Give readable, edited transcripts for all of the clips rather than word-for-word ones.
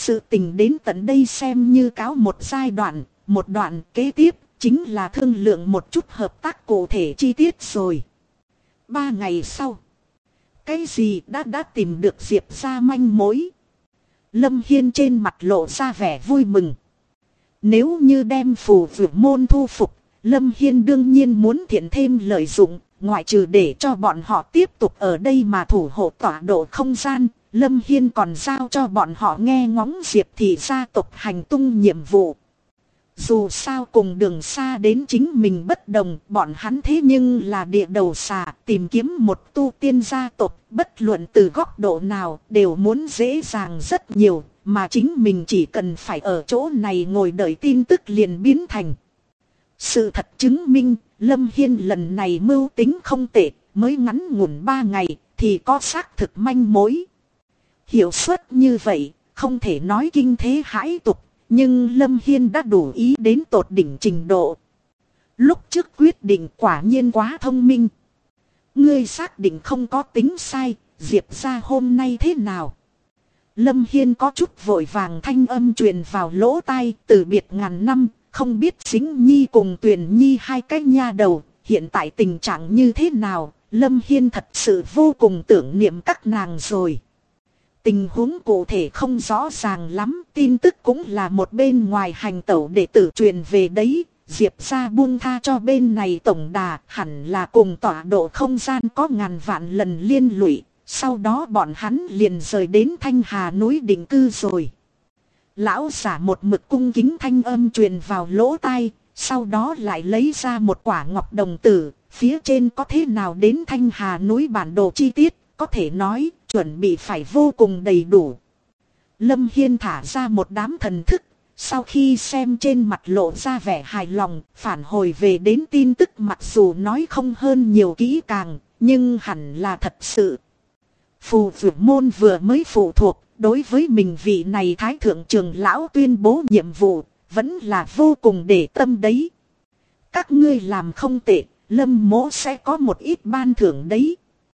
Sự tình đến tận đây xem như cáo một giai đoạn, một đoạn kế tiếp chính là thương lượng một chút hợp tác cụ thể chi tiết rồi. 3 ngày sau, cái gì đã tìm được Diệp ra manh mối. Lâm Hiên trên mặt lộ ra vẻ vui mừng. Nếu như đem phù vượt môn thu phục, Lâm Hiên đương nhiên muốn thiện thêm lợi dụng, ngoại trừ để cho bọn họ tiếp tục ở đây mà thủ hộ tọa độ không gian. Lâm Hiên còn giao cho bọn họ nghe ngóng Diệp thị gia tộc hành tung nhiệm vụ. Dù sao cùng đường xa đến chính mình bất đồng, bọn hắn thế nhưng là địa đầu xà, tìm kiếm một tu tiên gia tộc, bất luận từ góc độ nào đều muốn dễ dàng rất nhiều, mà chính mình chỉ cần phải ở chỗ này ngồi đợi tin tức liền biến thành. Sự thật chứng minh, Lâm Hiên lần này mưu tính không tệ, mới ngắn ngủn 3 ngày thì có xác thực manh mối. Hiệu suất như vậy, không thể nói kinh thế hãi tục, nhưng Lâm Hiên đã đủ ý đến tột đỉnh trình độ. Lúc trước quyết định quả nhiên quá thông minh. Ngươi xác định không có tính sai, Diệp ra hôm nay thế nào? Lâm Hiên có chút vội vàng thanh âm truyền vào lỗ tai, từ biệt ngàn năm, không biết Sính Nhi cùng Tuyền Nhi hai cái nha đầu, hiện tại tình trạng như thế nào? Lâm Hiên thật sự vô cùng tưởng niệm các nàng rồi. Tình huống cụ thể không rõ ràng lắm, tin tức cũng là một bên ngoài hành tẩu để tử truyền về đấy. Diệp ra buông tha cho bên này tổng đà, hẳn là cùng tọa độ không gian có ngàn vạn lần liên lụy. Sau đó bọn hắn liền rời đến Thanh Hà núi định cư rồi. Lão giả một mực cung kính thanh âm truyền vào lỗ tai, sau đó lại lấy ra một quả ngọc đồng tử, phía trên có thế nào đến Thanh Hà núi bản đồ chi tiết, có thể nói chuẩn bị phải vô cùng đầy đủ. Lâm Hiên thả ra một đám thần thức, sau khi xem trên mặt lộ ra vẻ hài lòng, phản hồi về đến tin tức mặc dù nói không hơn nhiều kỹ càng, nhưng hẳn là thật sự. Phù vượt môn vừa mới phụ thuộc, đối với mình vị này thái thượng trưởng lão tuyên bố nhiệm vụ, vẫn là vô cùng để tâm đấy. Các ngươi làm không tệ, Lâm mỗ sẽ có một ít ban thưởng đấy.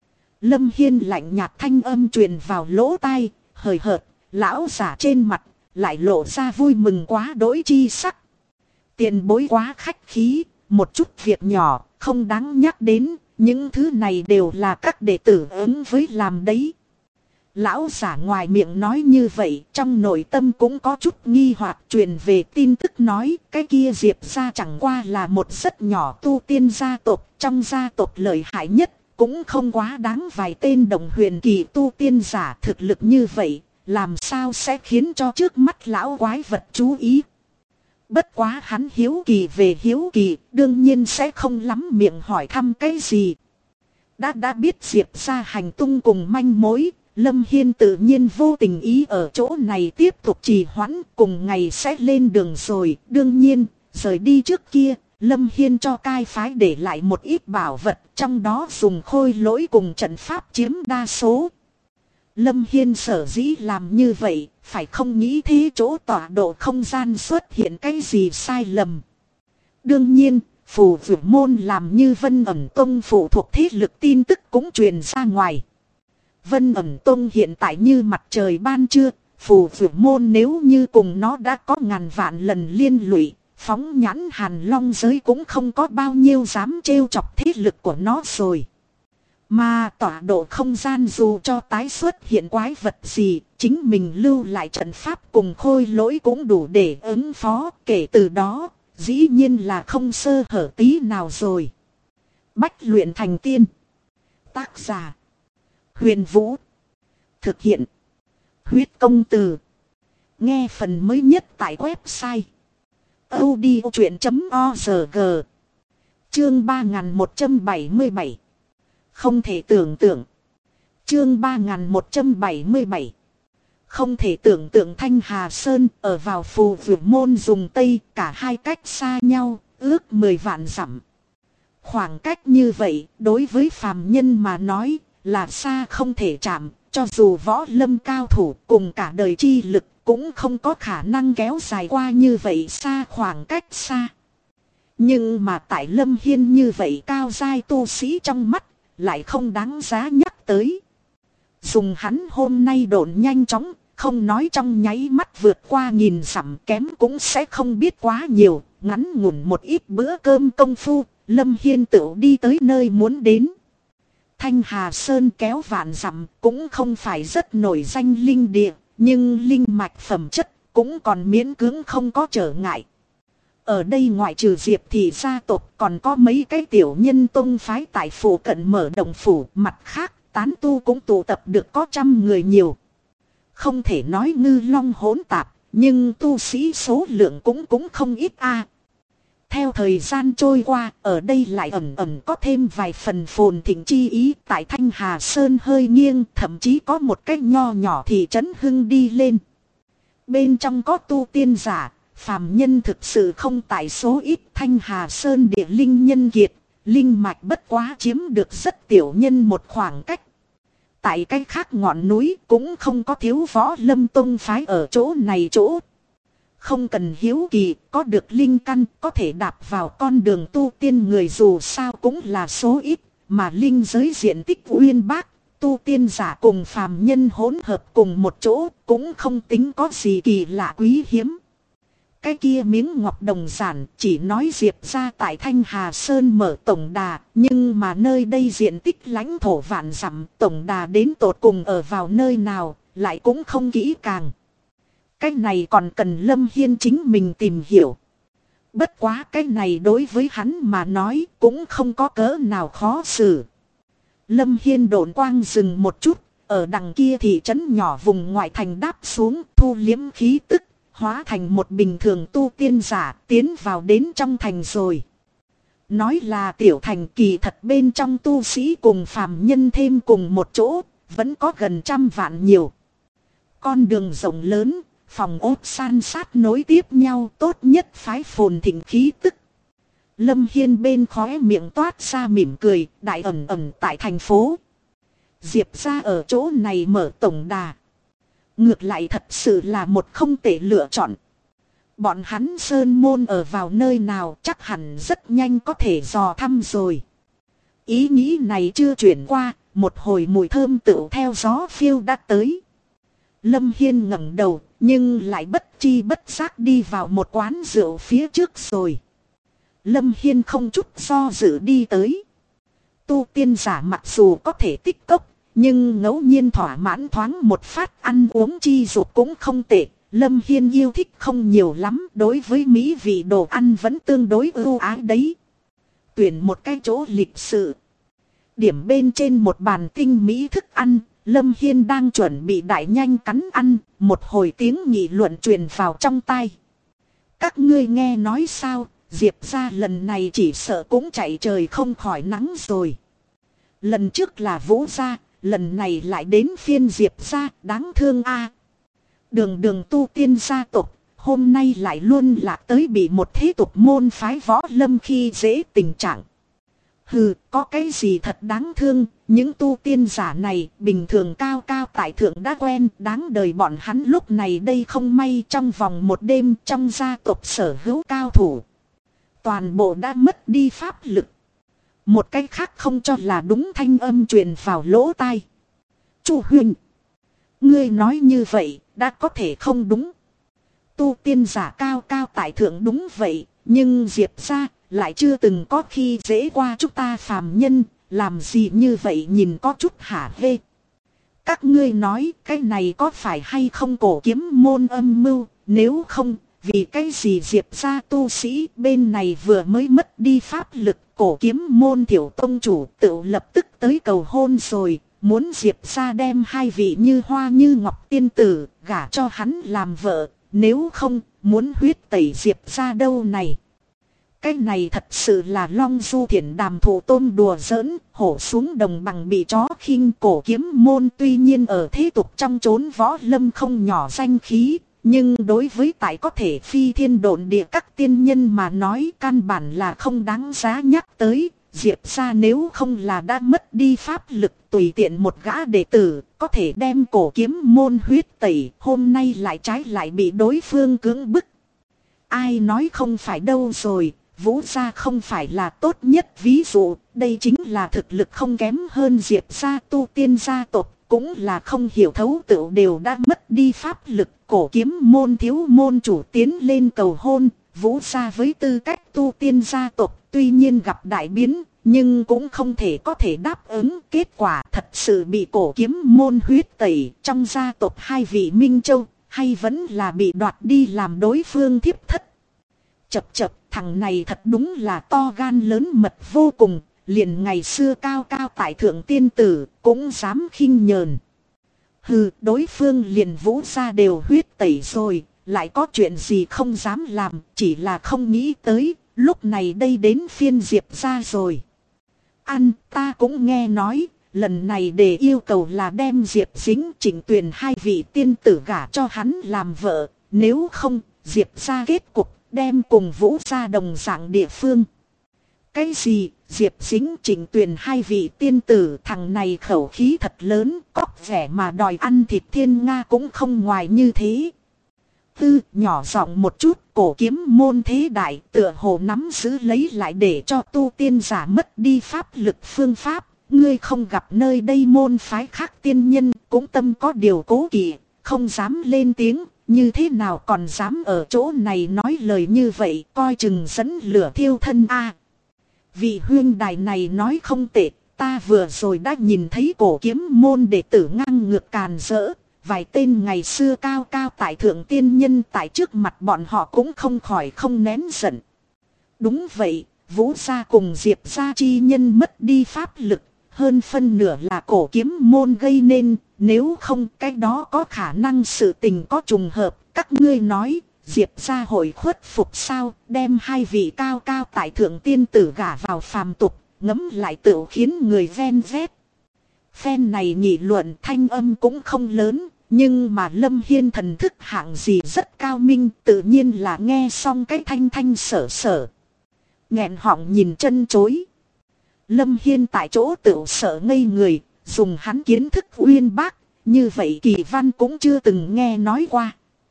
Lâm Hiên lạnh nhạt thanh âm truyền vào lỗ tai, hời hợt, lão giả trên mặt, lại lộ ra vui mừng quá đỗi chi sắc. Tiền bối quá khách khí, một chút việc nhỏ, không đáng nhắc đến, những thứ này đều là các đệ tử ứng với làm đấy. Lão giả ngoài miệng nói như vậy, trong nội tâm cũng có chút nghi hoặc truyền về tin tức nói, cái kia Diệp ra chẳng qua là một rất nhỏ tu tiên gia tộc, trong gia tộc lợi hại nhất, cũng không quá đáng vài tên đồng huyền kỳ tu tiên giả thực lực như vậy, làm sao sẽ khiến cho trước mắt lão quái vật chú ý. Bất quá hắn hiếu kỳ về hiếu kỳ, đương nhiên sẽ không lắm miệng hỏi thăm cái gì. Đã biết Diệp ra hành tung cùng manh mối, Lâm Hiên tự nhiên vô tình ý ở chỗ này tiếp tục trì hoãn, cùng ngày sẽ lên đường rồi. Đương nhiên, rời đi trước kia, Lâm Hiên cho cai phái để lại một ít bảo vật, trong đó dùng khôi lỗi cùng trận pháp chiếm đa số. Lâm Hiên sở dĩ làm như vậy, phải không nghĩ thế chỗ tọa độ không gian xuất hiện cái gì sai lầm. Đương nhiên, phù vượt môn làm như Vân Ẩn Tông phụ thuộc thế lực tin tức cũng truyền ra ngoài. Vân Ẩn Tông hiện tại như mặt trời ban trưa, phù vượt môn nếu như cùng nó đã có ngàn vạn lần liên lụy, phóng nhãn Hàn Long giới cũng không có bao nhiêu dám trêu chọc thế lực của nó rồi. Mà tọa độ không gian dù cho tái xuất hiện quái vật gì, chính mình lưu lại trận pháp cùng khôi lỗi cũng đủ để ứng phó, kể từ đó, dĩ nhiên là không sơ hở tí nào rồi. Bách luyện thành tiên. Tác giả: Huyền Vũ. Thực hiện: Huyết Công Từ. Nghe phần mới nhất tại website audiochuyện.org. Chương 3177. Không thể tưởng tượng. Chương 3177. Không thể tưởng tượng Thanh Hà Sơn ở vào phù vượt môn dùng Tây, cả hai cách xa nhau, ước 10 vạn dặm. Khoảng cách như vậy, đối với phàm nhân mà nói, là xa không thể chạm, cho dù võ lâm cao thủ cùng cả đời chi lực, cũng không có khả năng kéo dài qua như vậy xa khoảng cách xa. Nhưng mà tại Lâm Hiên như vậy cao giai tu sĩ trong mắt, lại không đáng giá nhắc tới. Dùng hắn hôm nay độn nhanh chóng, không nói trong nháy mắt vượt qua 1000 dặm, kém cũng sẽ không biết quá nhiều. Ngắn ngủn một ít bữa cơm công phu, Lâm Hiên tựu đi tới nơi muốn đến. Thanh Hà Sơn kéo vạn dặm cũng không phải rất nổi danh linh địa, nhưng linh mạch phẩm chất cũng còn miễn cưỡng không có trở ngại. Ở đây ngoại trừ Diệp thị gia tộc còn có mấy cái tiểu nhân tông phái tại phủ cận mở động phủ, mặt khác tán tu cũng tụ tập được có 100 người nhiều. Không thể nói ngư long hỗn tạp, nhưng tu sĩ số lượng cũng không ít a. Theo thời gian trôi qua, ở đây lại ẩn ẩn có thêm vài phần phồn thịnh chi ý. Tại Thanh Hà Sơn hơi nghiêng, thậm chí có một cái nho nhỏ thị trấn hưng đi lên. Bên trong có tu tiên giả, phàm nhân thực sự không tại số ít. Thanh Hà Sơn địa linh nhân kiệt, linh mạch bất quá chiếm được rất tiểu nhân một khoảng cách. Tại cái khác ngọn núi cũng không có thiếu võ lâm tông phái ở chỗ này chỗ. Không cần hiếu kỳ, có được linh căn, có thể đạp vào con đường tu tiên người dù sao cũng là số ít, mà linh giới diện tích uyên bác, tu tiên giả cùng phàm nhân hỗn hợp cùng một chỗ, cũng không tính có gì kỳ lạ quý hiếm. Cái kia miếng ngọc đồng giản chỉ nói Diệp ra tại Thanh Hà Sơn mở tổng đà, nhưng mà nơi đây diện tích lãnh thổ vạn dặm, tổng đà đến tột cùng ở vào nơi nào, lại cũng không kỹ càng. Cái này còn cần Lâm Hiên chính mình tìm hiểu. Bất quá cái này đối với hắn mà nói cũng không có cỡ nào khó xử. Lâm Hiên độn quang dừng một chút, ở đằng kia thị trấn nhỏ vùng ngoại thành đáp xuống, thu liếm khí tức, hóa thành một bình thường tu tiên giả, tiến vào đến trong thành rồi. Nói là tiểu thành, kỳ thật bên trong tu sĩ cùng phàm nhân thêm cùng một chỗ, vẫn có gần 100 vạn nhiều. Con đường rộng lớn, phòng ốt san sát nối tiếp nhau, tốt nhất phái phồn thịnh khí tức. Lâm Hiên bên khóe miệng toát ra mỉm cười, đại ẩn ẩn tại thành phố. Diệp ra ở chỗ này mở tổng đà. Ngược lại thật sự là một không tệ lựa chọn. Bọn hắn sơn môn ở vào nơi nào chắc hẳn rất nhanh có thể dò thăm rồi. Ý nghĩ này chưa chuyển qua, một hồi mùi thơm tựu theo gió phiêu đã tới. Lâm Hiên ngẩng đầu, nhưng lại bất chi bất giác đi vào một quán rượu phía trước rồi. Lâm Hiên không chút do dự đi tới. Tu tiên giả mặc dù có thể tích cốc, nhưng ngẫu nhiên thỏa mãn thoáng một phát ăn uống chi dục cũng không tệ. Lâm Hiên yêu thích không nhiều lắm, đối với mỹ vị đồ ăn vẫn tương đối ưu ái đấy. Tuyển một cái chỗ lịch sự. Điểm bên trên một bàn tinh mỹ thức ăn, Lâm Hiên đang chuẩn bị đại nhanh cắn ăn, một hồi tiếng nghị luận truyền vào trong tai. Các ngươi nghe nói sao, Diệp ra lần này chỉ sợ cũng chạy trời không khỏi nắng rồi. Lần trước là Vũ gia, lần này lại đến phiên Diệp ra, đáng thương a. Đường đường tu tiên gia tộc, hôm nay lại luôn lạc tới bị một thế tục môn phái võ lâm khi dễ tình trạng. Hừ, có cái gì thật đáng thương, những tu tiên giả này bình thường cao cao tại thượng đã quen, đáng đời bọn hắn lúc này đây không may trong vòng một đêm trong gia tộc sở hữu cao thủ. Toàn bộ đã mất đi pháp lực. Một cái khác không cho là đúng thanh âm truyền vào lỗ tai. Chu Huyền, ngươi nói như vậy, đã có thể không đúng. Tu tiên giả cao cao tại thượng đúng vậy, nhưng Diệp ra lại chưa từng có khi dễ qua chúng ta phàm nhân, làm gì như vậy nhìn có chút hả hê. Các ngươi nói cái này có phải hay không cổ kiếm môn âm mưu, nếu không, vì cái gì Diệp ra tu sĩ bên này vừa mới mất đi pháp lực, cổ kiếm môn tiểu tông chủ tự lập tức tới cầu hôn rồi, muốn Diệp ra đem hai vị như hoa như ngọc tiên tử gả cho hắn làm vợ, nếu không, muốn huyết tẩy Diệp ra đâu này. Cái này thật sự là long du thiển đàm thủ tôm đùa giỡn, hổ xuống đồng bằng bị chó khinh. Cổ kiếm môn tuy nhiên ở thế tục trong chốn võ lâm không nhỏ danh khí, nhưng đối với tại có thể phi thiên độn địa các tiên nhân mà nói căn bản là không đáng giá nhắc tới. Diệp ra nếu không là đã mất đi pháp lực, tùy tiện một gã đệ tử có thể đem cổ kiếm môn huyết tẩy, hôm nay lại trái lại bị đối phương cưỡng bức. Ai nói không phải đâu rồi. Vũ gia không phải là tốt nhất ví dụ, đây chính là thực lực không kém hơn Diệp gia tu tiên gia tộc, cũng là không hiểu thấu tựu đều đã mất đi pháp lực. Cổ kiếm môn thiếu môn chủ tiến lên cầu hôn, Vũ gia với tư cách tu tiên gia tộc tuy nhiên gặp đại biến, nhưng cũng không thể có thể đáp ứng. Kết quả thật sự bị cổ kiếm môn huyết tẩy. Trong gia tộc hai vị Minh Châu, hay vẫn là bị đoạt đi làm đối phương thiếp thất. Chập chập, thằng này thật đúng là to gan lớn mật vô cùng. Liền ngày xưa cao cao tại thượng tiên tử cũng dám khinh nhờn. Hừ, đối phương liền Vũ gia đều huyết tẩy rồi, lại có chuyện gì không dám làm, chỉ là không nghĩ tới, lúc này đây đến phiên Diệp gia rồi. Ta cũng nghe nói, lần này để yêu cầu là đem Diệp Dính, Trịnh Tuyền hai vị tiên tử gả cho hắn làm vợ, nếu không, Diệp gia kết cục đem cùng Vũ gia đồng dạng địa phương. Cái gì, Diệp Dính, Trịnh Tuyền hai vị tiên tử, thằng này khẩu khí thật lớn, cóc vẻ mà đòi ăn thịt thiên nga cũng không ngoài như thế. Nhỏ giọng một chút, cổ kiếm môn thế đại tựa hồ nắm giữ lấy lại để cho tu tiên giả mất đi pháp lực phương pháp. Ngươi không gặp nơi đây môn phái khác tiên nhân cũng tâm có điều cố kỵ, không dám lên tiếng, như thế nào còn dám ở chỗ này nói lời như vậy, coi chừng dẫn lửa thiêu thân a. Vị huyên đài này nói không tệ, ta vừa rồi đã nhìn thấy cổ kiếm môn đệ tử ngang ngược càn rỡ. Vài tên ngày xưa cao cao tại thượng tiên nhân tại trước mặt bọn họ cũng không khỏi không nén giận. Đúng vậy, Vũ gia cùng Diệp gia chi nhân mất đi pháp lực, hơn phân nửa là cổ kiếm môn gây nên, nếu không cái đó có khả năng sự tình có trùng hợp. Các ngươi nói, Diệp gia hội khuất phục sao, đem hai vị cao cao tại thượng tiên tử gả vào phàm tục, ngấm lại tựu khiến người ven vét. Phen này nghị luận thanh âm cũng không lớn. Nhưng mà Lâm Hiên thần thức hạng gì rất cao minh, tự nhiên là nghe xong cái thanh thanh sở sở. Nghẹn họng nhìn chân chối. Lâm Hiên tại chỗ tự sợ ngây người, dùng hắn kiến thức uyên bác, như vậy kỳ văn cũng chưa từng nghe nói qua.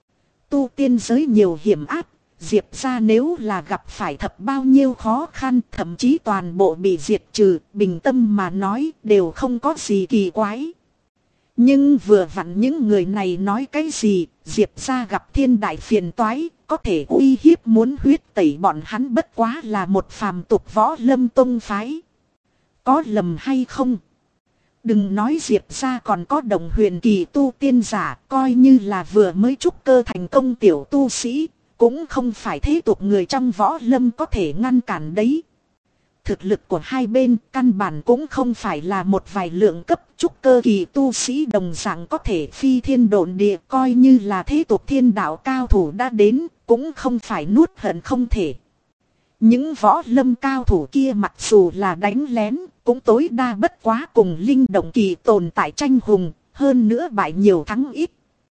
Tu tiên giới nhiều hiểm ác, Diệp gia nếu là gặp phải thật bao nhiêu khó khăn, thậm chí toàn bộ bị diệt trừ, bình tâm mà nói đều không có gì kỳ quái. Nhưng vừa vặn những người này nói cái gì, Diệp gia gặp thiên đại phiền toái, có thể uy hiếp muốn huyết tẩy bọn hắn bất quá là một phàm tục võ lâm tông phái. Có lầm hay không? Đừng nói Diệp gia còn có đồng huyền kỳ tu tiên giả, coi như là vừa mới trúc cơ thành công tiểu tu sĩ, cũng không phải thế tục người trong võ lâm có thể ngăn cản đấy. Thực lực của hai bên căn bản cũng không phải là một vài lượng cấp trúc cơ kỳ tu sĩ đồng dạng có thể phi thiên độn địa, coi như là thế tục thiên đạo cao thủ đã đến, cũng không phải nuốt hận không thể. Những võ lâm cao thủ kia mặc dù là đánh lén, cũng tối đa bất quá cùng linh động kỳ tồn tại tranh hùng, hơn nữa bại nhiều thắng ít.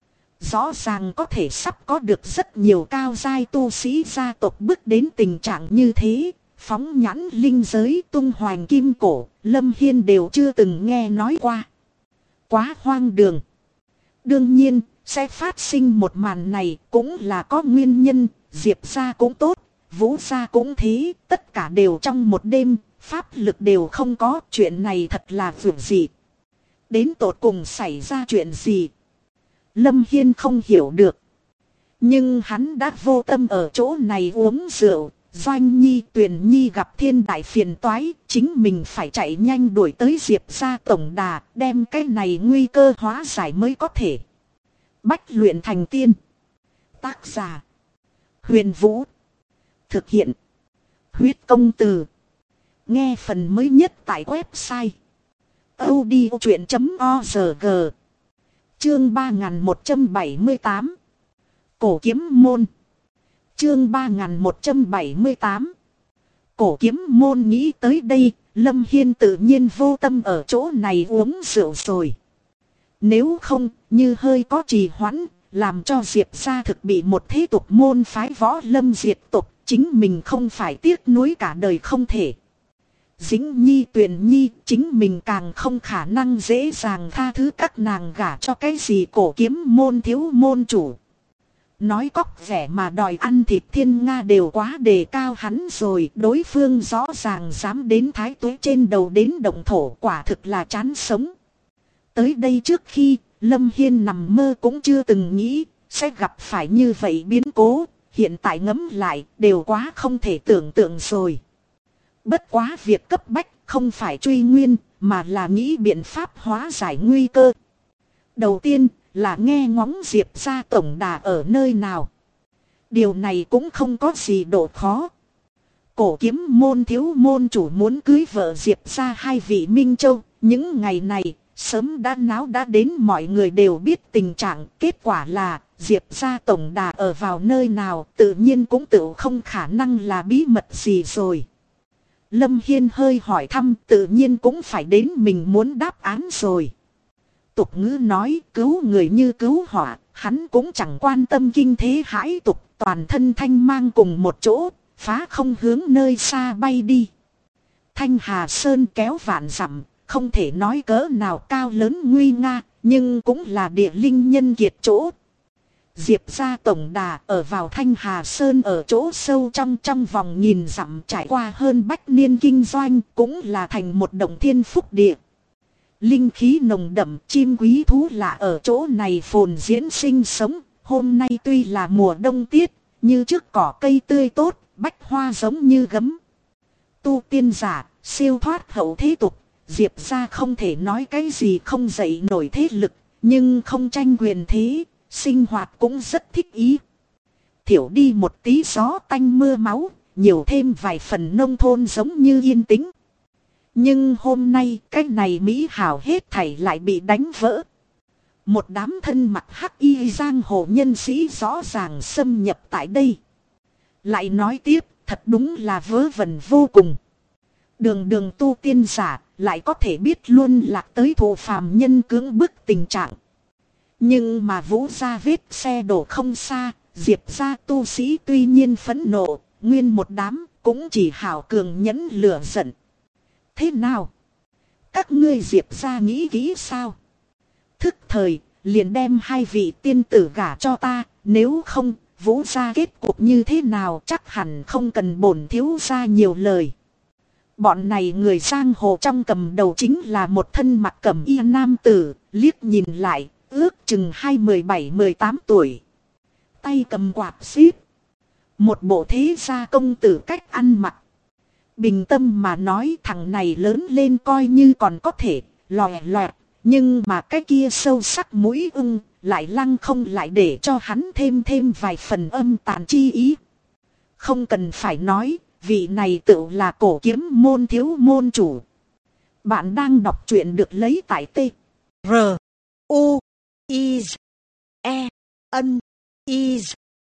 Rõ ràng có thể sắp có được rất nhiều cao giai tu sĩ gia tộc bước đến tình trạng như thế. Phóng nhãn linh giới tung hoành kim cổ, Lâm Hiên đều chưa từng nghe nói qua. Quá hoang đường. Đương nhiên, sẽ phát sinh một màn này cũng là có nguyên nhân, Diệp gia cũng tốt, Vũ gia cũng thế, tất cả đều trong một đêm, pháp lực đều không có, chuyện này thật là vượt dị. Đến tột cùng xảy ra chuyện gì? Lâm Hiên không hiểu được. Nhưng hắn đã vô tâm ở chỗ này uống rượu. Doanh Nhi, Tuyền Nhi gặp thiên đại phiền toái, chính mình phải chạy nhanh đuổi tới Diệp gia tổng đà, đem cái này nguy cơ hóa giải mới có thể. Bách luyện thành tiên. Tác giả: Huyền Vũ. Thực hiện: Huyết Công Từ. Nghe phần mới nhất tại website audiochuyện.org. Chương 3178. Cổ kiếm môn. Chương 3178. Cổ kiếm môn. Nghĩ tới đây, Lâm Hiên tự nhiên vô tâm ở chỗ này uống rượu rồi. Nếu không, như hơi có trì hoãn, làm cho Diệp gia thực bị một thế tục môn phái võ lâm diệt tục, chính mình không phải tiếc nuối cả đời không thể. Dính Nhi, Tuyền Nhi, chính mình càng không khả năng dễ dàng tha thứ các nàng gả cho cái gì cổ kiếm môn thiếu môn chủ. Nói cóc vẻ mà đòi ăn thịt thiên nga đều quá đề cao hắn rồi. Đối phương rõ ràng dám đến thái tuế trên đầu đến động thổ, quả thực là chán sống. tới đây trước khi, Lâm Hiên nằm mơ cũng chưa từng nghĩ sẽ gặp phải như vậy biến cố. Hiện tại ngẫm lại đều quá không thể tưởng tượng rồi. Bất quá việc cấp bách không phải truy nguyên mà là nghĩ biện pháp hóa giải nguy cơ. Đầu tiên là nghe ngóng Diệp gia tổng đà ở nơi nào. Điều này cũng không có gì độ khó. Cổ kiếm môn thiếu môn chủ muốn cưới vợ Diệp gia hai vị Minh Châu. Những ngày này sớm đã náo đã đến, mọi người đều biết tình trạng. Kết quả là Diệp gia tổng đà ở vào nơi nào, tự nhiên cũng tự không khả năng là bí mật gì rồi. Lâm Hiên hơi hỏi thăm, tự nhiên cũng phải đến mình muốn đáp án rồi. Tục ngữ nói cứu người như cứu họa, hắn cũng chẳng quan tâm kinh thế hãi tục, toàn thân thanh mang cùng một chỗ, phá không hướng nơi xa bay đi. Thanh Hà Sơn kéo vạn dặm, không thể nói cỡ nào cao lớn nguy nga, nhưng cũng là địa linh nhân kiệt chỗ. Diệp gia tổng đà ở vào Thanh Hà Sơn ở chỗ sâu trong vòng nghìn dặm, trải qua hơn bách niên kinh doanh, cũng là thành một động thiên phúc địa. Linh khí nồng đậm, chim quý thú lạ ở chỗ này phồn diễn sinh sống. Hôm nay tuy là mùa đông tiết, như trước cỏ cây tươi tốt, bách hoa giống như gấm. Tu tiên giả, siêu thoát hậu thế tục, Diệp gia không thể nói cái gì không dậy nổi thế lực, nhưng không tranh quyền thế, sinh hoạt cũng rất thích ý. Thiểu đi một tí gió tanh mưa máu, nhiều thêm vài phần nông thôn giống như yên tĩnh. Nhưng hôm nay cái này mỹ hảo hết thảy lại bị đánh vỡ. Một đám thân mặc hắc y giang hồ nhân sĩ rõ ràng xâm nhập tại đây. Lại nói tiếp, thật đúng là vớ vẩn vô cùng. Đường đường tu tiên giả lại có thể biết luôn lạc tới thù phàm nhân cưỡng bức tình trạng. Nhưng mà Vũ gia vết xe đổ không xa, Diệp gia tu sĩ tuy nhiên phẫn nộ, nguyên một đám cũng chỉ hảo cường nhẫn lửa giận. Thế nào? Các ngươi Diệp gia nghĩ kỹ sao? Thức thời, liền đem hai vị tiên tử gả cho ta, nếu không, Vũ gia kết cục như thế nào chắc hẳn không cần bổn thiếu gia nhiều lời. Bọn này người giang hồ trong cầm đầu chính là một thân mặc cẩm y nam tử, liếc nhìn lại, ước chừng 17-18 tuổi. Tay cầm quạt xíp. Một bộ thế gia công tử cách ăn mặc. Bình tâm mà nói thằng này lớn lên coi như còn có thể, lòe loẹt. Nhưng mà cái kia sâu sắc mũi ưng, lại lăng không lại để cho hắn thêm vài phần âm tàn chi ý. Không cần phải nói, vị này tự là cổ kiếm môn thiếu môn chủ. Bạn đang đọc truyện được lấy tại T. R. U. I. E. N. I.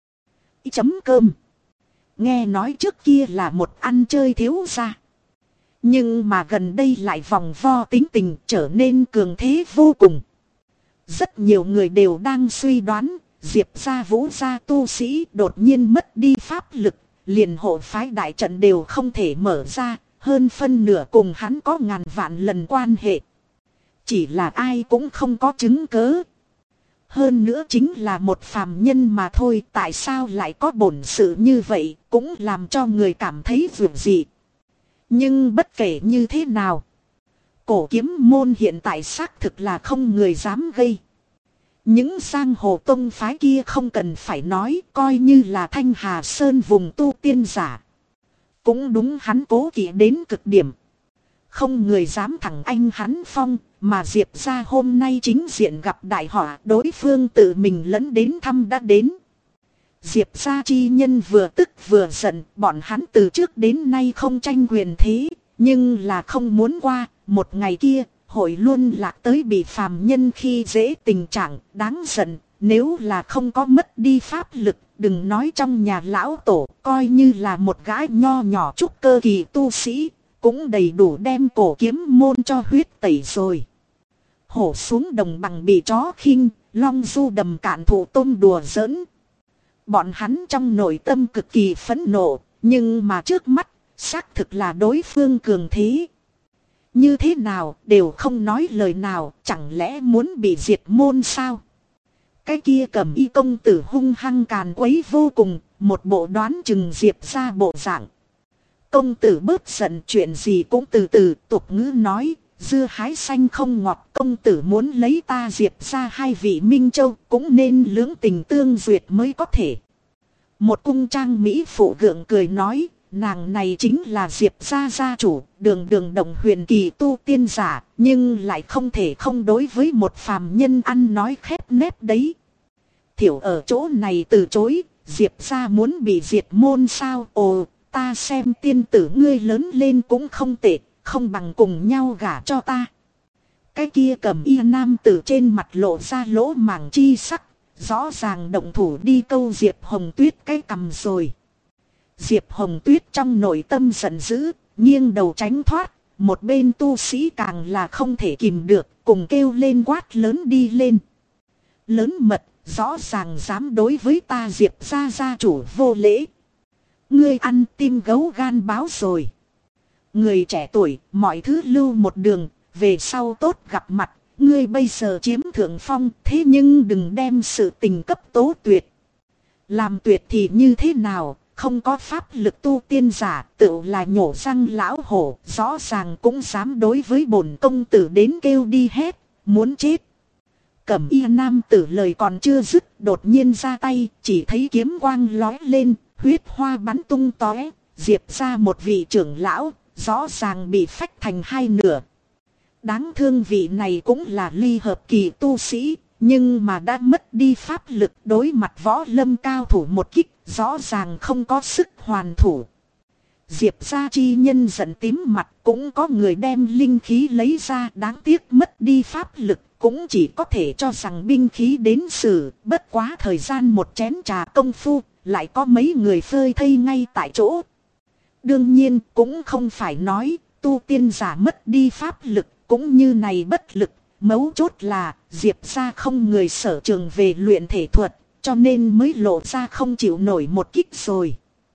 Chấm cơm. Nghe nói trước kia là một ăn chơi thiếu gia. Nhưng mà gần đây lại vòng vo tính tình trở nên cường thế vô cùng. Rất nhiều người đều đang suy đoán, Diệp gia Vũ gia tu sĩ đột nhiên mất đi pháp lực, liền hộ phái đại trận đều không thể mở ra, hơn phân nửa cùng hắn có ngàn vạn lần quan hệ. Chỉ là ai cũng không có chứng cớ. Hơn nữa chính là một phàm nhân mà thôi, tại sao lại có bổn sự như vậy, cũng làm cho người cảm thấy vượt dị. Nhưng bất kể như thế nào, cổ kiếm môn hiện tại xác thực là không người dám gây. Những giang hồ tông phái kia không cần phải nói, coi như là Thanh Hà Sơn vùng tu tiên giả. Cũng đúng hắn cố kỵ đến cực điểm. Không người dám thẳng anh hắn phong, mà Diệp gia hôm nay chính diện gặp đại họa, đối phương tự mình lẫn đến thăm đã đến. Diệp gia chi nhân vừa tức vừa giận, bọn hắn từ trước đến nay không tranh quyền thế, nhưng là không muốn qua, một ngày kia, hội luôn lạc tới bị phàm nhân khi dễ tình trạng, đáng giận, nếu là không có mất đi pháp lực, đừng nói trong nhà lão tổ, coi như là một gái nho nhỏ trúc cơ kỳ tu sĩ, cũng đầy đủ đem cổ kiếm môn cho huyết tẩy rồi. Hổ xuống đồng bằng bị chó khinh, long du đầm cạn thủ tôm đùa giỡn. Bọn hắn trong nội tâm cực kỳ phẫn nộ, nhưng mà trước mắt, xác thực là đối phương cường thế. Như thế nào đều không nói lời nào, chẳng lẽ muốn bị diệt môn sao? Cái kia cầm y công tử hung hăng càn quấy vô cùng, một bộ đoán chừng Diệp ra bộ dạng. Công tử bớt giận, chuyện gì cũng từ từ, tục ngữ nói, dưa hái xanh không ngọt, công tử muốn lấy ta Diệp ra hai vị Minh Châu cũng nên lưỡng tình tương duyệt mới có thể. Một cung trang mỹ phụ gượng cười nói, nàng này chính là Diệp gia gia chủ, đường đường động huyền kỳ tu tiên giả, nhưng lại không thể không đối với một phàm nhân ăn nói khép nép đấy. Thiểu ở chỗ này từ chối, Diệp gia muốn bị diệt môn sao? Ồ, ta xem tiên tử ngươi lớn lên cũng không tệ, không bằng cùng nhau gả cho ta. Cái kia cầm y nam tử trên mặt lộ ra lỗ màng chi sắc, rõ ràng động thủ đi câu Diệp Hồng Tuyết cái cằm rồi. Diệp Hồng Tuyết trong nội tâm giận dữ, nghiêng đầu tránh thoát, một bên tu sĩ càng là không thể kìm được, cùng kêu lên quát lớn đi lên. Lớn mật, rõ ràng dám đối với ta Diệp gia gia chủ vô lễ. Ngươi ăn tim gấu gan báo rồi. Người trẻ tuổi, mọi thứ lưu một đường, về sau tốt gặp mặt, ngươi bây giờ chiếm thượng phong, thế nhưng đừng đem sự tình cấp tố tuyệt. Làm tuyệt thì như thế nào, không có pháp lực tu tiên giả, tự là nhổ răng lão hổ, rõ ràng cũng dám đối với bổn công tử đến kêu đi hết, muốn chết. Cẩm y nam tử lời còn chưa dứt, đột nhiên ra tay, chỉ thấy kiếm quang lói lên, huyết hoa bắn tung tóe, Diệp ra một vị trưởng lão, rõ ràng bị phách thành hai nửa. Đáng thương vị này cũng là ly hợp kỳ tu sĩ, nhưng mà đã mất đi pháp lực, đối mặt võ lâm cao thủ một kích, rõ ràng không có sức hoàn thủ. Diệp gia chi nhân giận tím mặt, cũng có người đem linh khí lấy ra, đáng tiếc mất đi pháp lực, cũng chỉ có thể cho rằng binh khí đến xử, bất quá thời gian một chén trà công phu, lại có mấy người phơi thây ngay tại chỗ. Đương nhiên cũng không phải nói tu tiên giả mất đi pháp lực cũng như này bất lực, mấu chốt là Diệp gia không người sở trường về luyện thể thuật, cho nên mới lộ ra không chịu nổi một kích rồi.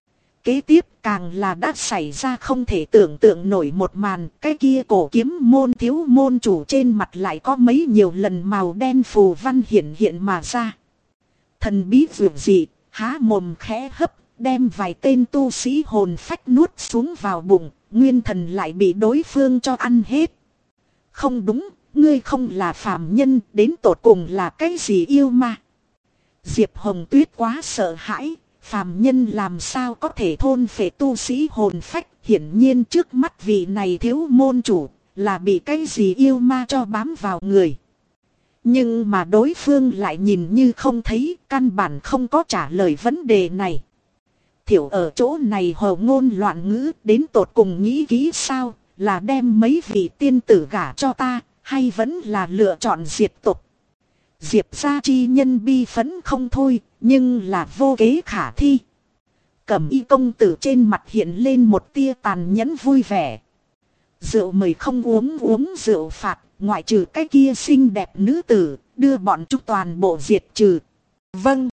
Kế tiếp càng là đã xảy ra không thể tưởng tượng nổi một màn, cái kia cổ kiếm môn thiếu môn chủ trên mặt lại có mấy nhiều lần màu đen phù văn hiện hiện mà ra. Thần bí vượt dị, há mồm khẽ hấp, đem vài tên tu sĩ hồn phách nuốt xuống vào bụng, nguyên thần lại bị đối phương cho ăn hết. Không đúng, ngươi không là phàm nhân, đến tột cùng là cái gì yêu ma? Diệp Hồng Tuyết quá sợ hãi, phàm nhân làm sao có thể thôn phệ tu sĩ hồn phách, hiển nhiên trước mắt vị này thiếu môn chủ, là bị cái gì yêu ma cho bám vào người. Nhưng mà đối phương lại nhìn như không thấy, căn bản không có trả lời vấn đề này. Thiểu ở chỗ này hồ ngôn loạn ngữ, đến tột cùng nghĩ kỹ sao, là đem mấy vị tiên tử gả cho ta, hay vẫn là lựa chọn diệt tục. Diệp gia chi nhân bi phấn không thôi, nhưng là vô kế khả thi. Cẩm y công tử trên mặt hiện lên một tia tàn nhẫn vui vẻ. Rượu mời không uống, uống rượu phạt, ngoại trừ cái kia xinh đẹp nữ tử, đưa bọn chúng toàn bộ diệt trừ. Vâng.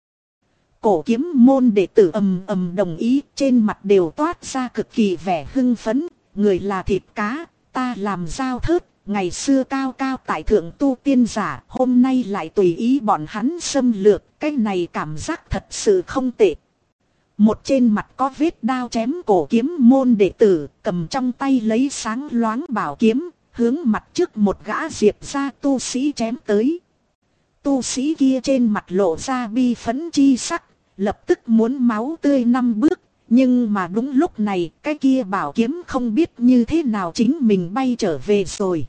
Cổ kiếm môn đệ tử ầm ầm đồng ý, trên mặt đều toát ra cực kỳ vẻ hưng phấn. Người là thịt cá, ta làm dao thớt, ngày xưa cao cao tại thượng tu tiên giả, hôm nay lại tùy ý bọn hắn xâm lược, cái này cảm giác thật sự không tệ. Một trên mặt có vết đao chém cổ kiếm môn đệ tử, cầm trong tay lấy sáng loáng bảo kiếm, hướng mặt trước một gã Diệp gia tu sĩ chém tới. Tu sĩ kia trên mặt lộ ra bi phẫn chi sắc, lập tức muốn máu tươi năm bước. Nhưng mà đúng lúc này, cái kia bảo kiếm không biết như thế nào chính mình bay trở về rồi.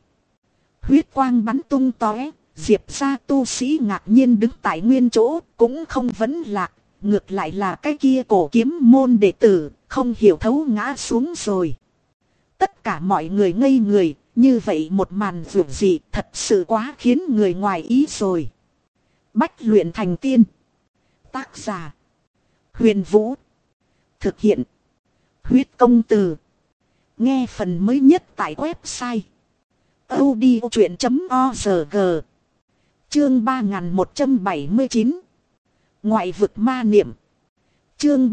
Huyết quang bắn tung tóe, Diệp gia tu sĩ ngạc nhiên đứng tại nguyên chỗ, cũng không vấn lạc. Ngược lại là cái kia cổ kiếm môn đệ tử, không hiểu thấu ngã xuống rồi. Tất cả mọi người ngây người, như vậy một màn vượt dị thật sự quá khiến người ngoài ý rồi. Bách luyện thành tiên. Tác giả: Huyền Vũ. Thực hiện: Huyết Công Từ. Nghe phần mới nhất tại website audiochuyện.org. Chương 3179. Ngoại vực ma niệm. Chương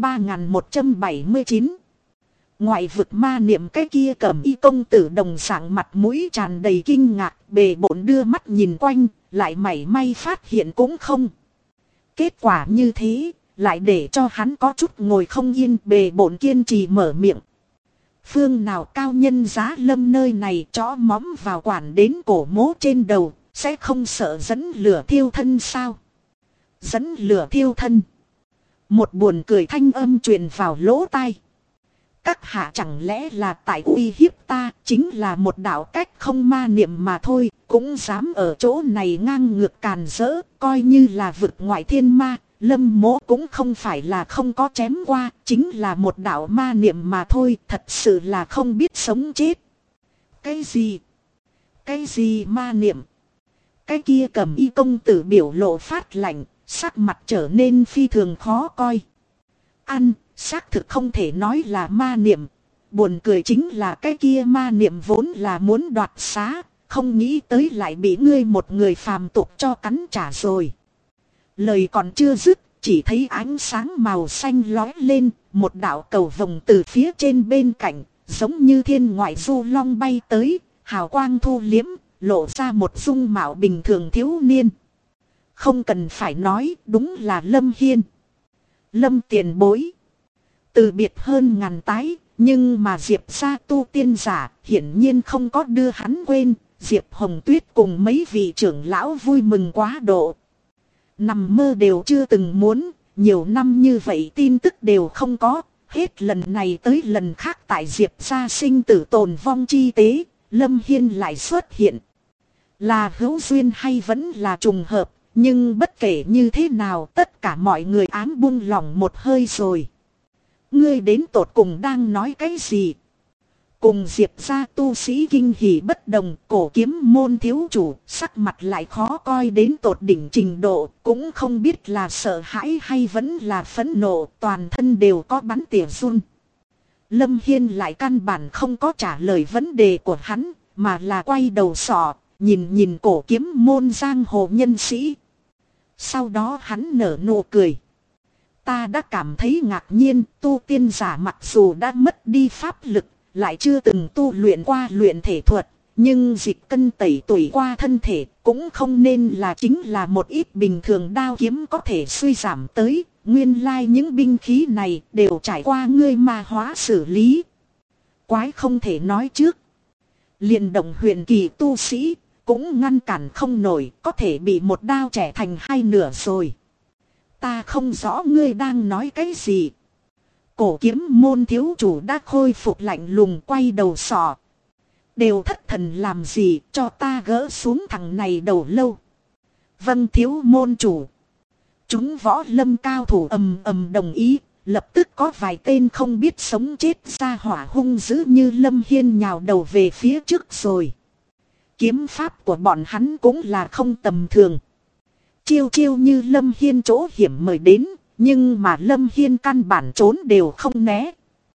3179. Ngoại vực ma niệm, cái kia cẩm y công tử đồng dạng mặt mũi tràn đầy kinh ngạc, bề bộn đưa mắt nhìn quanh, lại mảy may phát hiện cũng không. Kết quả như thế, lại để cho hắn có chút ngồi không yên, bề bộn kiên trì mở miệng. Phương nào cao nhân giá lâm nơi này chó móm vào quản đến cổ mố trên đầu, sẽ không sợ dẫn lửa thiêu thân sao? Dẫn lửa thiêu thân. Một buồn cười thanh âm truyền vào lỗ tai. Các hạ chẳng lẽ là tại uy hiếp ta, chính là một đạo cách không ma niệm mà thôi, cũng dám ở chỗ này ngang ngược càn rỡ, coi như là vực ngoại thiên ma, Lâm Mỗ cũng không phải là không có chém qua, chính là một đạo ma niệm mà thôi, thật sự là không biết sống chết. Cái gì? Cái gì ma niệm? Cái kia cầm y công tử biểu lộ phát lạnh, sắc mặt trở nên phi thường khó coi. Xác thực không thể nói là ma niệm. Buồn cười chính là cái kia ma niệm vốn là muốn đoạt xá, không nghĩ tới lại bị ngươi một người phàm tục cho cắn trả rồi. Lời còn chưa dứt, chỉ thấy ánh sáng màu xanh lói lên, một đạo cầu vồng từ phía trên bên cạnh, giống như thiên ngoại du long bay tới, hào quang thu liếm, lộ ra một dung mạo bình thường thiếu niên. Không cần phải nói, đúng là Lâm Hiên. Lâm tiền bối. Từ biệt hơn ngàn tái, nhưng mà Diệp gia tu tiên giả hiển nhiên không có đưa hắn quên. Diệp Hồng Tuyết cùng mấy vị trưởng lão vui mừng quá độ. Nằm mơ đều chưa từng muốn, nhiều năm như vậy tin tức đều không có. Hết lần này tới lần khác tại Diệp gia sinh tử tồn vong chi tế, Lâm Hiên lại xuất hiện. Là hữu duyên hay vẫn là trùng hợp, nhưng bất kể như thế nào tất cả mọi người ám buông lỏng một hơi rồi. Ngươi đến tột cùng đang nói cái gì? Cùng Diệp gia tu sĩ kinh hỉ bất đồng, cổ kiếm môn thiếu chủ, sắc mặt lại khó coi đến tột đỉnh trình độ, cũng không biết là sợ hãi hay vẫn là phẫn nộ, toàn thân đều có bắn tỉa run. Lâm Hiên lại căn bản không có trả lời vấn đề của hắn, mà là quay đầu sọ, nhìn cổ kiếm môn giang hồ nhân sĩ. Sau đó hắn nở nụ cười. Ta đã cảm thấy ngạc nhiên, tu tiên giả mặc dù đã mất đi pháp lực, lại chưa từng tu luyện qua luyện thể thuật, nhưng dịch cân tẩy tuổi qua thân thể cũng không nên là chính là một ít bình thường đao kiếm có thể suy giảm tới, nguyên lai những binh khí này đều trải qua ngươi ma hóa xử lý. Quái không thể nói trước. Liền động huyền kỳ tu sĩ, cũng ngăn cản không nổi, có thể bị một đao chẻ thành hai nửa rồi. Ta không rõ ngươi đang nói cái gì. Cổ kiếm môn thiếu chủ đã khôi phục lạnh lùng quay đầu sọ. Đều thất thần làm gì, cho ta gỡ xuống thằng này đầu lâu. Vâng thiếu môn chủ. Chúng võ lâm cao thủ ầm ầm đồng ý. Lập tức có vài tên không biết sống chết ra hỏa hung dữ như Lâm Hiên nhào đầu về phía trước rồi. Kiếm pháp của bọn hắn cũng là không tầm thường. Chiêu chiêu như Lâm Hiên chỗ hiểm mời đến, nhưng mà Lâm Hiên căn bản trốn đều không né.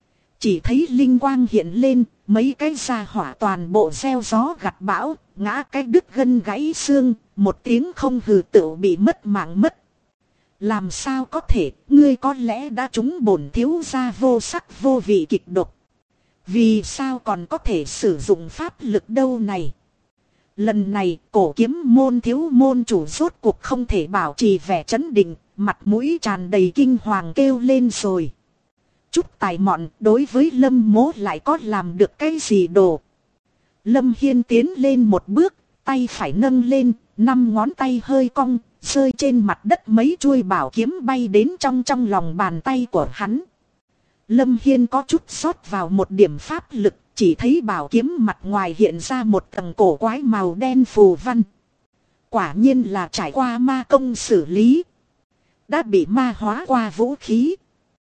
Chỉ thấy linh quang hiện lên, mấy cái gia hỏa toàn bộ gieo gió gặt bão, ngã cái đứt gân gãy xương, một tiếng không hừ tựu bị mất mạng mất. Làm sao có thể, ngươi có lẽ đã trúng bổn thiếu gia vô sắc vô vị kịch độc. Vì sao còn có thể sử dụng pháp lực đâu này? Lần này cổ kiếm môn thiếu môn chủ rốt cuộc không thể bảo trì vẻ chấn định, mặt mũi tràn đầy kinh hoàng kêu lên rồi. Chút tài mọn đối với Lâm Mỗ lại có làm được cái gì đồ. Lâm Hiên tiến lên một bước, tay phải nâng lên, 5 ngón tay hơi cong, rơi trên mặt đất mấy chuôi bảo kiếm bay đến trong lòng bàn tay của hắn. Lâm Hiên có chút sót vào một điểm pháp lực, chỉ thấy bảo kiếm mặt ngoài hiện ra một tầng cổ quái màu đen phù văn. Quả nhiên là trải qua ma công xử lý. Đã bị ma hóa qua vũ khí.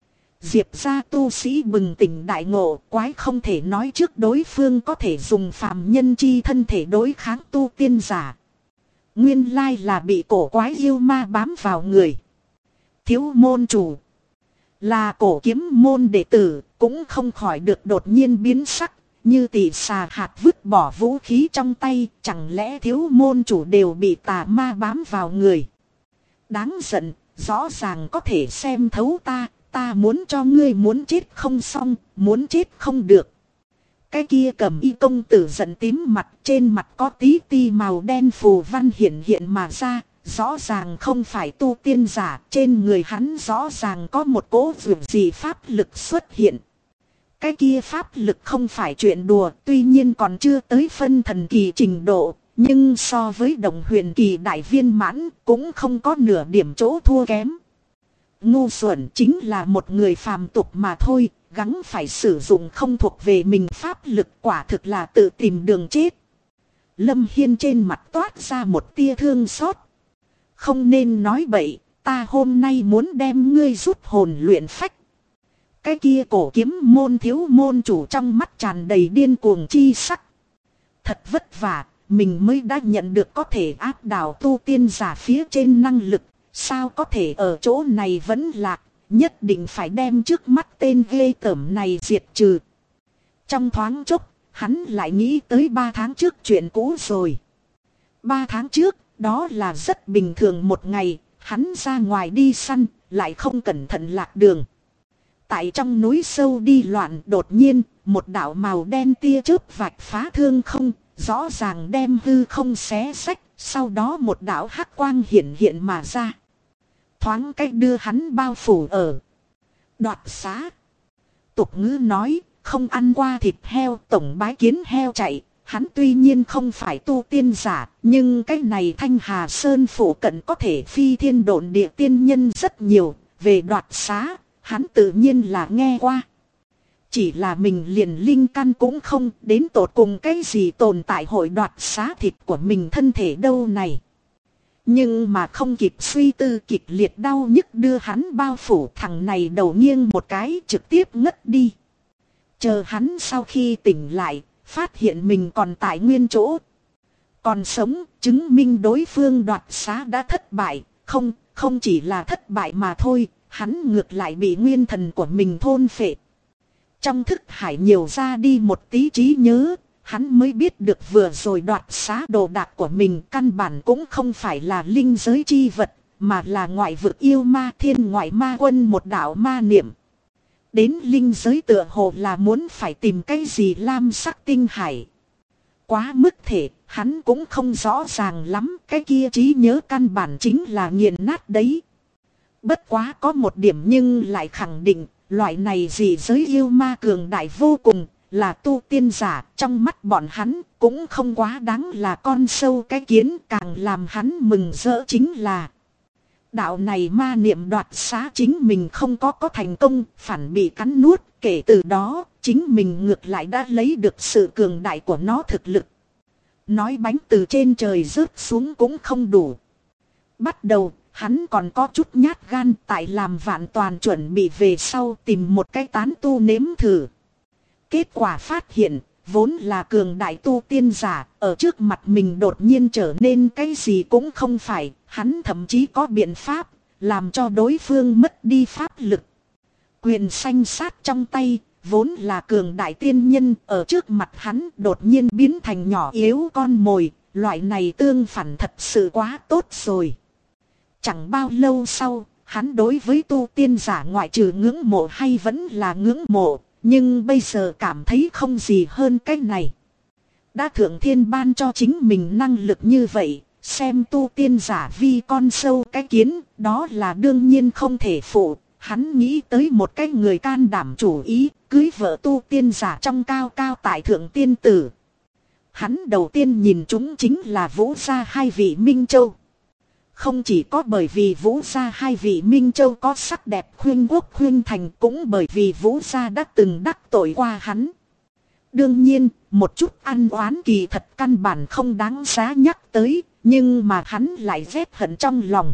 Diệp gia tu sĩ bừng tỉnh đại ngộ, quái không thể nói trước đối phương có thể dùng phàm nhân chi thân thể đối kháng tu tiên giả. Nguyên lai là bị cổ quái yêu ma bám vào người. Thiếu môn chủ là cổ kiếm môn đệ tử, cũng không khỏi được đột nhiên biến sắc, như tỷ xà hạt vứt bỏ vũ khí trong tay, chẳng lẽ thiếu môn chủ đều bị tà ma bám vào người. Đáng giận, rõ ràng có thể xem thấu ta, ta muốn cho ngươi muốn chết không xong, muốn chết không được. Cái kia cầm y công tử giận tím mặt, trên mặt có tí ti màu đen phù văn hiện mà ra, rõ ràng không phải tu tiên giả, trên người hắn rõ ràng có một cỗ vượt gì pháp lực xuất hiện. Cái kia pháp lực không phải chuyện đùa, tuy nhiên còn chưa tới phân thần kỳ trình độ, nhưng so với đồng huyền kỳ đại viên mãn cũng không có nửa điểm chỗ thua kém. Ngu xuẩn chính là một người phàm tục mà thôi, gắng phải sử dụng không thuộc về mình pháp lực, quả thực là tự tìm đường chết. Lâm Hiên trên mặt toát ra một tia thương xót. Không nên nói bậy, ta hôm nay muốn đem ngươi rút hồn luyện phách. Cái kia cổ kiếm môn thiếu môn chủ trong mắt tràn đầy điên cuồng chi sắc. Thật vất vả, mình mới đã nhận được có thể áp đảo tu tiên giả phía trên năng lực. Sao có thể ở chỗ này vẫn lạc, nhất định phải đem trước mắt tên ghê tởm này diệt trừ. Trong thoáng chốc, hắn lại nghĩ tới 3 tháng trước chuyện cũ rồi. 3 tháng trước, đó là rất bình thường một ngày, hắn ra ngoài đi săn, lại không cẩn thận lạc đường. Tại trong núi sâu đi loạn, đột nhiên, một đạo màu đen tia chớp vạch phá thương không, rõ ràng đem hư không xé xách, sau đó một đạo hắc quang hiện hiện mà ra. Thoáng cách đưa hắn bao phủ ở đoạt xá. Tục ngữ nói, không ăn qua thịt heo tổng bái kiến heo chạy. Hắn tuy nhiên không phải tu tiên giả, nhưng cái này Thanh Hà Sơn phủ cận có thể phi thiên độn địa tiên nhân rất nhiều. Về đoạt xá, hắn tự nhiên là nghe qua. Chỉ là mình liền linh căn cũng không, đến tột cùng cái gì tồn tại hội đoạt xá thịt của mình thân thể đâu này. Nhưng mà không kịp suy tư, kịch liệt đau nhức đưa hắn bao phủ, thằng này đầu nghiêng một cái trực tiếp ngất đi. Chờ hắn sau khi tỉnh lại, phát hiện mình còn tại nguyên chỗ. Còn sống, chứng minh đối phương đoạt xá đã thất bại, không chỉ là thất bại mà thôi, hắn ngược lại bị nguyên thần của mình thôn phệ. Trong thức hải nhiều ra đi một tí trí nhớ. Hắn mới biết được vừa rồi đoạt xá đồ đạc của mình căn bản cũng không phải là linh giới chi vật, mà là ngoại vực yêu ma thiên ngoại ma quân một đạo ma niệm. Đến linh giới tựa hồ là muốn phải tìm cái gì lam sắc tinh hải. Quá mức thể, hắn cũng không rõ ràng lắm, cái kia trí nhớ căn bản chính là nghiền nát đấy. Bất quá có một điểm nhưng lại khẳng định, loại này dị giới yêu ma cường đại vô cùng. Là tu tiên giả, trong mắt bọn hắn cũng không quá đáng là con sâu cái kiến, càng làm hắn mừng rỡ chính là đạo này ma niệm đoạt xá chính mình không có thành công, phản bị cắn nuốt, kể từ đó chính mình ngược lại đã lấy được sự cường đại của nó thực lực. Nói bánh từ trên trời rớt xuống cũng không đủ. Bắt đầu, hắn còn có chút nhát gan, tại làm vạn toàn chuẩn bị về sau tìm một cái tán tu nếm thử. Kết quả phát hiện, vốn là cường đại tu tiên giả, ở trước mặt mình đột nhiên trở nên cái gì cũng không phải, hắn thậm chí có biện pháp, làm cho đối phương mất đi pháp lực. Quyền sanh sát trong tay, vốn là cường đại tiên nhân, ở trước mặt hắn đột nhiên biến thành nhỏ yếu con mồi, loại này tương phản thật sự quá tốt rồi. Chẳng bao lâu sau, hắn đối với tu tiên giả ngoại trừ ngưỡng mộ hay vẫn là ngưỡng mộ. Nhưng bây giờ cảm thấy không gì hơn cái này. Đã thượng thiên ban cho chính mình năng lực như vậy, xem tu tiên giả vi con sâu cái kiến, đó là đương nhiên không thể phụ. Hắn nghĩ tới một cái người can đảm chủ ý, cưới vợ tu tiên giả trong cao cao tại thượng tiên tử. Hắn đầu tiên nhìn chúng chính là Vũ gia hai vị Minh Châu. Không chỉ có bởi vì Vũ gia hai vị Minh Châu có sắc đẹp khuyên quốc khuyên thành, cũng bởi vì Vũ gia đã từng đắc tội qua hắn. Đương nhiên, một chút ăn oán kỳ thật căn bản không đáng giá nhắc tới, nhưng mà hắn lại ghét hận trong lòng.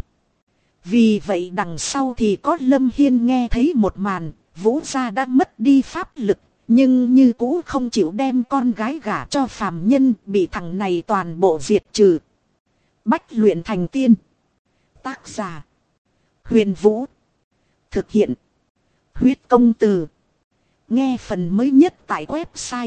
Vì vậy đằng sau thì có Lâm Hiên nghe thấy một màn, Vũ gia đã mất đi pháp lực, nhưng như cũ không chịu đem con gái gả cho phàm nhân, bị thằng này toàn bộ diệt trừ. Bách luyện thành tiên. Tác giả Huyền Vũ. Thực hiện Huyết Công Từ. Nghe phần mới nhất tại website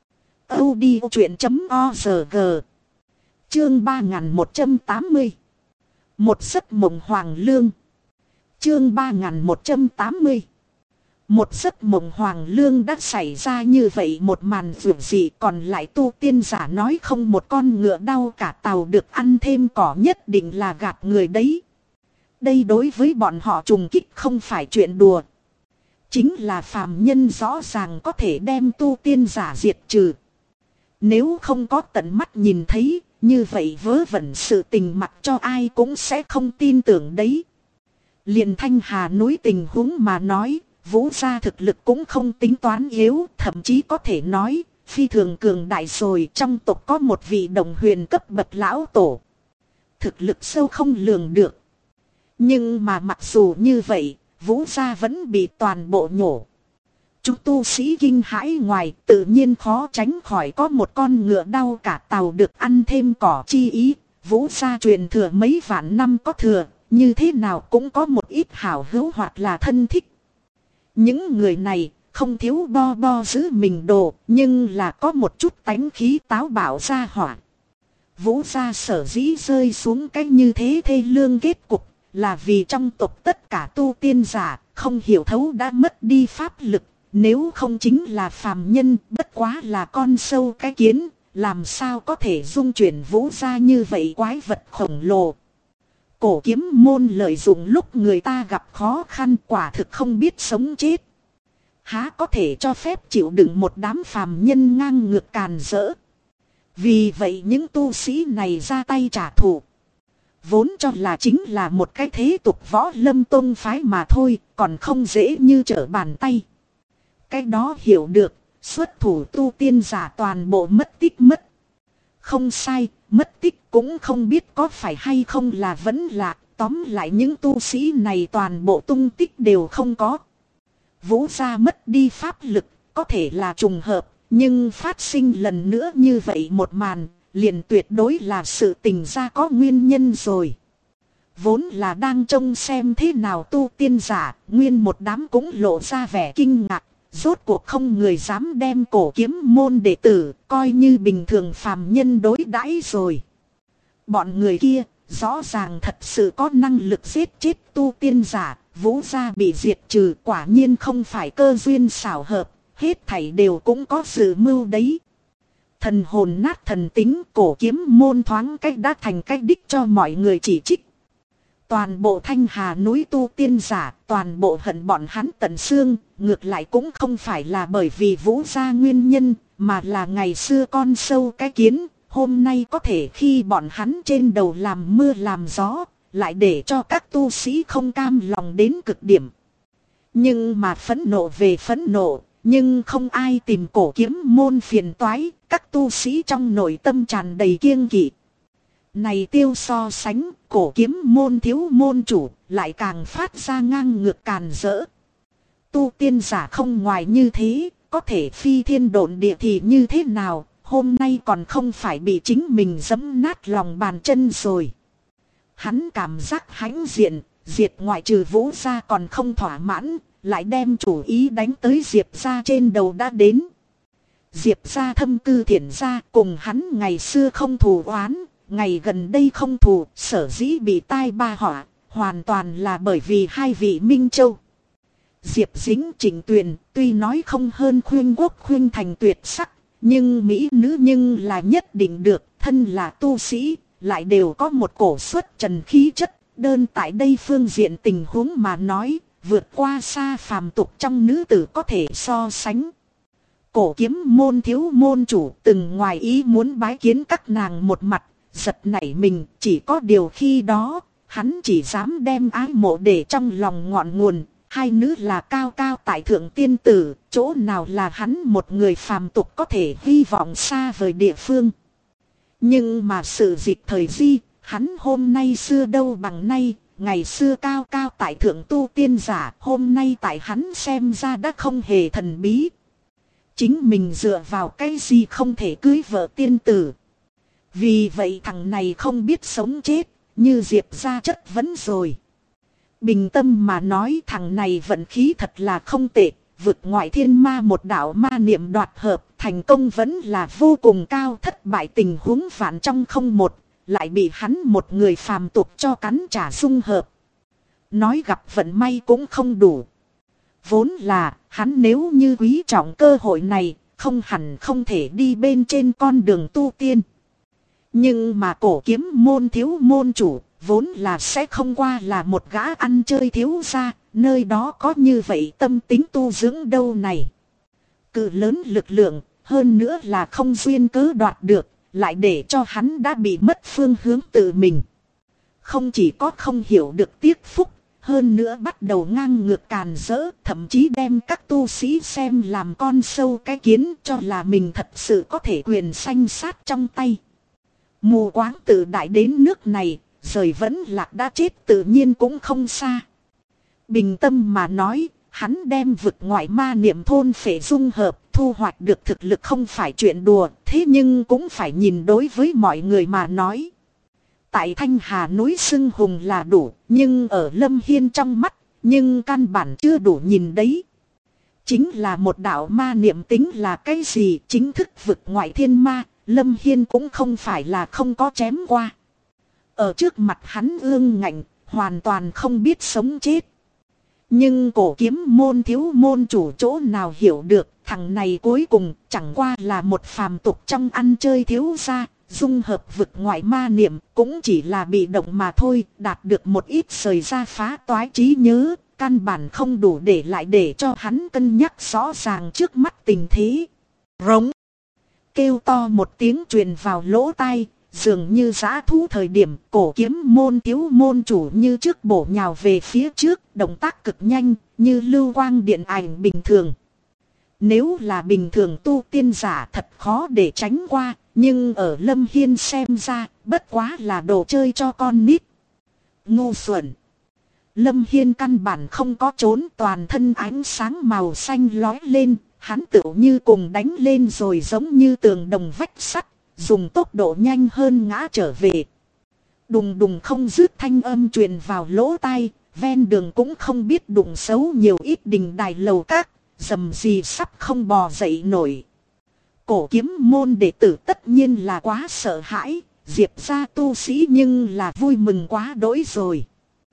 audiochuyện.org. Chương 3180. Một giấc mộng hoàng lương. Chương 3180. Một giấc mộng hoàng lương đã xảy ra như vậy một màn vượt dị, còn lại tu tiên giả nói không một con ngựa đau cả tàu được ăn thêm cỏ nhất định là gạt người đấy. Đây đối với bọn họ trùng kích không phải chuyện đùa. Chính là phàm nhân rõ ràng có thể đem tu tiên giả diệt trừ. Nếu không có tận mắt nhìn thấy, như vậy vớ vẩn sự tình mặc cho ai cũng sẽ không tin tưởng đấy. Liền Thanh Hà núi tình huống mà nói, Vũ gia thực lực cũng không tính toán yếu, thậm chí có thể nói, phi thường cường đại rồi. Trong tộc có một vị đồng huyền cấp bậc lão tổ. Thực lực sâu không lường được. Nhưng mà mặc dù như vậy, Vũ gia vẫn bị toàn bộ nhổ. Chúng tu sĩ kinh hãi ngoài, tự nhiên khó tránh khỏi có một con ngựa đau cả tàu được ăn thêm cỏ chi ý. Vũ gia truyền thừa mấy vạn năm có thừa, như thế nào cũng có một ít hảo hữu hoặc là thân thích. Những người này không thiếu bo bo giữ mình đồ, nhưng là có một chút tánh khí táo bạo ra hỏa. Vũ gia sở dĩ rơi xuống cách như thế thê lương kết cục, là vì trong tộc tất cả tu tiên giả không hiểu thấu đã mất đi pháp lực. Nếu không chính là phàm nhân, bất quá là con sâu cái kiến, làm sao có thể dung chuyển Vũ gia như vậy quái vật khổng lồ. Cổ kiếm môn lợi dụng lúc người ta gặp khó khăn, quả thực không biết sống chết. Há có thể cho phép chịu đựng một đám phàm nhân ngang ngược càn rỡ. Vì vậy những tu sĩ này ra tay trả thù. Vốn cho là chính là một cái thế tục võ lâm tông phái mà thôi, còn không dễ như trở bàn tay. Cái đó hiểu được, xuất thủ tu tiên giả toàn bộ mất tích mất. Không sai, mất tích cũng không biết có phải hay không là vẫn lạc. Tóm lại những tu sĩ này toàn bộ tung tích đều không có. Vũ gia mất đi pháp lực, có thể là trùng hợp, nhưng phát sinh lần nữa như vậy một màn, liền tuyệt đối là sự tình ra có nguyên nhân rồi. Vốn là đang trông xem thế nào tu tiên giả, nguyên một đám cũng lộ ra vẻ kinh ngạc. Rốt cuộc không người dám đem cổ kiếm môn đệ tử coi như bình thường phàm nhân đối đãi rồi. Bọn người kia rõ ràng thật sự có năng lực giết chết tu tiên giả. Vũ gia bị diệt trừ quả nhiên không phải cơ duyên xảo hợp. Hết thảy đều cũng có sự mưu đấy. Thần hồn nát thần tính, cổ kiếm môn thoáng cách đã thành cách đích cho mọi người chỉ trích. Toàn bộ Thanh Hà núi tu tiên giả, toàn bộ hận bọn hắn tận xương, ngược lại cũng không phải là bởi vì Vũ gia nguyên nhân, mà là ngày xưa con sâu cái kiến, hôm nay có thể khi bọn hắn trên đầu làm mưa làm gió, lại để cho các tu sĩ không cam lòng đến cực điểm. Nhưng mà phẫn nộ về phẫn nộ, nhưng không ai tìm cổ kiếm môn phiền toái, các tu sĩ trong nội tâm tràn đầy kiêng kỵ. Này tiêu so sánh, cổ kiếm môn thiếu môn chủ, lại càng phát ra ngang ngược càn rỡ. Tu tiên giả không ngoài như thế, có thể phi thiên độn địa thì như thế nào, hôm nay còn không phải bị chính mình giẫm nát lòng bàn chân rồi. Hắn cảm giác hãnh diện, diệt ngoại trừ Vũ gia còn không thỏa mãn, lại đem chủ ý đánh tới Diệp gia trên đầu đã đến. Diệp gia thâm cư thiện gia cùng hắn ngày xưa không thù oán, ngày gần đây không thù, sở dĩ bị tai ba họa, hoàn toàn là bởi vì hai vị Minh Châu. Diệp Dính Trịnh Tuyền tuy nói không hơn Khuynh Quốc Khuynh Thành tuyệt sắc, nhưng mỹ nữ nhưng là nhất định được, thân là tu sĩ, lại đều có một cổ xuất trần khí chất, đơn tại đây phương diện tình huống mà nói, vượt qua xa phàm tục trong nữ tử có thể so sánh. Cổ kiếm môn thiếu môn chủ từng ngoài ý muốn bái kiến các nàng một mặt, giật nảy mình, chỉ có điều khi đó, hắn chỉ dám đem ái mộ để trong lòng ngọn nguồn, hai nữ là cao cao tại thượng tiên tử, chỗ nào là hắn một người phàm tục có thể hy vọng xa vời địa phương. Nhưng mà sự dịch thời di, hắn hôm nay xưa đâu bằng nay, ngày xưa cao cao tại thượng tu tiên giả, hôm nay tại hắn xem ra đã không hề thần bí. Chính mình dựa vào cái gì không thể cưới vợ tiên tử. Vì vậy thằng này không biết sống chết, như Diệp ra chất vấn rồi. Bình tâm mà nói thằng này vận khí thật là không tệ, vượt ngoại thiên ma một đạo ma niệm đoạt hợp, thành công vẫn là vô cùng cao, thất bại tình huống vạn trong không một, lại bị hắn một người phàm tục cho cắn trả dung hợp. Nói gặp vận may cũng không đủ. Vốn là, hắn nếu như quý trọng cơ hội này, không hẳn không thể đi bên trên con đường tu tiên. Nhưng mà cổ kiếm môn thiếu môn chủ, vốn là sẽ không qua là một gã ăn chơi thiếu gia, nơi đó có như vậy tâm tính tu dưỡng đâu này. Cự lớn lực lượng, hơn nữa là không duyên cớ đoạt được, lại để cho hắn đã bị mất phương hướng tự mình. Không chỉ có không hiểu được tiếc phúc, hơn nữa bắt đầu ngang ngược càn rỡ, thậm chí đem các tu sĩ xem làm con sâu cái kiến, cho là mình thật sự có thể quyền sanh sát trong tay. Mù quáng tự đại đến nước này, rời vẫn lạc đã chết tự nhiên cũng không xa. Bình tâm mà nói, hắn đem vực ngoại ma niệm thôn phệ dung hợp, thu hoạch được thực lực không phải chuyện đùa, thế nhưng cũng phải nhìn đối với mọi người mà nói. Tại Thanh Hà núi xưng hùng là đủ, nhưng ở Lâm Hiên trong mắt, nhưng căn bản chưa đủ nhìn đấy. Chính là một đạo ma niệm tính là cái gì, chính thức vực ngoại thiên ma, Lâm Hiên cũng không phải là không có chém qua. Ở trước mặt hắn ương ngạnh, hoàn toàn không biết sống chết. Nhưng cổ kiếm môn thiếu môn chủ chỗ nào hiểu được, thằng này cuối cùng chẳng qua là một phàm tục trong ăn chơi thiếu gia, dung hợp vực ngoại ma niệm cũng chỉ là bị động mà thôi, đạt được một ít sời ra phá toái trí nhớ, căn bản không đủ để lại để cho hắn cân nhắc rõ ràng trước mắt tình thế. Rống. Kêu to một tiếng truyền vào lỗ tai, dường như dã thú thời điểm cổ kiếm môn thiếu môn chủ như trước bổ nhào về phía trước, động tác cực nhanh, như lưu quang điện ảnh bình thường. Nếu là bình thường tu tiên giả thật khó để tránh qua, nhưng ở Lâm Hiên xem ra, bất quá là đồ chơi cho con nít. Ngu xuẩn. Lâm Hiên căn bản không có trốn, toàn thân ánh sáng màu xanh lói lên, hắn tựu như cùng đánh lên rồi giống như tường đồng vách sắt, dùng tốc độ nhanh hơn ngã trở về. Đùng đùng không dứt thanh âm truyền vào lỗ tai, ven đường cũng không biết đụng xấu nhiều ít đình đài lầu các, dầm gì sắp không bò dậy nổi. Cổ kiếm môn đệ tử tất nhiên là quá sợ hãi, Diệp gia tu sĩ nhưng là vui mừng quá đỗi rồi.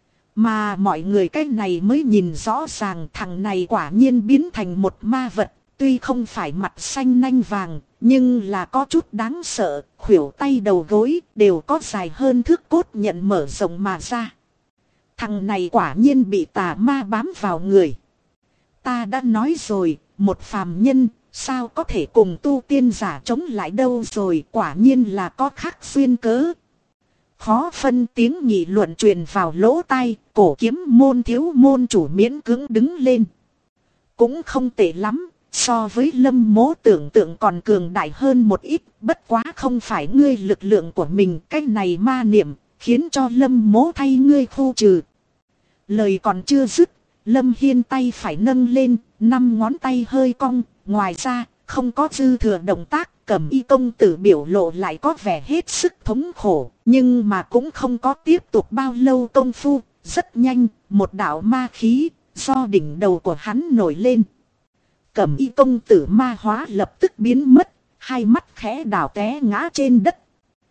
Mà mọi người cái này mới nhìn rõ ràng thằng này quả nhiên biến thành một ma vật, tuy không phải mặt xanh nanh vàng, nhưng là có chút đáng sợ, khuỷu tay đầu gối đều có dài hơn thước cốt nhận mở rộng mà ra. Thằng này quả nhiên bị tà ma bám vào người. Ta đã nói rồi, một phàm nhân, sao có thể cùng tu tiên giả chống lại đâu rồi, quả nhiên là có khác duyên cớ. Khó phân tiếng nghị luận truyền vào lỗ tai, cổ kiếm môn thiếu môn chủ miễn cưỡng đứng lên. Cũng không tệ lắm, so với Lâm Mỗ tưởng tượng còn cường đại hơn một ít, bất quá không phải ngươi lực lượng của mình, cái này ma niệm, khiến cho Lâm Mỗ thay ngươi khu trừ. Lời còn chưa dứt, Lâm Hiên tay phải nâng lên, 5 ngón tay hơi cong, ngoài ra, không có dư thừa động tác, Cẩm Y công tử biểu lộ lại có vẻ hết sức thống khổ, nhưng mà cũng không có tiếp tục bao lâu công phu, rất nhanh, một đạo ma khí, do đỉnh đầu của hắn nổi lên. Cẩm Y công tử ma hóa lập tức biến mất, hai mắt khẽ đảo té ngã trên đất.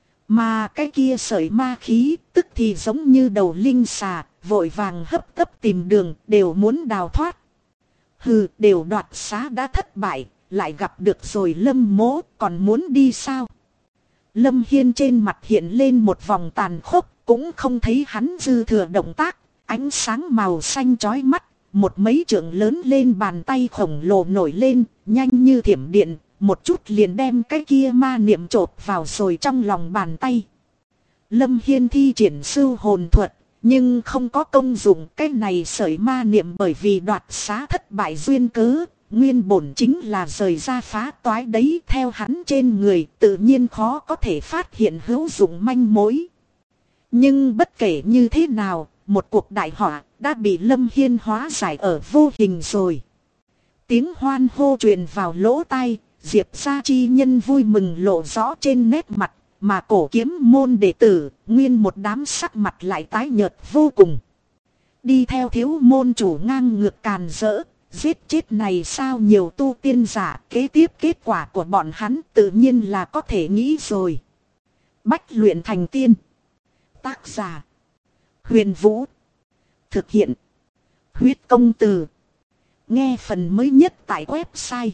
Mà cái kia sợi ma khí, tức thì giống như đầu linh xà, vội vàng hấp tấp tìm đường, đều muốn đào thoát. Hừ, đều đoạt xá đã thất bại, lại gặp được rồi Lâm Mỗ, còn muốn đi sao? Lâm Hiên trên mặt hiện lên một vòng tàn khốc, cũng không thấy hắn dư thừa động tác, ánh sáng màu xanh chói mắt, một mấy trượng lớn lên bàn tay khổng lồ nổi lên, nhanh như thiểm điện, một chút liền đem cái kia ma niệm chộp vào rồi trong lòng bàn tay. Lâm Hiên thi triển sưu hồn thuật, nhưng không có công dụng, cái này sợi ma niệm bởi vì đoạt xá thất bại duyên cớ, nguyên bổn chính là rời ra phá toái đấy, theo hắn trên người tự nhiên khó có thể phát hiện hữu dụng manh mối. Nhưng bất kể như thế nào, một cuộc đại họa đã bị Lâm Hiên hóa giải ở vô hình rồi. Tiếng hoan hô truyền vào lỗ tai, Diệp gia chi nhân vui mừng lộ rõ trên nét mặt, mà cổ kiếm môn đệ tử, nguyên một đám sắc mặt lại tái nhợt vô cùng. Đi theo thiếu môn chủ ngang ngược càn rỡ, giết chết này sao nhiều tu tiên giả, kế tiếp kết quả của bọn hắn tự nhiên là có thể nghĩ rồi. Bách luyện thành tiên. Tác giả: Huyền Vũ. Thực hiện: Huyết Công Từ. Nghe phần mới nhất tại website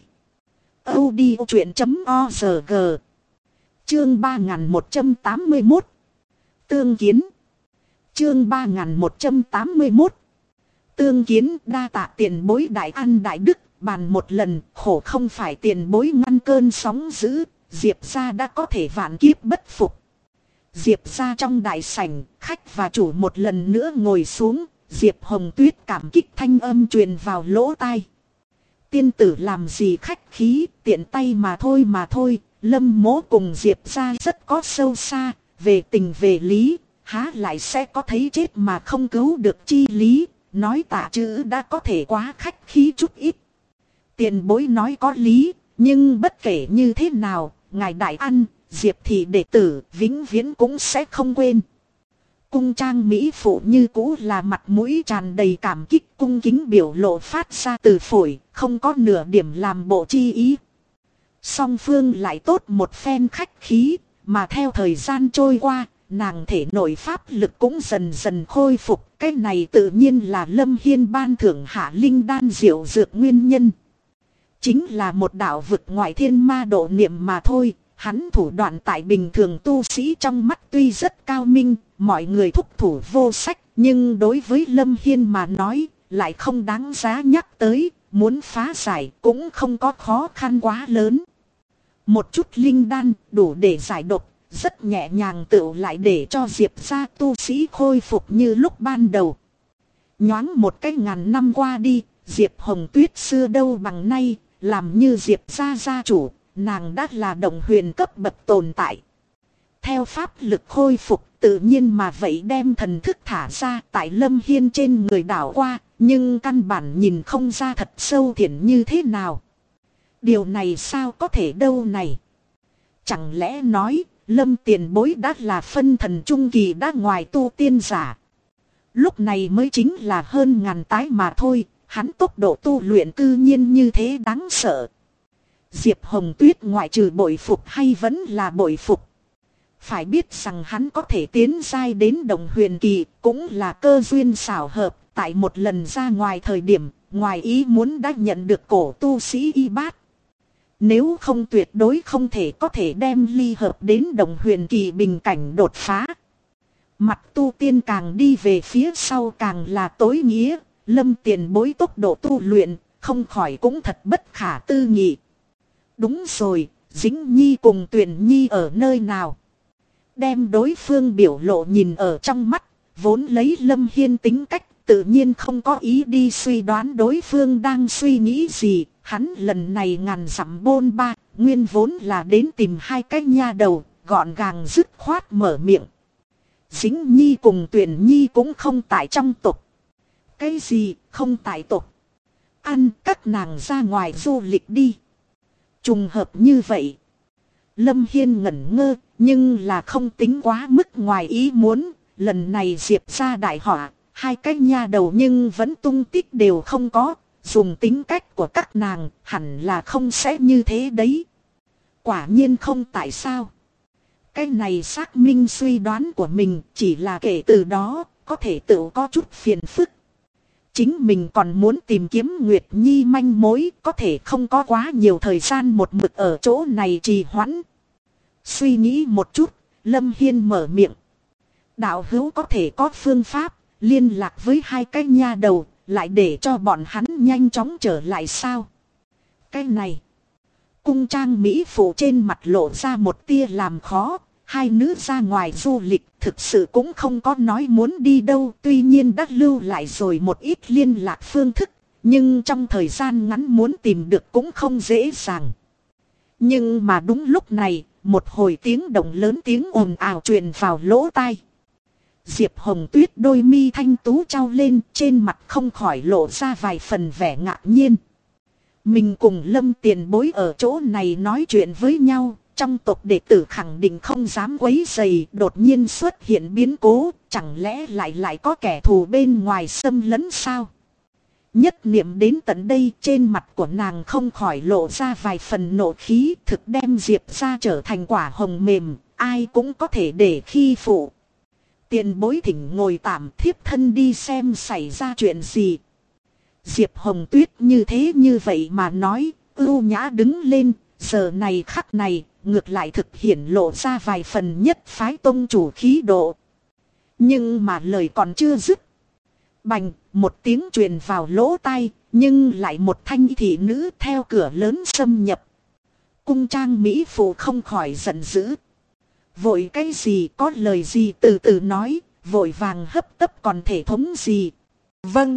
audiochuyện.org. Chương 3181. Tương kiến. Chương 3181. Tương kiến đa tạ tiền bối đại ăn đại đức, bàn một lần, khổ không phải tiền bối ngăn cơn sóng dữ, Diệp gia đã có thể vạn kiếp bất phục. Diệp gia trong đại sảnh, khách và chủ một lần nữa ngồi xuống, Diệp Hồng Tuyết cảm kích thanh âm truyền vào lỗ tai. Tiên tử làm gì khách khí, tiện tay mà thôi, Lâm Mỗ cùng Diệp gia rất có sâu xa, về tình về lý, há lại sẽ có thấy chết mà không cứu được chi lý, nói tạ chữ đã có thể quá khách khí chút ít. Tiền bối nói có lý, nhưng bất kể như thế nào, ngài đại ăn, Diệp thị đệ tử vĩnh viễn cũng sẽ không quên. Cung trang mỹ phụ như cũ là mặt mũi tràn đầy cảm kích, cung kính biểu lộ phát ra từ phổi, không có nửa điểm làm bộ chi ý. Song phương lại tốt một phen khách khí, mà theo thời gian trôi qua, nàng thể nội pháp lực cũng dần dần khôi phục. Cái này tự nhiên là Lâm Hiên ban thưởng hạ linh đan diệu dược nguyên nhân. Chính là một đạo vực ngoại thiên ma độ niệm mà thôi. Hắn thủ đoạn tại bình thường tu sĩ trong mắt tuy rất cao minh, mọi người thúc thủ vô sách, nhưng đối với Lâm Hiên mà nói, lại không đáng giá nhắc tới, muốn phá giải cũng không có khó khăn quá lớn. Một chút linh đan đủ để giải độc, rất nhẹ nhàng tựu lại để cho Diệp gia tu sĩ khôi phục như lúc ban đầu. Nhoáng một cái ngàn năm qua đi, Diệp Hồng Tuyết xưa đâu bằng nay, làm như Diệp gia gia chủ. Nàng đã là đồng huyền cấp bậc tồn tại. Theo pháp lực khôi phục tự nhiên mà vậy đem thần thức thả ra tại Lâm Hiên trên người đảo qua. Nhưng căn bản nhìn không ra thật sâu thiện như thế nào. Điều này sao có thể đâu này. Chẳng lẽ nói Lâm tiền bối đã là phân thần trung kỳ đã ngoài tu tiên giả. Lúc này mới chính là hơn ngàn tái mà thôi. Hắn tốc độ tu luyện cư nhiên như thế đáng sợ. Diệp Hồng Tuyết ngoại trừ bội phục hay vẫn là bội phục. Phải biết rằng hắn có thể tiến giai đến đồng huyền kỳ cũng là cơ duyên xảo hợp. Tại một lần ra ngoài thời điểm, ngoài ý muốn đã nhận được cổ tu sĩ y bát. Nếu không tuyệt đối không thể có thể đem ly hợp đến đồng huyền kỳ bình cảnh đột phá. Mặt tu tiên càng đi về phía sau càng là tối nghĩa. Lâm tiền bối tốc độ tu luyện, không khỏi cũng thật bất khả tư nghị. Đúng rồi, Dĩnh Nhi cùng Tuyền Nhi ở nơi nào? Đem đối phương biểu lộ nhìn ở trong mắt, vốn lấy Lâm Hiên tính cách, tự nhiên không có ý đi suy đoán đối phương đang suy nghĩ gì. Hắn lần này ngàn dặm bôn ba, nguyên vốn là đến tìm hai cái nha đầu, gọn gàng dứt khoát mở miệng. Dĩnh Nhi cùng Tuyền Nhi cũng không tại trong tộc. Cái gì không tại tộc? Ăn các nàng ra ngoài du lịch đi. Trùng hợp như vậy. Lâm Hiên ngẩn ngơ, nhưng là không tính quá mức ngoài ý muốn. Lần này Diệp ra đại họa, hai cái nha đầu nhưng vẫn tung tích đều không có. Dùng tính cách của các nàng, hẳn là không sẽ như thế đấy. Quả nhiên không tại sao. Cái này xác minh suy đoán của mình, chỉ là kể từ đó, có thể tự có chút phiền phức. Chính mình còn muốn tìm kiếm Nguyệt Nhi manh mối, có thể không có quá nhiều thời gian một mực ở chỗ này trì hoãn. Suy nghĩ một chút, Lâm Hiên mở miệng. Đạo hữu có thể có phương pháp, liên lạc với hai cái nha đầu, lại để cho bọn hắn nhanh chóng trở lại sao? Cái này, cung trang mỹ phụ trên mặt lộ ra một tia làm khó. Hai nữ ra ngoài du lịch thực sự cũng không có nói muốn đi đâu. Tuy nhiên đã lưu lại rồi một ít liên lạc phương thức. Nhưng trong thời gian ngắn muốn tìm được cũng không dễ dàng. Nhưng mà đúng lúc này, một hồi tiếng động lớn tiếng ồn ào truyền vào lỗ tai. Diệp Hồng Tuyết đôi mi thanh tú trao lên, trên mặt không khỏi lộ ra vài phần vẻ ngạc nhiên. Mình cùng Lâm tiền bối ở chỗ này nói chuyện với nhau. Trong tộc đệ tử khẳng định không dám quấy rầy, đột nhiên xuất hiện biến cố, chẳng lẽ lại có kẻ thù bên ngoài xâm lấn sao? Nhất niệm đến tận đây, trên mặt của nàng không khỏi lộ ra vài phần nộ khí, thực đem Diệp ra trở thành quả hồng mềm, ai cũng có thể để khi phụ. Tiền bối thỉnh ngồi tạm, thiếp thân đi xem xảy ra chuyện gì. Diệp Hồng Tuyết như thế như vậy mà nói, ưu nhã đứng lên, giờ này khắc này, ngược lại thực hiện lộ ra vài phần nhất phái tông chủ khí độ. Nhưng mà lời còn chưa dứt. Bành, một tiếng truyền vào lỗ tai, nhưng lại một thanh thị nữ theo cửa lớn xâm nhập. Cung trang mỹ phụ không khỏi giận dữ. Vội cái gì, có lời gì từ từ nói, vội vàng hấp tấp còn thể thống gì. Vâng.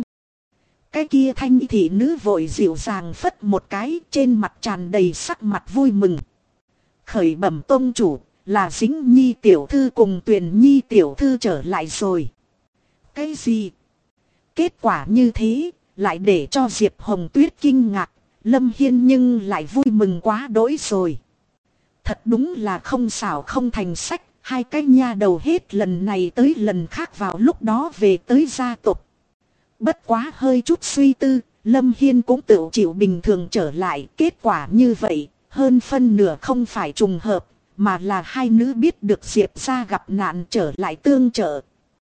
Cái kia thanh thị nữ vội dịu dàng phất một cái, trên mặt tràn đầy sắc mặt vui mừng. Khởi bẩm tông chủ, là Dính Nhi tiểu thư cùng Tuyền Nhi tiểu thư trở lại rồi. Cái gì? Kết quả như thế, lại để cho Diệp Hồng Tuyết kinh ngạc, Lâm Hiên nhưng lại vui mừng quá đỗi rồi. Thật đúng là không xảo không thành sách, hai cái nha đầu hết lần này tới lần khác vào lúc đó về tới gia tộc. Bất quá hơi chút suy tư, Lâm Hiên cũng tự chịu bình thường trở lại. Kết quả như vậy, hơn phân nửa không phải trùng hợp, mà là hai nữ biết được Diệp gia gặp nạn trở lại tương trợ.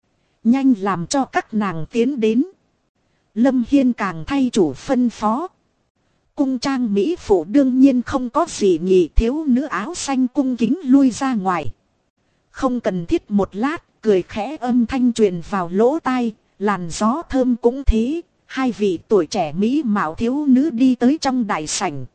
Nhanh làm cho các nàng tiến đến. Lâm Hiên càng thay chủ phân phó. Cung trang mỹ phụ đương nhiên không có gì nhỉ, thiếu nữ áo xanh cung kính lui ra ngoài. Không cần thiết một lát, cười khẽ âm thanh truyền vào lỗ tai, làn gió thơm cũng thế. Hai vị tuổi trẻ mỹ mạo thiếu nữ đi tới trong đại sảnh.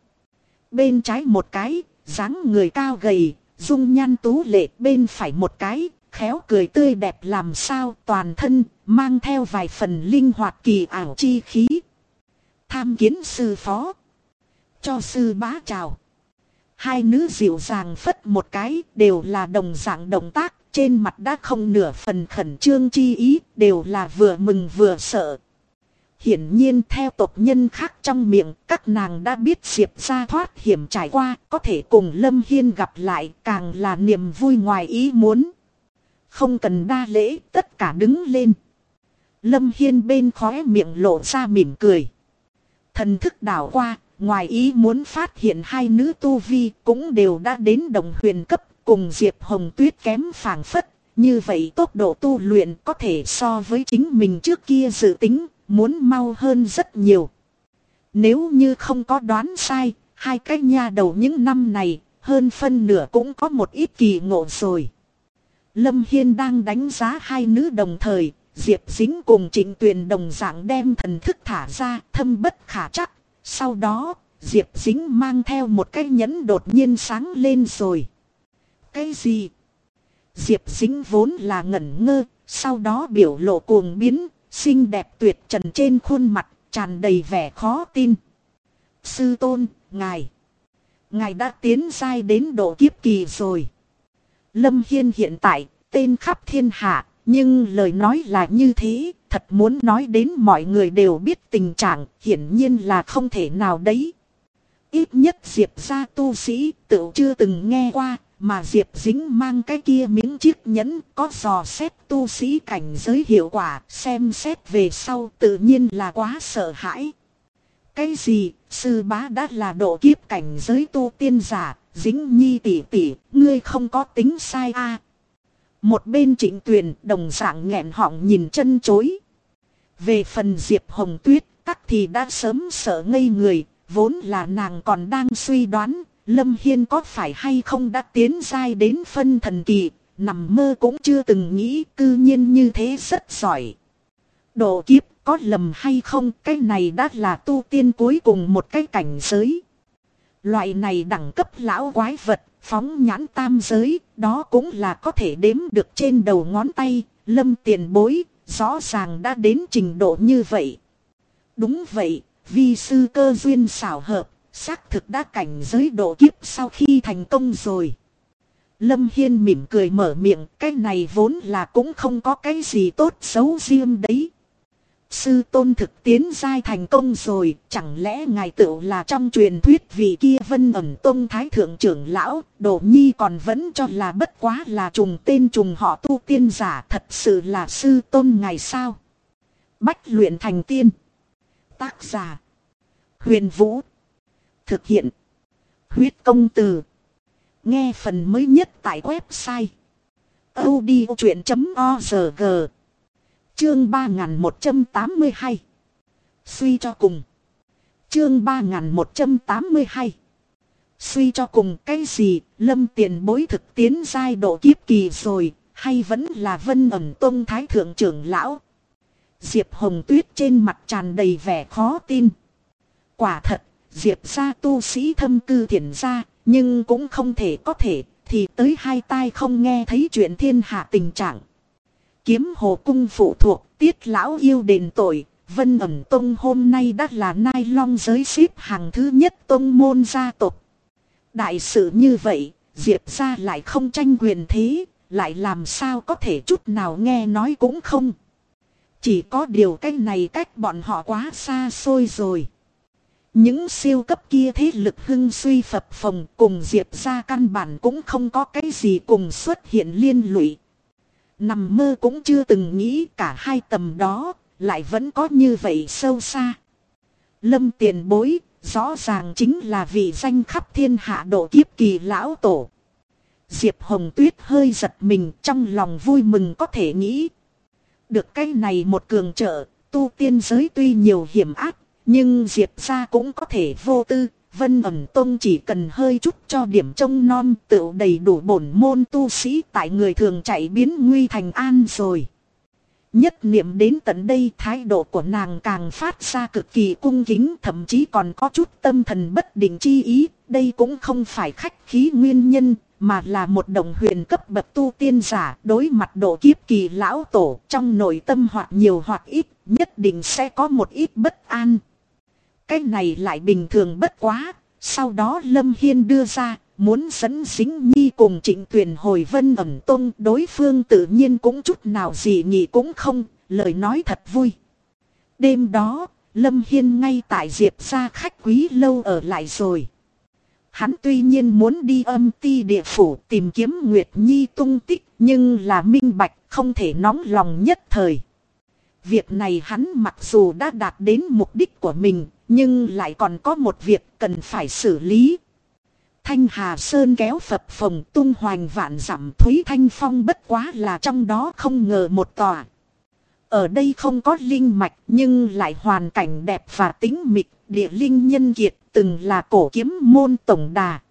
Bên trái một cái, dáng người cao gầy, dung nhan tú lệ, bên phải một cái, khéo cười tươi đẹp làm sao, toàn thân mang theo vài phần linh hoạt kỳ ảo chi khí. Tham kiến sư phó. Cho sư bá chào. Hai nữ dịu dàng phất một cái, đều là đồng dạng động tác, trên mặt đã không nửa phần khẩn trương chi ý, đều là vừa mừng vừa sợ. Hiển nhiên theo tộc nhân khác trong miệng, các nàng đã biết Diệp gia thoát hiểm trải qua, có thể cùng Lâm Hiên gặp lại, càng là niềm vui ngoài ý muốn. Không cần đa lễ, tất cả đứng lên. Lâm Hiên bên khóe miệng lộ ra mỉm cười. Thần thức đảo qua, ngoài ý muốn phát hiện hai nữ tu vi cũng đều đã đến đồng huyền cấp, cùng Diệp Hồng Tuyết kém phảng phất. Như vậy tốc độ tu luyện có thể so với chính mình trước kia dự tính, muốn mau hơn rất nhiều. Nếu như không có đoán sai, hai cái nha đầu những năm này, hơn phân nửa cũng có một ít kỳ ngộ rồi. Lâm Hiên đang đánh giá hai nữ đồng thời, Diệp Dính cùng Trịnh Tuyền đồng dạng đem thần thức thả ra, thâm bất khả trắc. Sau đó, Diệp Dính mang theo một cái nhẫn đột nhiên sáng lên rồi. Cái gì? Diệp Dính vốn là ngẩn ngơ, sau đó biểu lộ cuồng biến, xinh đẹp tuyệt trần trên khuôn mặt, tràn đầy vẻ khó tin. Sư tôn, ngài đã tiến giai đến độ kiếp kỳ rồi. Lâm Hiên hiện tại, tên khắp thiên hạ, nhưng lời nói là như thế, thật muốn nói đến mọi người đều biết tình trạng, hiển nhiên là không thể nào đấy. Ít nhất Diệp gia tu sĩ tự chưa từng nghe qua, mà Diệp Dính mang cái kia miếng chiếc nhẫn có dò xét tu sĩ cảnh giới hiệu quả, xem xét về sau tự nhiên là quá sợ hãi. Cái gì, sư bá đã là độ kiếp cảnh giới tu tiên giả, Dính Nhi tỷ tỷ, ngươi không có tính sai a. Một bên Trịnh Tuyền đồng dạng nghẹn họng nhìn chân chối. Về phần Diệp Hồng Tuyết, tắc thì đã sớm sợ ngây người, vốn là nàng còn đang suy đoán, Lâm Hiên có phải hay không đã tiến giai đến phân thần kỳ, nằm mơ cũng chưa từng nghĩ, cư nhiên như thế rất giỏi. Độ kiếp có lầm hay không, cái này đã là tu tiên cuối cùng một cái cảnh giới. Loại này đẳng cấp lão quái vật, phóng nhãn tam giới, đó cũng là có thể đếm được trên đầu ngón tay. Lâm tiền bối, rõ ràng đã đến trình độ như vậy. Đúng vậy, vi sư cơ duyên xảo hợp, xác thực đã cảnh giới độ kiếp sau khi thành công rồi. Lâm Hiên mỉm cười mở miệng, cái này vốn là cũng không có cái gì tốt xấu riêng đấy. Sư tôn thực tiến giai thành công rồi, chẳng lẽ ngài tựu là trong truyền thuyết vị kia Vân Ẩn Tông Thái Thượng trưởng lão, Đồ Nhi còn vẫn cho là bất quá là trùng tên trùng họ tu tiên giả, thật sự là sư tôn ngài sao? Bách luyện thành tiên. Tác giả Huyền Vũ. Thực hiện Huyết Công Từ. Nghe phần mới nhất tại website audiochuyện.org. Chương 3182. Suy cho cùng. Chương 3182. Suy cho cùng cái gì, Lâm tiền bối thực tiến giai độ kiếp kỳ rồi, hay vẫn là Vân Ẩn Tông Thái Thượng trưởng lão? Diệp Hồng Tuyết trên mặt tràn đầy vẻ khó tin. Quả thật, Diệp gia tu sĩ thâm cư thiền gia, nhưng cũng không thể thì tới hai tai không nghe thấy chuyện thiên hạ tình trạng. Kiếm Hồ cung phụ thuộc, Tiết lão yêu đền tội, Vân Ẩn Tông hôm nay đã là Nai Long giới xếp hàng thứ nhất tông môn gia tộc. Đại sự như vậy, Diệp gia lại không tranh quyền thế, lại làm sao có thể chút nào nghe nói cũng không. Chỉ có điều cái này cách bọn họ quá xa xôi rồi. Những siêu cấp kia thế lực hưng suy phập phồng cùng Diệp gia căn bản cũng không có cái gì cùng xuất hiện liên lụy. Nằm mơ cũng chưa từng nghĩ cả hai tầm đó lại vẫn có như vậy sâu xa. Lâm tiền bối rõ ràng chính là vị danh khắp thiên hạ độ kiếp kỳ lão tổ. Diệp Hồng Tuyết hơi giật mình, trong lòng vui mừng có thể nghĩ. Được cái này một cường trợ, tu tiên giới tuy nhiều hiểm ác, nhưng Diệp gia cũng có thể vô tư. Vân Ẩn Tông chỉ cần hơi chút cho điểm trông non tựu đầy đủ bổn môn tu sĩ tại người thường chạy biến nguy thành an rồi. Nhất niệm đến tận đây, thái độ của nàng càng phát ra cực kỳ cung kính, thậm chí còn có chút tâm thần bất định chi ý. Đây cũng không phải khách khí nguyên nhân, mà là một đồng huyền cấp bậc tu tiên giả đối mặt độ kiếp kỳ lão tổ, trong nội tâm hoặc nhiều hoặc ít, nhất định sẽ có một ít bất an. Cái này lại bình thường bất quá. Sau đó Lâm Hiên đưa ra, muốn dẫn Dính Nhi cùng Trịnh Tuyền hồi Vân Ẩn Tông, đối phương tự nhiên cũng chút nào gì nghị cũng không, lời nói thật vui. Đêm đó, Lâm Hiên ngay tại Diệp gia khách quý lâu ở lại rồi. Hắn tuy nhiên muốn đi âm ti địa phủ tìm kiếm Nguyệt Nhi tung tích, nhưng là minh bạch, không thể nóng lòng nhất thời. Việc này hắn mặc dù đã đạt đến mục đích của mình, nhưng lại còn có một việc cần phải xử lý. Thanh Hà Sơn kéo phập phồng tung hoành vạn dặm, Thúy Thanh Phong bất quá là trong đó không ngờ một tòa. Ở đây không có linh mạch nhưng lại hoàn cảnh đẹp và tĩnh mịch, địa linh nhân kiệt, từng là cổ kiếm môn tổng đà.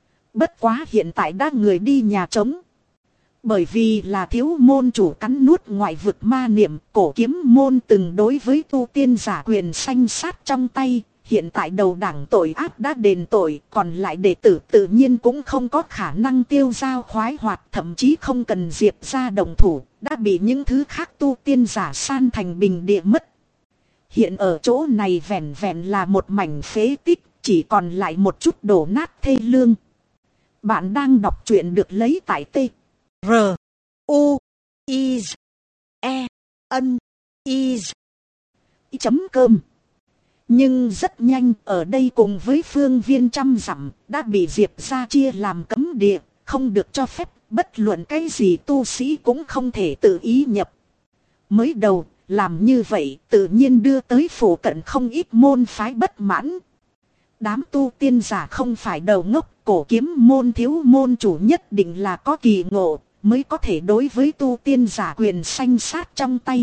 Bất quá hiện tại đã người đi nhà trống. Bởi vì là thiếu môn chủ cắn nuốt ngoại vực ma niệm, cổ kiếm môn từng đối với tu tiên giả quyền sanh sát trong tay. Hiện tại đầu đảng tội ác đã đền tội, còn lại đệ tử tự nhiên cũng không có khả năng tiêu dao khoái hoạt, thậm chí không cần Diệp gia động thủ, đã bị những thứ khác tu tiên giả san thành bình địa mất. Hiện ở chỗ này vẹn vẹn là một mảnh phế tích, chỉ còn lại một chút đổ nát thê lương. Bạn đang đọc truyện được lấy tại T R U I E N I chấm cơm. Nhưng rất nhanh, ở đây cùng với phương viên trăm dặm đã bị Diệp gia chia làm cấm địa, không được cho phép bất luận cái gì tu sĩ cũng không thể tự ý nhập. Mới đầu, làm như vậy tự nhiên đưa tới phủ cận không ít môn phái bất mãn. Đám tu tiên giả không phải đầu ngốc, cổ kiếm môn thiếu môn chủ nhất định là có kỳ ngộ, mới có thể đối với tu tiên giả quyền sanh sát trong tay.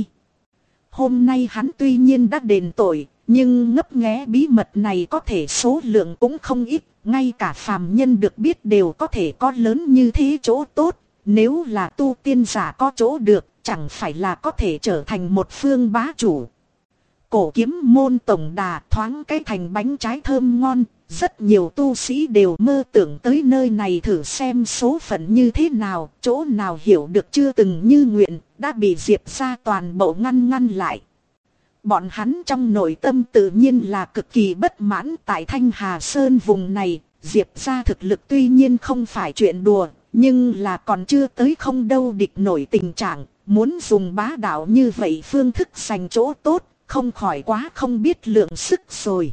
Hôm nay hắn tuy nhiên đã đền tội, nhưng ngấp nghé bí mật này có thể số lượng cũng không ít, ngay cả phàm nhân được biết đều có thể có lớn như thế chỗ tốt. Nếu là tu tiên giả có chỗ được, chẳng phải là có thể trở thành một phương bá chủ. Cổ kiếm môn tổng đà thoáng cái thành bánh trái thơm ngon, rất nhiều tu sĩ đều mơ tưởng tới nơi này thử xem số phận như thế nào, chỗ nào hiểu được chưa từng như nguyện, đã bị Diệp gia toàn bộ ngăn lại. Bọn hắn trong nội tâm tự nhiên là cực kỳ bất mãn. Tại Thanh Hà Sơn vùng này, Diệp gia thực lực tuy nhiên không phải chuyện đùa, nhưng là còn chưa tới không đâu địch nổi tình trạng, muốn dùng bá đạo như vậy phương thức giành chỗ tốt, không khỏi quá không biết lượng sức rồi.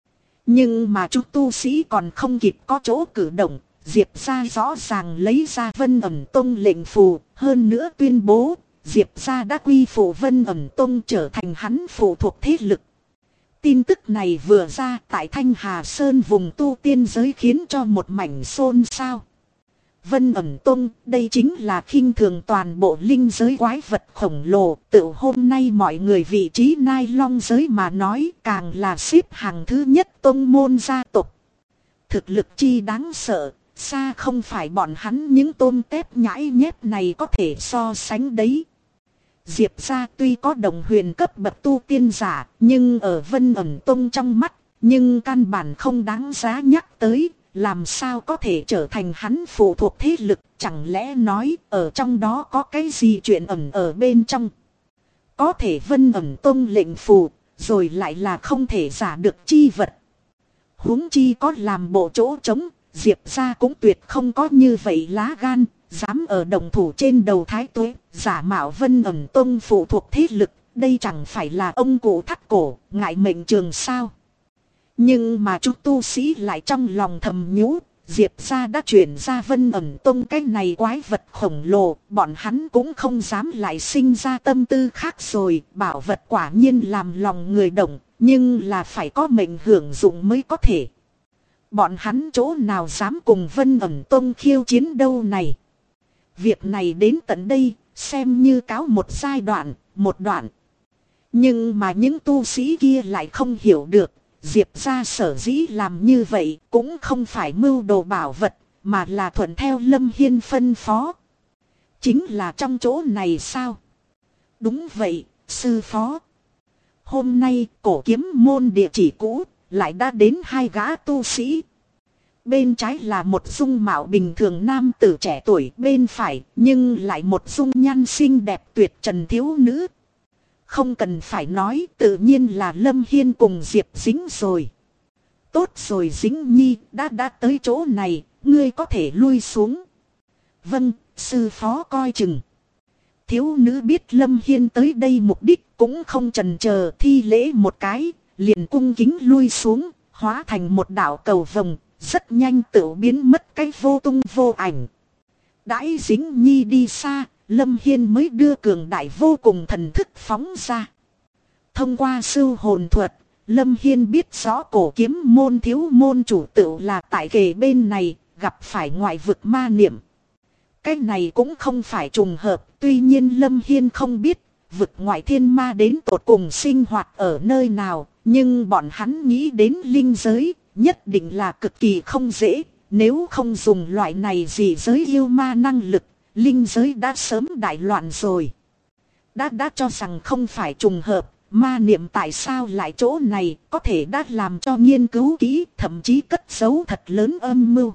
Nhưng mà chúng tu sĩ còn không kịp có chỗ cử động, Diệp gia rõ ràng lấy ra Vân Ẩn Tông lệnh phù, hơn nữa tuyên bố Diệp gia đã quy phụ Vân Ẩn Tông trở thành hắn phụ thuộc thế lực. Tin tức này vừa ra tại Thanh Hà Sơn vùng tu tiên giới khiến cho một mảnh xôn xao. Vân Ẩn Tông, đây chính là khinh thường toàn bộ linh giới quái vật khổng lồ. Tự hôm nay mọi người vị trí Nai Long giới mà nói, càng là xếp hàng thứ nhất tông môn gia tộc. Thực lực chi đáng sợ, xa không phải bọn hắn những tôm tép nhãi nhép này có thể so sánh đấy. Diệp gia tuy có đồng huyền cấp bậc tu tiên giả, nhưng ở Vân Ẩn Tông trong mắt, nhưng căn bản không đáng giá nhắc tới, làm sao có thể trở thành hắn phụ thuộc thế lực, chẳng lẽ nói ở trong đó có cái gì chuyện ẩn ở bên trong. Có thể Vân Ẩn Tông lệnh phù, rồi lại là không thể giả được chi vật. Huống chi có làm bộ chỗ trống, Diệp gia cũng tuyệt không có như vậy lá gan, dám ở đồng thủ trên đầu Thái Tuế, giả mạo Vân Ẩn Tông phụ thuộc thế lực, đây chẳng phải là ông cụ thắt cổ, ngại mệnh trường sao. Nhưng mà chúng tu sĩ lại trong lòng thầm nhủ, Diệp gia đã chuyển ra Vân Ẩn Tông cái này quái vật khổng lồ, bọn hắn cũng không dám lại sinh ra tâm tư khác rồi, bảo vật quả nhiên làm lòng người động, nhưng là phải có mệnh hưởng dụng mới có thể. Bọn hắn chỗ nào dám cùng Vân Ẩn Tông khiêu chiến đâu này. Việc này đến tận đây, xem như cáo một giai đoạn, một đoạn. Nhưng mà những tu sĩ kia lại không hiểu được, Diệp gia sở dĩ làm như vậy cũng không phải mưu đồ bảo vật, mà là thuận theo Lâm Hiên phân phó. Chính là trong chỗ này sao? Đúng vậy, sư phó. Hôm nay cổ kiếm môn địa chỉ cũ, lại đã đến hai gã tu sĩ. Bên trái là một dung mạo bình thường nam tử trẻ tuổi, bên phải nhưng lại một dung nhan xinh đẹp tuyệt trần thiếu nữ. Không cần phải nói, tự nhiên là Lâm Hiên cùng Diệp Dính rồi. Tốt rồi Dính Nhi, đã tới chỗ này, ngươi có thể lui xuống. Vâng, sư phó coi chừng. Thiếu nữ biết Lâm Hiên tới đây mục đích cũng không chần chờ, thi lễ một cái, liền cung kính lui xuống, hóa thành một đạo cầu vồng, rất nhanh tự biến mất cái vô tung vô ảnh. Đãi Dính Nhi đi xa, Lâm Hiên mới đưa cường đại vô cùng thần thức phóng ra. Thông qua sưu hồn thuật, Lâm Hiên biết rõ cổ kiếm môn thiếu môn chủ tự là tại kề bên này, gặp phải ngoại vực ma niệm. Cái này cũng không phải trùng hợp, tuy nhiên Lâm Hiên không biết vực ngoại thiên ma đến tột cùng sinh hoạt ở nơi nào, nhưng bọn hắn nghĩ đến linh giới, nhất định là cực kỳ không dễ, nếu không dùng loại này gì giới yêu ma năng lực, linh giới đã sớm đại loạn rồi. Đã cho rằng không phải trùng hợp, ma niệm tại sao lại chỗ này, có thể đã làm cho nghiên cứu kỹ, thậm chí cất giấu thật lớn âm mưu.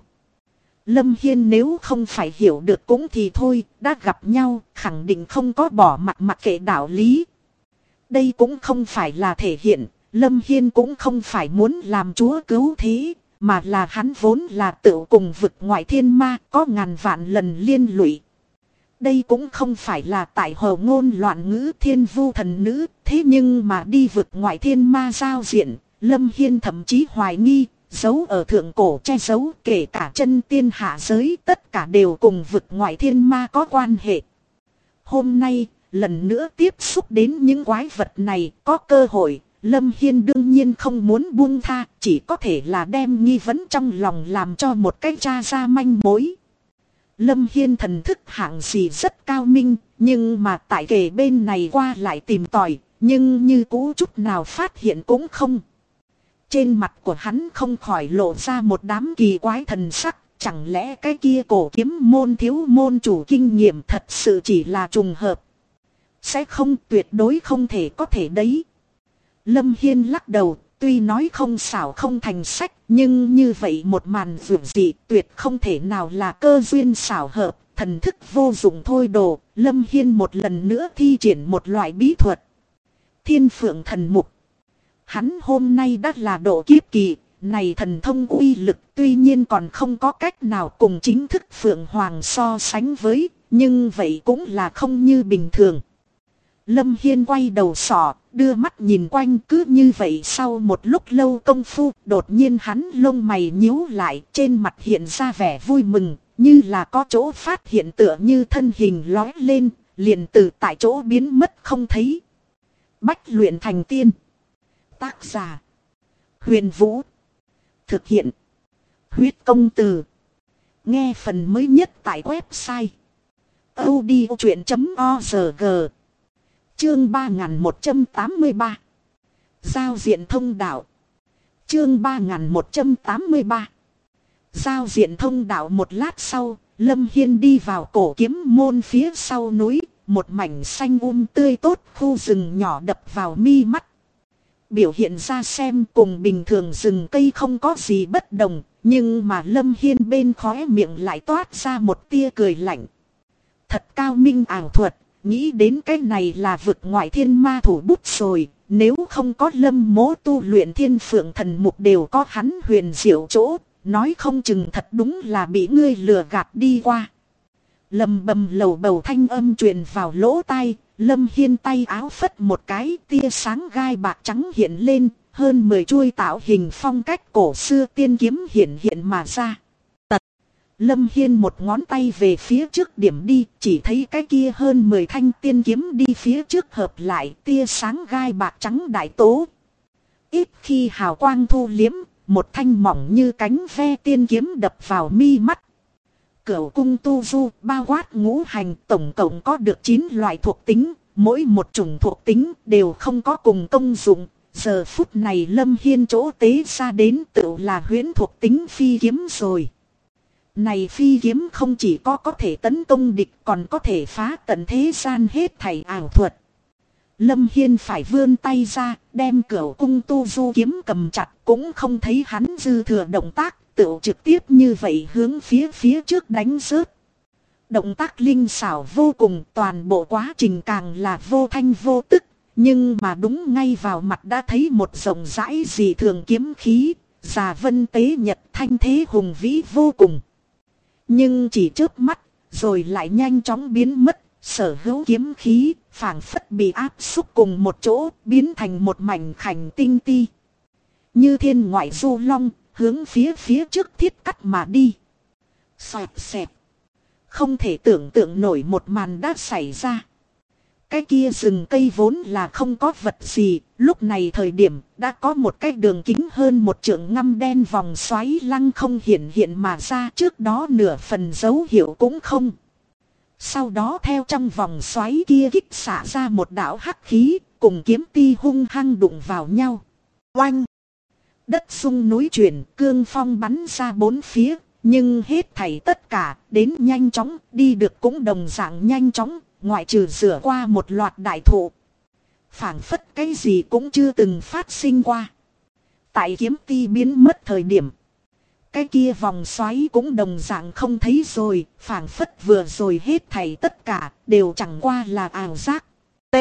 Lâm Hiên nếu không phải hiểu được cũng thì thôi, đã gặp nhau, khẳng định không có bỏ mặc kệ đạo lý. Đây cũng không phải là thể hiện, Lâm Hiên cũng không phải muốn làm chúa cứu thế, mà là hắn vốn là tự cùng vực ngoại thiên ma có ngàn vạn lần liên lụy. Đây cũng không phải là tại hồ ngôn loạn ngữ thiên vu thần nữ, thế nhưng mà đi vực ngoại thiên ma giao diện, Lâm Hiên thậm chí hoài nghi, giấu ở thượng cổ che giấu kể cả chân tiên hạ giới tất cả đều cùng vực ngoại thiên ma có quan hệ. Hôm nay, lần nữa tiếp xúc đến những quái vật này có cơ hội, Lâm Hiên đương nhiên không muốn buông tha, chỉ có thể là đem nghi vấn trong lòng làm cho một cái tra ra manh mối. Lâm Hiên thần thức hạng gì rất cao minh, nhưng mà tại kề bên này qua lại tìm tòi, nhưng như cũ chút nào phát hiện cũng không. Trên mặt của hắn không khỏi lộ ra một đám kỳ quái thần sắc, chẳng lẽ cái kia cổ kiếm môn thiếu môn chủ kinh nghiệm thật sự chỉ là trùng hợp. Sẽ không, tuyệt đối không thể có thể đấy. Lâm Hiên lắc đầu, tuy nói không xảo không thành sách, nhưng như vậy một màn vượt dị tuyệt không thể nào là cơ duyên xảo hợp, thần thức vô dụng thôi đồ. Lâm Hiên một lần nữa thi triển một loại bí thuật. Thiên Phượng Thần Mục. Hắn hôm nay đã là độ kiếp kỳ, này thần thông uy lực tuy nhiên còn không có cách nào cùng chính thức Phượng Hoàng so sánh với, nhưng vậy cũng là không như bình thường. Lâm Hiên quay đầu sọ, đưa mắt nhìn quanh, cứ như vậy sau một lúc lâu công phu, đột nhiên hắn lông mày nhíu lại, trên mặt hiện ra vẻ vui mừng, như là có chỗ phát hiện tựa như thân hình lói lên, liền từ tại chỗ biến mất không thấy. Bách luyện thành tiên. Tác giả: Huyền Vũ. Thực hiện: Huyết Công Từ. Nghe phần mới nhất tại website audiochuyện.org. Chương 3183. Giao diện thông đạo. Chương 3183. Giao diện thông đạo. Một lát sau, Lâm Hiên đi vào cổ kiếm môn phía sau núi, một mảnh xanh tươi tốt khu rừng nhỏ đập vào mi mắt. Biểu hiện ra xem cùng bình thường rừng cây không có gì bất đồng, nhưng mà Lâm Hiên bên khóe miệng lại toát ra một tia cười lạnh. Thật cao minh ảo thuật, nghĩ đến cái này là vực ngoại thiên ma thủ bút rồi, nếu không có Lâm Mỗ tu luyện Thiên Phượng Thần Mục đều có hắn huyền diệu chỗ, nói không chừng thật đúng là bị ngươi lừa gạt đi qua. Lầm bầm lầu bầu thanh âm truyền vào lỗ tai, Lâm Hiên tay áo phất một cái, tia sáng gai bạc trắng hiện lên, hơn 10 chuôi tạo hình phong cách cổ xưa tiên kiếm hiện mà ra. Tật! Lâm Hiên một ngón tay về phía trước điểm đi, chỉ thấy cái kia hơn 10 thanh tiên kiếm đi phía trước hợp lại, tia sáng gai bạc trắng đại tố. Ít khi hào quang thu liếm, một thanh mỏng như cánh ve tiên kiếm đập vào mi mắt. Cửu cung tu du bao quát ngũ hành tổng cộng có được 9 loại thuộc tính, mỗi một chủng thuộc tính đều không có cùng công dụng. Giờ phút này Lâm Hiên chỗ tế ra đến tự là huyễn thuộc tính phi kiếm rồi. Này phi kiếm không chỉ có thể tấn công địch còn có thể phá tận thế gian hết thảy ảo thuật. Lâm Hiên phải vươn tay ra đem cửu cung tu du kiếm cầm chặt, cũng không thấy hắn dư thừa động tác. Tự trực tiếp như vậy hướng phía trước đánh rớt. Động tác linh xảo vô cùng, toàn bộ quá trình càng là vô thanh vô tức. Nhưng mà đúng ngay vào mặt đã thấy một rộng rãi dị thường kiếm khí, già vân tế nhật thanh thế hùng vĩ vô cùng. Nhưng chỉ chớp mắt, rồi lại nhanh chóng biến mất, sở hữu kiếm khí, phảng phất bị áp xúc cùng một chỗ, biến thành một mảnh khảnh tinh ti. Như thiên ngoại du long, hướng phía trước thiết cắt mà đi. Xoẹt xẹt. Không thể tưởng tượng nổi một màn đã xảy ra. Cái kia rừng cây vốn là không có vật gì. Lúc này thời điểm đã có một cái đường kính hơn 1 trượng ngăm đen vòng xoáy lăng không hiện mà ra, trước đó nửa phần dấu hiệu cũng không. Sau đó theo trong vòng xoáy kia kích xả ra một đạo hắc khí, cùng kiếm ti hung hăng đụng vào nhau. Oanh! Đất sung núi chuyển, cương phong bắn ra bốn phía, nhưng hết thảy tất cả đến nhanh chóng, đi được cũng đồng dạng nhanh chóng, ngoại trừ rửa qua một loạt đại thụ. Phảng phất cái gì cũng chưa từng phát sinh qua. Tại kiếm ti biến mất thời điểm, cái kia vòng xoáy cũng đồng dạng không thấy rồi, phảng phất vừa rồi hết thảy tất cả đều chẳng qua là ảo giác. T.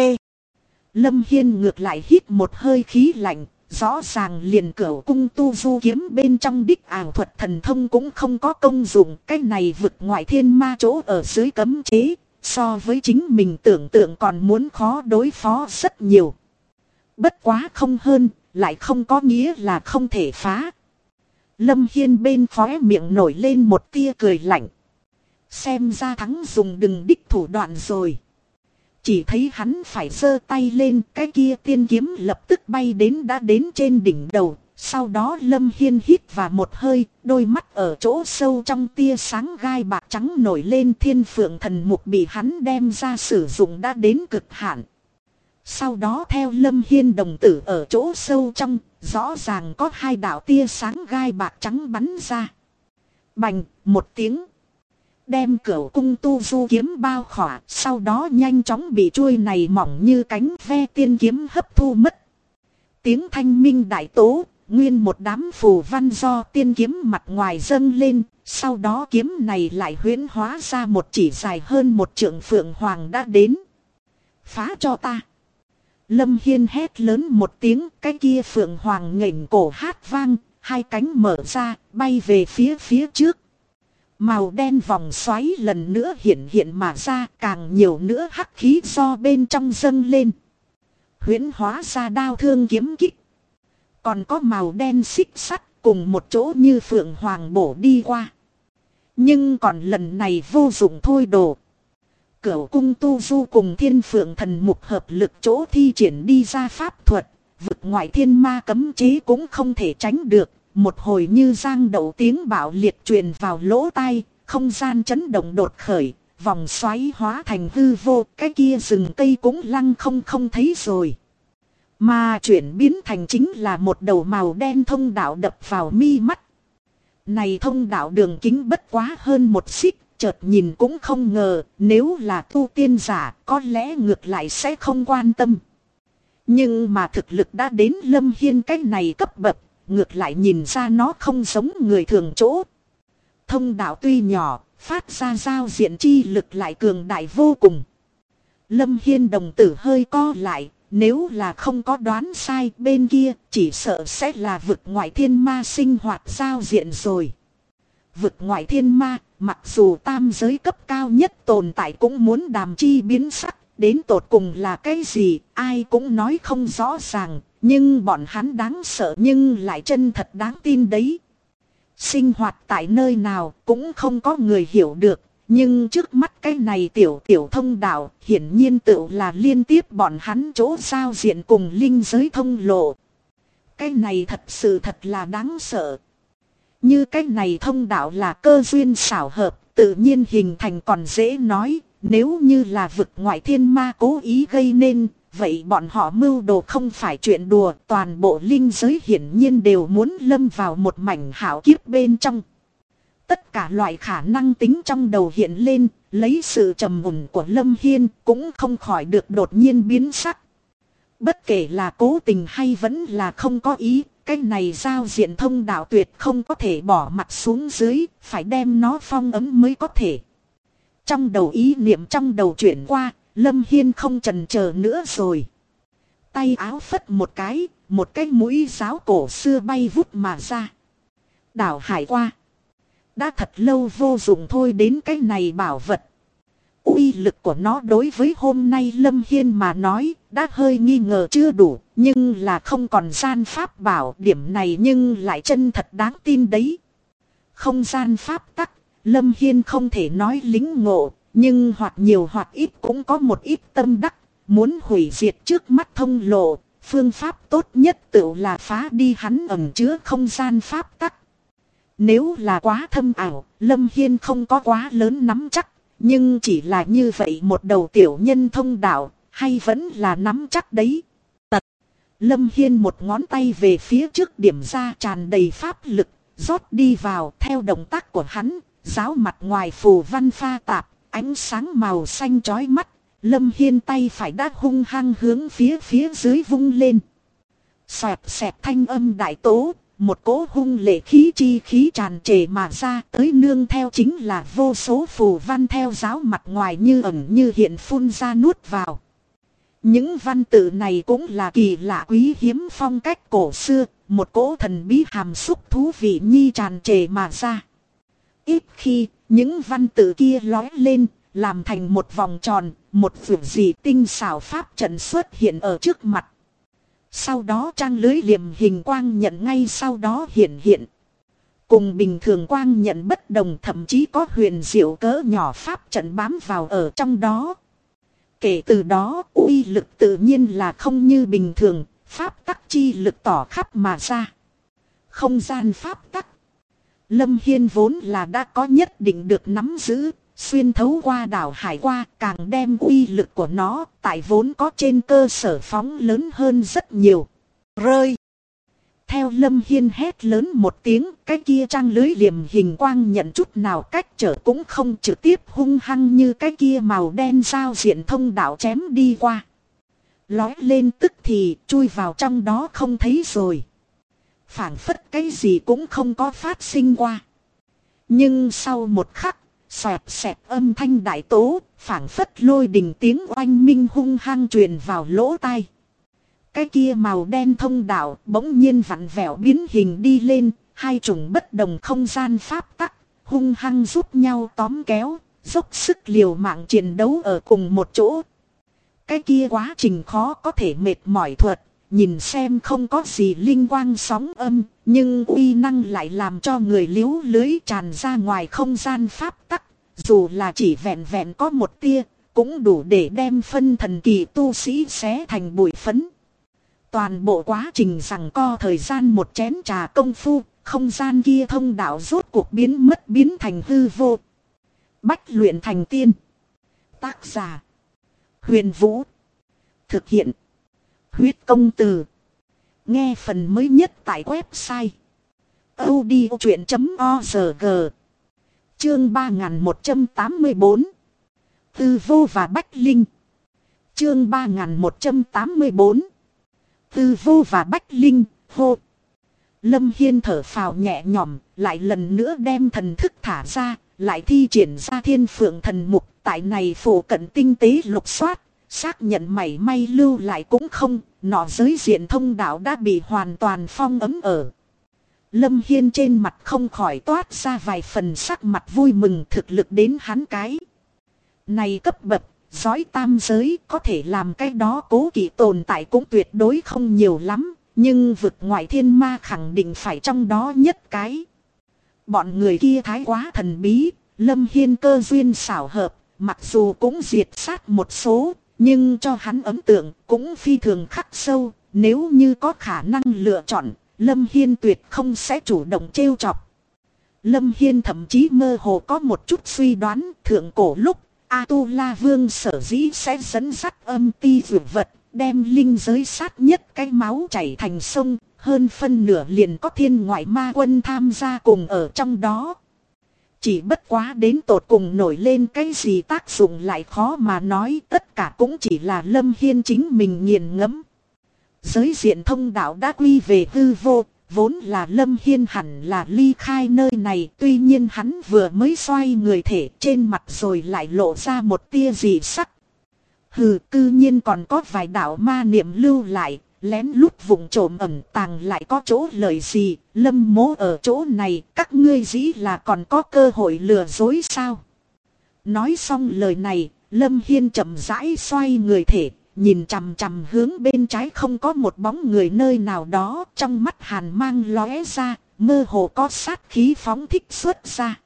Lâm Hiên ngược lại hít một hơi khí lạnh. Rõ ràng liền cửu cung tu du kiếm bên trong đích ảo thuật thần thông cũng không có công dụng. Cái này vực ngoại thiên ma chỗ ở dưới cấm chế, so với chính mình tưởng tượng còn muốn khó đối phó rất nhiều. Bất quá không hơn, lại không có nghĩa là không thể phá. Lâm Hiên bên khóe miệng nổi lên một tia cười lạnh. Xem ra thắng dùng đừng đích thủ đoạn rồi. Chỉ thấy hắn phải giơ tay lên, cái kia tiên kiếm lập tức bay đã đến trên đỉnh đầu. Sau đó Lâm Hiên hít vào một hơi, đôi mắt ở chỗ sâu trong tia sáng gai bạc trắng nổi lên, Thiên Phượng Thần Mục bị hắn đem ra sử dụng đã đến cực hạn. Sau đó theo Lâm Hiên đồng tử ở chỗ sâu trong, rõ ràng có 2 đạo tia sáng gai bạc trắng bắn ra. Bành, một tiếng. Đem cửu cung tu du kiếm bao khỏa, sau đó nhanh chóng bị chuôi này mỏng như cánh ve tiên kiếm hấp thu mất. Tiếng thanh minh đại tố, nguyên một đám phù văn do tiên kiếm mặt ngoài dâng lên, sau đó kiếm này lại huyễn hóa ra một chỉ dài hơn 1 trượng phượng hoàng đã đến. Phá cho ta! Lâm Hiên hét lớn một tiếng, cái kia phượng hoàng nghềnh cổ hát vang, 2 cánh mở ra, bay về phía trước. Màu đen vòng xoáy lần nữa hiện mà ra, càng nhiều nữa hắc khí do bên trong dâng lên. Huyễn hóa ra đao thương kiếm kích. Còn có màu đen xích sắt cùng một chỗ như phượng hoàng bổ đi qua. Nhưng còn lần này vô dụng thôi đồ. Cửu cung tu du cùng Thiên Phượng Thần Mục hợp lực chỗ thi triển đi ra pháp thuật. Vực ngoại thiên ma cấm chế cũng không thể tránh được. Một hồi như giang đậu tiếng bạo liệt truyền vào lỗ tai, không gian chấn động đột khởi, vòng xoáy hóa thành hư vô, cái kia rừng cây cũng lăng không thấy rồi. Mà chuyển biến thành chính là một đầu màu đen thông đạo đập vào mi mắt. Này thông đạo đường kính bất quá hơn 1 xích, chợt nhìn cũng không ngờ, nếu là tu tiên giả có lẽ ngược lại sẽ không quan tâm. Nhưng mà thực lực đã đến Lâm Hiên cái này cấp bậc, ngược lại nhìn ra nó không giống người thường chỗ. Thông đạo tuy nhỏ, phát ra giao diện chi lực lại cường đại vô cùng. Lâm Hiên đồng tử hơi co lại, nếu là không có đoán sai bên kia chỉ sợ sẽ là vực ngoại thiên ma sinh hoạt giao diện rồi. Vực ngoại thiên ma, mặc dù tam giới cấp cao nhất tồn tại cũng muốn đàm chi biến sắc, đến tột cùng là cái gì, ai cũng nói không rõ ràng, nhưng bọn hắn đáng sợ nhưng lại chân thật đáng tin đấy. Sinh hoạt tại nơi nào cũng không có người hiểu được, nhưng trước mắt cái này tiểu thông đạo hiển nhiên tự là liên tiếp bọn hắn chỗ giao diện cùng linh giới thông lộ. Cái này thật sự thật là đáng sợ. Như cái này thông đạo là cơ duyên xảo hợp, tự nhiên hình thành còn dễ nói, nếu như là vực ngoại thiên ma cố ý gây nên, vậy bọn họ mưu đồ không phải chuyện đùa, toàn bộ linh giới hiển nhiên đều muốn lâm vào một mảnh hảo kiếp bên trong. Tất cả loại khả năng tính trong đầu hiện lên, lấy sự trầm mùn của Lâm Hiên cũng không khỏi được đột nhiên biến sắc. Bất kể là cố tình hay vẫn là không có ý, cái này giao diện thông đạo tuyệt không có thể bỏ mặt xuống dưới, phải đem nó phong ấm mới có thể. Trong đầu ý niệm trong đầu chuyển qua, Lâm Hiên không chần chờ nữa rồi. Tay áo phất một cái mũi giáo cổ xưa bay vút mà ra. Đảo hải qua. Đã thật lâu vô dụng thôi đến cái này bảo vật. Uy lực của nó đối với hôm nay Lâm Hiên mà nói đã hơi nghi ngờ chưa đủ, nhưng là không còn gian pháp bảo, điểm này nhưng lại chân thật đáng tin đấy. Không gian pháp tắc, Lâm Hiên không thể nói lính ngộ, nhưng hoặc nhiều hoặc ít cũng có một ít tâm đắc, muốn hủy diệt trước mắt thông lộ, phương pháp tốt nhất tự là phá đi hắn ẩn chứa không gian pháp tắc. Nếu là quá thâm ảo, Lâm Hiên không có quá lớn nắm chắc, nhưng chỉ là như vậy một đầu tiểu nhân thông đạo, hay vẫn là nắm chắc đấy. Tật. Lâm Hiên một ngón tay về phía trước điểm ra tràn đầy pháp lực, rót đi vào theo động tác của hắn, giáo mặt ngoài phù văn pha tạp, ánh sáng màu xanh chói mắt, Lâm Hiên tay phải đã hung hăng hướng phía dưới vung lên. Xoẹt xẹt thanh âm đại tố. Một cỗ hung lệ khí chi khí tràn trề mà ra, tới nương theo chính là vô số phù văn theo giáo mặt ngoài như ẩn như hiện phun ra nuốt vào. Những văn tự này cũng là kỳ lạ quý hiếm phong cách cổ xưa, một cỗ thần bí hàm xúc thú vị nhi tràn trề mà ra. Ít khi, những văn tự kia lói lên, làm thành một vòng tròn, một vượt dị tinh xảo pháp trận xuất hiện ở trước mặt. Sau đó trang lưới liềm hình quang nhận ngay sau đó hiện. Cùng bình thường quang nhận bất đồng, thậm chí có huyền diệu cỡ nhỏ pháp trận bám vào ở trong đó. Kể từ đó uy lực tự nhiên là không như bình thường, pháp tắc chi lực tỏ khắp mà ra. Không gian pháp tắc. Lâm Hiên vốn là đã có nhất định được nắm giữ, xuyên thấu qua đảo hải qua càng đem uy lực của nó tại vốn có trên cơ sở phóng lớn hơn rất nhiều. Rơi. Theo Lâm Hiên hét lớn một tiếng, cái kia trang lưới liềm hình quang nhận chút nào cách trở cũng không, trực tiếp hung hăng như cái kia màu đen giao diện thông đạo chém đi qua. Lói lên tức thì chui vào trong đó không thấy rồi. Phảng phất cái gì cũng không có phát sinh qua. Nhưng sau một khắc, xoẹt xẹt âm thanh đại tố, phảng phất lôi đình tiếng oanh minh hung hăng truyền vào lỗ tai. Cái kia màu đen thông đạo bỗng nhiên vặn vẹo biến hình đi lên, hai chủng bất đồng không gian pháp tắc, hung hăng giúp nhau tóm kéo, dốc sức liều mạng chiến đấu ở cùng một chỗ. Cái kia quá trình khó có thể mệt mỏi thuật, nhìn xem không có gì linh quang sóng âm, nhưng uy năng lại làm cho người liếu lưới tràn ra ngoài không gian pháp tắc, dù là chỉ vẹn vẹn có một tia, cũng đủ để đem phân thần kỳ tu sĩ xé thành bụi phấn. Toàn bộ quá trình giằng co thời gian một chén trà công phu, không gian kia thông đạo rốt cuộc biến mất biến thành hư vô. Bách luyện thành tiên. Tác giả: Huyền Vũ. Thực hiện: Huyết Công Từ. Nghe phần mới nhất tại website audiochuyen.org. Chương 3184. Tư Vô và Bách Linh. Chương 3184. Tư Vô và Bách Linh. Hô. Lâm Hiên thở phào nhẹ nhõm, lại lần nữa đem thần thức thả ra, lại thi triển ra Thiên Phượng Thần Mục, tại này phủ cận tinh tế lục soát, xác nhận mảy may lưu lại cũng không, nọ giới diện thông đạo đã bị hoàn toàn phong ấm ở. Lâm Hiên trên mặt không khỏi toát ra vài phần sắc mặt vui mừng, thực lực đến hắn cái này cấp bậc, dõi tam giới có thể làm cái đó cố kỵ tồn tại cũng tuyệt đối không nhiều lắm, nhưng vực ngoại thiên ma khẳng định phải trong đó nhất cái. Bọn người kia thái quá thần bí, Lâm Hiên cơ duyên xảo hợp, mặc dù cũng diệt sát một số, nhưng cho hắn ấn tượng cũng phi thường khắc sâu, nếu như có khả năng lựa chọn, Lâm Hiên tuyệt không sẽ chủ động trêu chọc. Lâm Hiên thậm chí mơ hồ có một chút suy đoán, thượng cổ lúc A-tu-la vương sở dĩ sẽ dẫn dắt âm ti dược vật, đem linh giới sát nhất cái máu chảy thành sông, hơn phân nửa liền có thiên ngoại ma quân tham gia cùng ở trong đó. Chỉ bất quá đến tột cùng nổi lên cái gì tác dụng lại khó mà nói, tất cả cũng chỉ là Lâm Hiên chính mình nghiền ngẫm. Giới diện thông đạo đã quy về hư vô, vốn là Lâm Hiên hẳn là ly khai nơi này, tuy nhiên hắn vừa mới xoay người thể trên mặt rồi lại lộ ra một tia dị sắc. Hừ, cư nhiên còn có vài đạo ma niệm lưu lại, lén lút vùng trộm ẩn tàng lại có chỗ lời gì, Lâm mố ở chỗ này, các ngươi dĩ là còn có cơ hội lừa dối sao? Nói xong lời này, Lâm Hiên chậm rãi xoay người thể, nhìn chằm chằm hướng bên trái không có một bóng người nơi nào đó, trong mắt hàn mang lóe ra, mơ hồ có sát khí phóng thích xuất ra.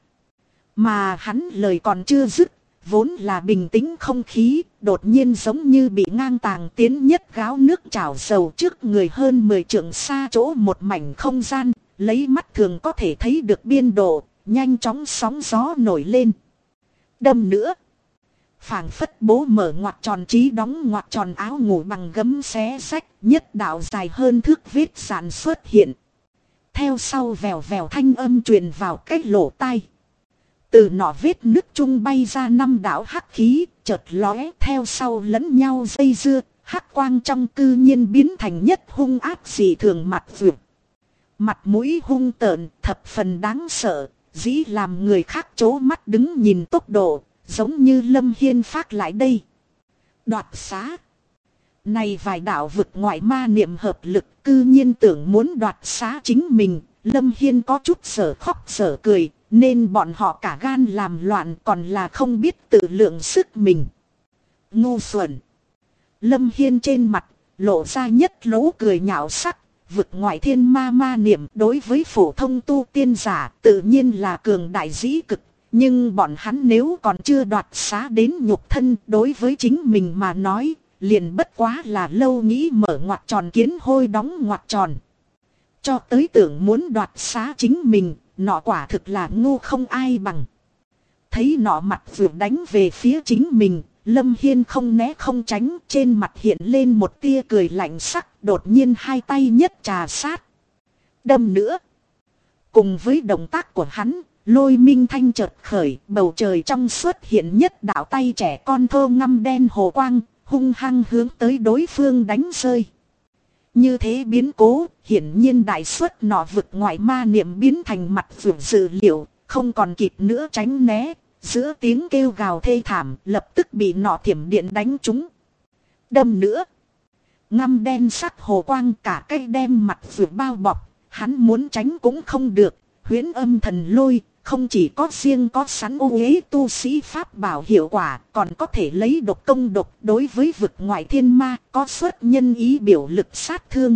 Mà hắn lời còn chưa dứt, vốn là bình tĩnh không khí, đột nhiên giống như bị ngang tàng tiến nhất gáo nước chảo dầu trước người hơn 10 trượng xa chỗ một mảnh không gian, lấy mắt thường có thể thấy được biên độ, nhanh chóng sóng gió nổi lên. Đâm nữa. Phảng phất bố mở ngoặc tròn trí đóng ngoặc tròn áo ngủ bằng gấm xé rách, nhất đạo dài hơn thước vết dạn xuất hiện. Theo sau vèo vèo thanh âm truyền vào cái lỗ tai. Từ nọ vết nước trung bay ra 5 đạo hắc khí, chợt lóe theo sau lẫn nhau dây dưa, hắc quang trong cư nhiên biến thành nhất hung ác dị thường mặt vượt. Mặt mũi hung tợn, thập phần đáng sợ, dĩ làm người khác chố mắt đứng nhìn tốc độ, giống như Lâm Hiên phát lại đây. Đoạt xá. Này vài đạo vực ngoại ma niệm hợp lực cư nhiên tưởng muốn đoạt xá chính mình, Lâm Hiên có chút sở khóc sở cười. Nên bọn họ cả gan làm loạn còn là không biết tự lượng sức mình. Ngu xuẩn. Lâm Hiên trên mặt lộ ra nhất lỗ cười nhạo sắc. Vực ngoại thiên ma ma niệm đối với phổ thông tu tiên giả tự nhiên là cường đại dĩ cực. Nhưng bọn hắn nếu còn chưa đoạt xá đến nhục thân đối với chính mình mà nói, liền bất quá là lâu nghĩ mở ngoặc tròn kiến hôi đóng ngoặc tròn. Cho tới tưởng muốn đoạt xá chính mình, nọ quả thực là ngu không ai bằng. Thấy nọ mặt vượt đánh về phía chính mình, Lâm Hiên không né không tránh, trên mặt hiện lên một tia cười lạnh sắc, đột nhiên hai tay nhất trà sát. Đâm nữa. Cùng với động tác của hắn, lôi minh thanh chợt khởi, bầu trời trong xuất hiện nhất đạo tay trẻ con thô ngăm đen hồ quang, hung hăng hướng tới đối phương đánh rơi. Như thế biến cố, hiển nhiên đại suất nọ vực ngoại ma niệm biến thành mặt vượt dự liệu, không còn kịp nữa tránh né, giữa tiếng kêu gào thê thảm, lập tức bị nọ thiểm điện đánh trúng. Đâm nữa. Ngăm đen sắc hồ quang cả cây đem mặt vượt bao bọc, hắn muốn tránh cũng không được, huyễn âm thần lôi. Không chỉ có riêng có sẵn ô uế tu sĩ pháp bảo hiệu quả, còn có thể lấy độc công độc đối với vực ngoại thiên ma, có xuất nhân ý biểu lực sát thương.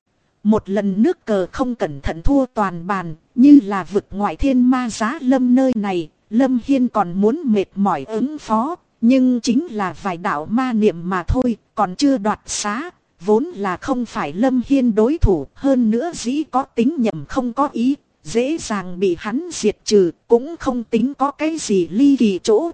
Một lần nước cờ không cẩn thận thua toàn bàn, như là vực ngoại thiên ma giá lâm nơi này, Lâm Hiên còn muốn mệt mỏi ứng phó, nhưng chính là vài đạo ma niệm mà thôi, còn chưa đoạt xá, vốn là không phải Lâm Hiên đối thủ, hơn nữa dĩ có tính nhầm không có ý. Dễ dàng bị hắn diệt trừ, cũng không tính có cái gì ly kỳ chỗ.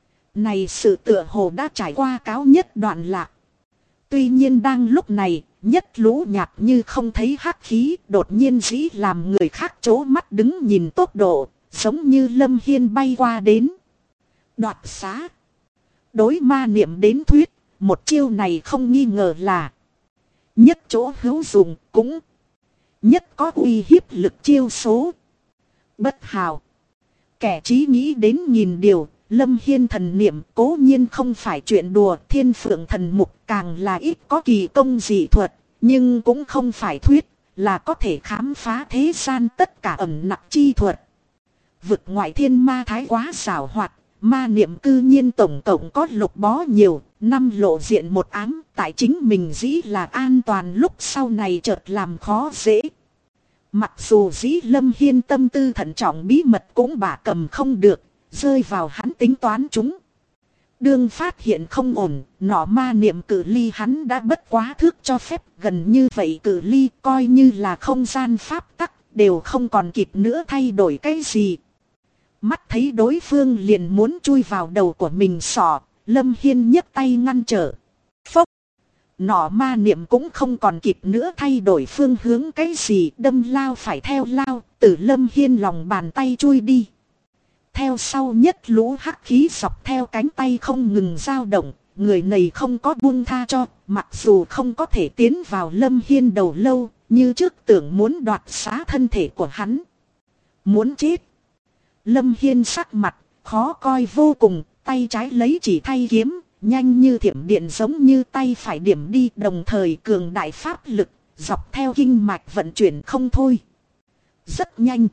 Này sự tựa hồ đã trải qua cáo nhất đoạn lạc. Tuy nhiên đang lúc này, nhất lũ nhạt như không thấy hắc khí, đột nhiên dĩ làm người khác chố mắt đứng nhìn tốc độ, giống như Lâm Hiên bay qua đến. Đoạt xá. Đối ma niệm đến thuyết, một chiêu này không nghi ngờ là nhất chỗ hữu dụng, cũng nhất có uy hiếp lực chiêu số. Bất hào. Kẻ trí nghĩ đến nghìn điều, Lâm Hiên thần niệm cố nhiên không phải chuyện đùa, thiên phượng thần mục càng là ít có kỳ công dị thuật, nhưng cũng không phải thuyết, là có thể khám phá thế gian tất cả ẩn nặc chi thuật. Vực ngoại thiên ma thái quá xảo hoạt, ma niệm cư nhiên tổng cộng có lục bó nhiều, năm lộ diện một ám, tại chính mình dĩ là an toàn, lúc sau này chợt làm khó dễ. Mặc dù dĩ Lâm Hiên tâm tư thận trọng, bí mật cũng bả cầm không được, rơi vào hắn tính toán chúng. Đương phát hiện không ổn, nọ ma niệm cự ly hắn đã bất quá thước cho phép, gần như vậy cự ly coi như là không gian pháp tắc, đều không còn kịp nữa thay đổi cái gì. Mắt thấy đối phương liền muốn chui vào đầu của mình sọ, Lâm Hiên nhấc tay ngăn trở. Phốc! Nọ ma niệm cũng không còn kịp nữa thay đổi phương hướng cái gì, đâm lao phải theo lao, từ Lâm Hiên lòng bàn tay chui đi. Theo sau nhất lũ hắc khí dọc theo cánh tay không ngừng dao động, người này không có buông tha cho, mặc dù không có thể tiến vào Lâm Hiên đầu lâu, như trước tưởng muốn đoạt xá thân thể của hắn. Muốn chết! Lâm Hiên sắc mặt, khó coi vô cùng, tay trái lấy chỉ thay kiếm, nhanh như thiểm điện giống như tay phải điểm đi, đồng thời cường đại pháp lực, dọc theo kinh mạch vận chuyển không thôi. Rất nhanh.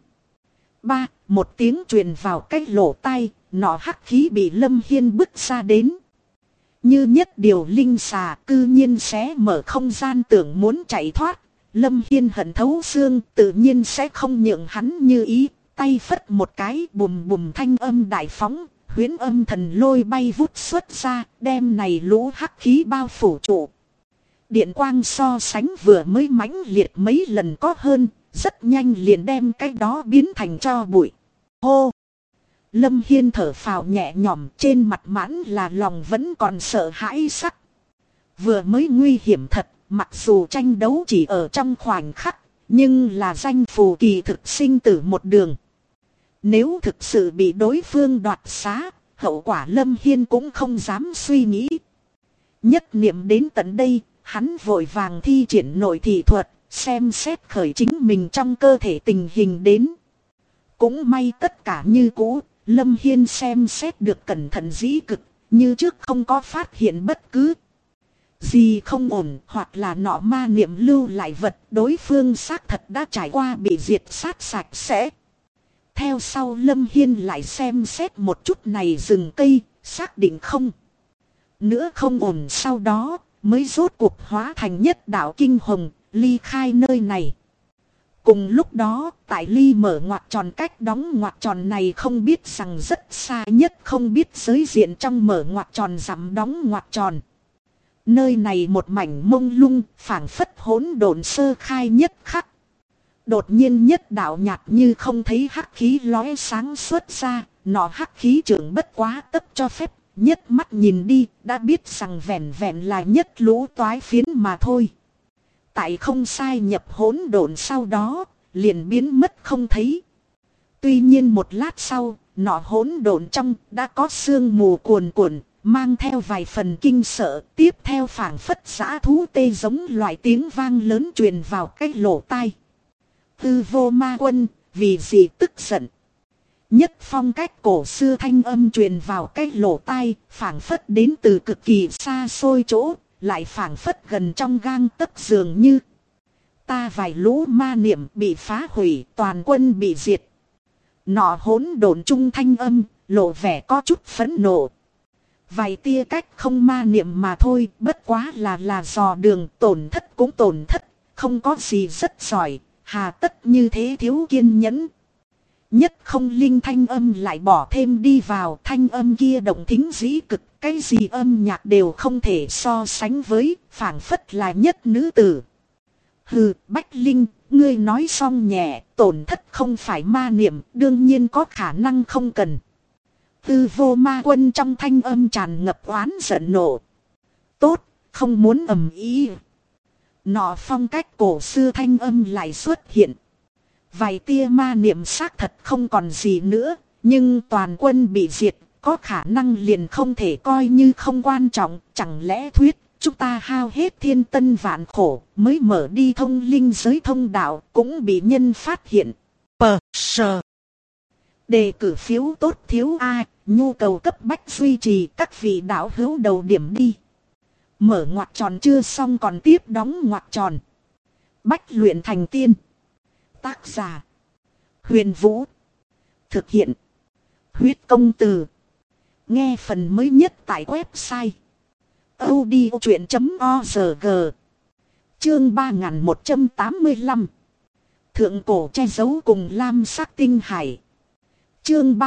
Một tiếng truyền vào cái lỗ tai, nọ hắc khí bị Lâm Hiên bứt ra đến. Như nhất điều linh xà cư nhiên xé mở không gian tưởng muốn chạy thoát. Lâm Hiên hận thấu xương, tự nhiên sẽ không nhượng hắn như ý. Tay phất một cái, bùm bùm thanh âm đại phóng, huyễn âm thần lôi bay vút xuất ra, đem này lũ hắc khí bao phủ trụ. Điện quang so sánh vừa mới mãnh liệt mấy lần có hơn, rất nhanh liền đem cái đó biến thành tro bụi. Hô! Lâm Hiên thở phào nhẹ nhõm, trên mặt mãn là lòng vẫn còn sợ hãi sắc. Vừa mới nguy hiểm thật, mặc dù tranh đấu chỉ ở trong khoảnh khắc, nhưng là danh phù kỳ thực sinh tử một đường. Nếu thực sự bị đối phương đoạt xá, hậu quả Lâm Hiên cũng không dám suy nghĩ. Nhất niệm đến tận đây, hắn vội vàng thi triển nội thị thuật, xem xét khởi chính mình trong cơ thể tình hình đến. Cũng may tất cả như cũ, Lâm Hiên xem xét được cẩn thận dĩ cực, như trước không có phát hiện bất cứ gì không ổn, hoặc là nọ ma niệm lưu lại vật đối phương xác thật đã trải qua bị diệt sát sạch sẽ. Theo sau Lâm Hiên lại xem xét một chút này rừng cây, xác định không nữa không ổn, sau đó mới rốt cuộc hóa thành nhất đạo kinh hồng, ly khai nơi này. Cùng lúc đó, tại ly mở ngoặc tròn cách đóng ngoặc tròn này không biết rằng rất xa nhất, không biết giới diện trong mở ngoặc tròn giảm đóng ngoặc tròn. Nơi này một mảnh mông lung, phảng phất hỗn độn sơ khai nhất khắc. Đột nhiên nhất đạo nhạt như không thấy hắc khí lóe sáng xuất ra, nọ hắc khí trưởng bất quá tấp cho phép, nhất mắt nhìn đi, đã biết rằng vẹn vẹn là nhất lũ toái phiến mà thôi. Tại không sai nhập hỗn độn sau đó, liền biến mất không thấy. Tuy nhiên một lát sau, nọ hỗn độn trong đã có sương mù cuồn cuộn, mang theo vài phần kinh sợ, tiếp theo phảng phất dã thú tê giống loại tiếng vang lớn truyền vào cái lỗ tai. Tư vô ma quân, vì gì tức giận? Nhất phong cách cổ xưa thanh âm truyền vào cái lỗ tai, phảng phất đến từ cực kỳ xa xôi chỗ, lại phảng phất gần trong gang tấc dường như. Ta vài lũ ma niệm bị phá hủy, toàn quân bị diệt. Nọ hỗn độn trung thanh âm, lộ vẻ có chút phẫn nộ. Vài tia cách không ma niệm mà thôi, bất quá là dò đường, tổn thất cũng tổn thất, không có gì rất giỏi, hà tất như thế thiếu kiên nhẫn. Nhất không linh thanh âm lại bỏ thêm đi vào, thanh âm kia động thính dĩ cực, cái gì âm nhạc đều không thể so sánh với, phảng phất là nhất nữ tử. Hừ, Bách Linh, ngươi nói xong nhẹ, tổn thất không phải ma niệm, đương nhiên có khả năng không cần. Tư vô ma quân trong thanh âm tràn ngập oán giận nộ. Tốt, không muốn ầm ý. Nọ phong cách cổ xưa thanh âm lại xuất hiện. Vài tia ma niệm xác thật không còn gì nữa, nhưng toàn quân bị diệt, có khả năng liền không thể coi như không quan trọng. Chẳng lẽ thuyết chúng ta hao hết thiên tân vạn khổ mới mở đi thông linh giới thông đạo cũng bị nhân phát hiện. Sờ. Đề cử phiếu tốt thiếu A, nhu cầu cấp bách duy trì các vị đạo hữu đầu điểm đi. Mở ngoặc tròn chưa xong còn tiếp đóng ngoặc tròn. Bách luyện thành tiên. Tác giả Huyền Vũ. Thực hiện Huyết Công Từ. Nghe phần mới nhất tại website audiochuyện.org. Chương 3185. Thượng cổ che giấu cùng lam sắc tinh hải. Chương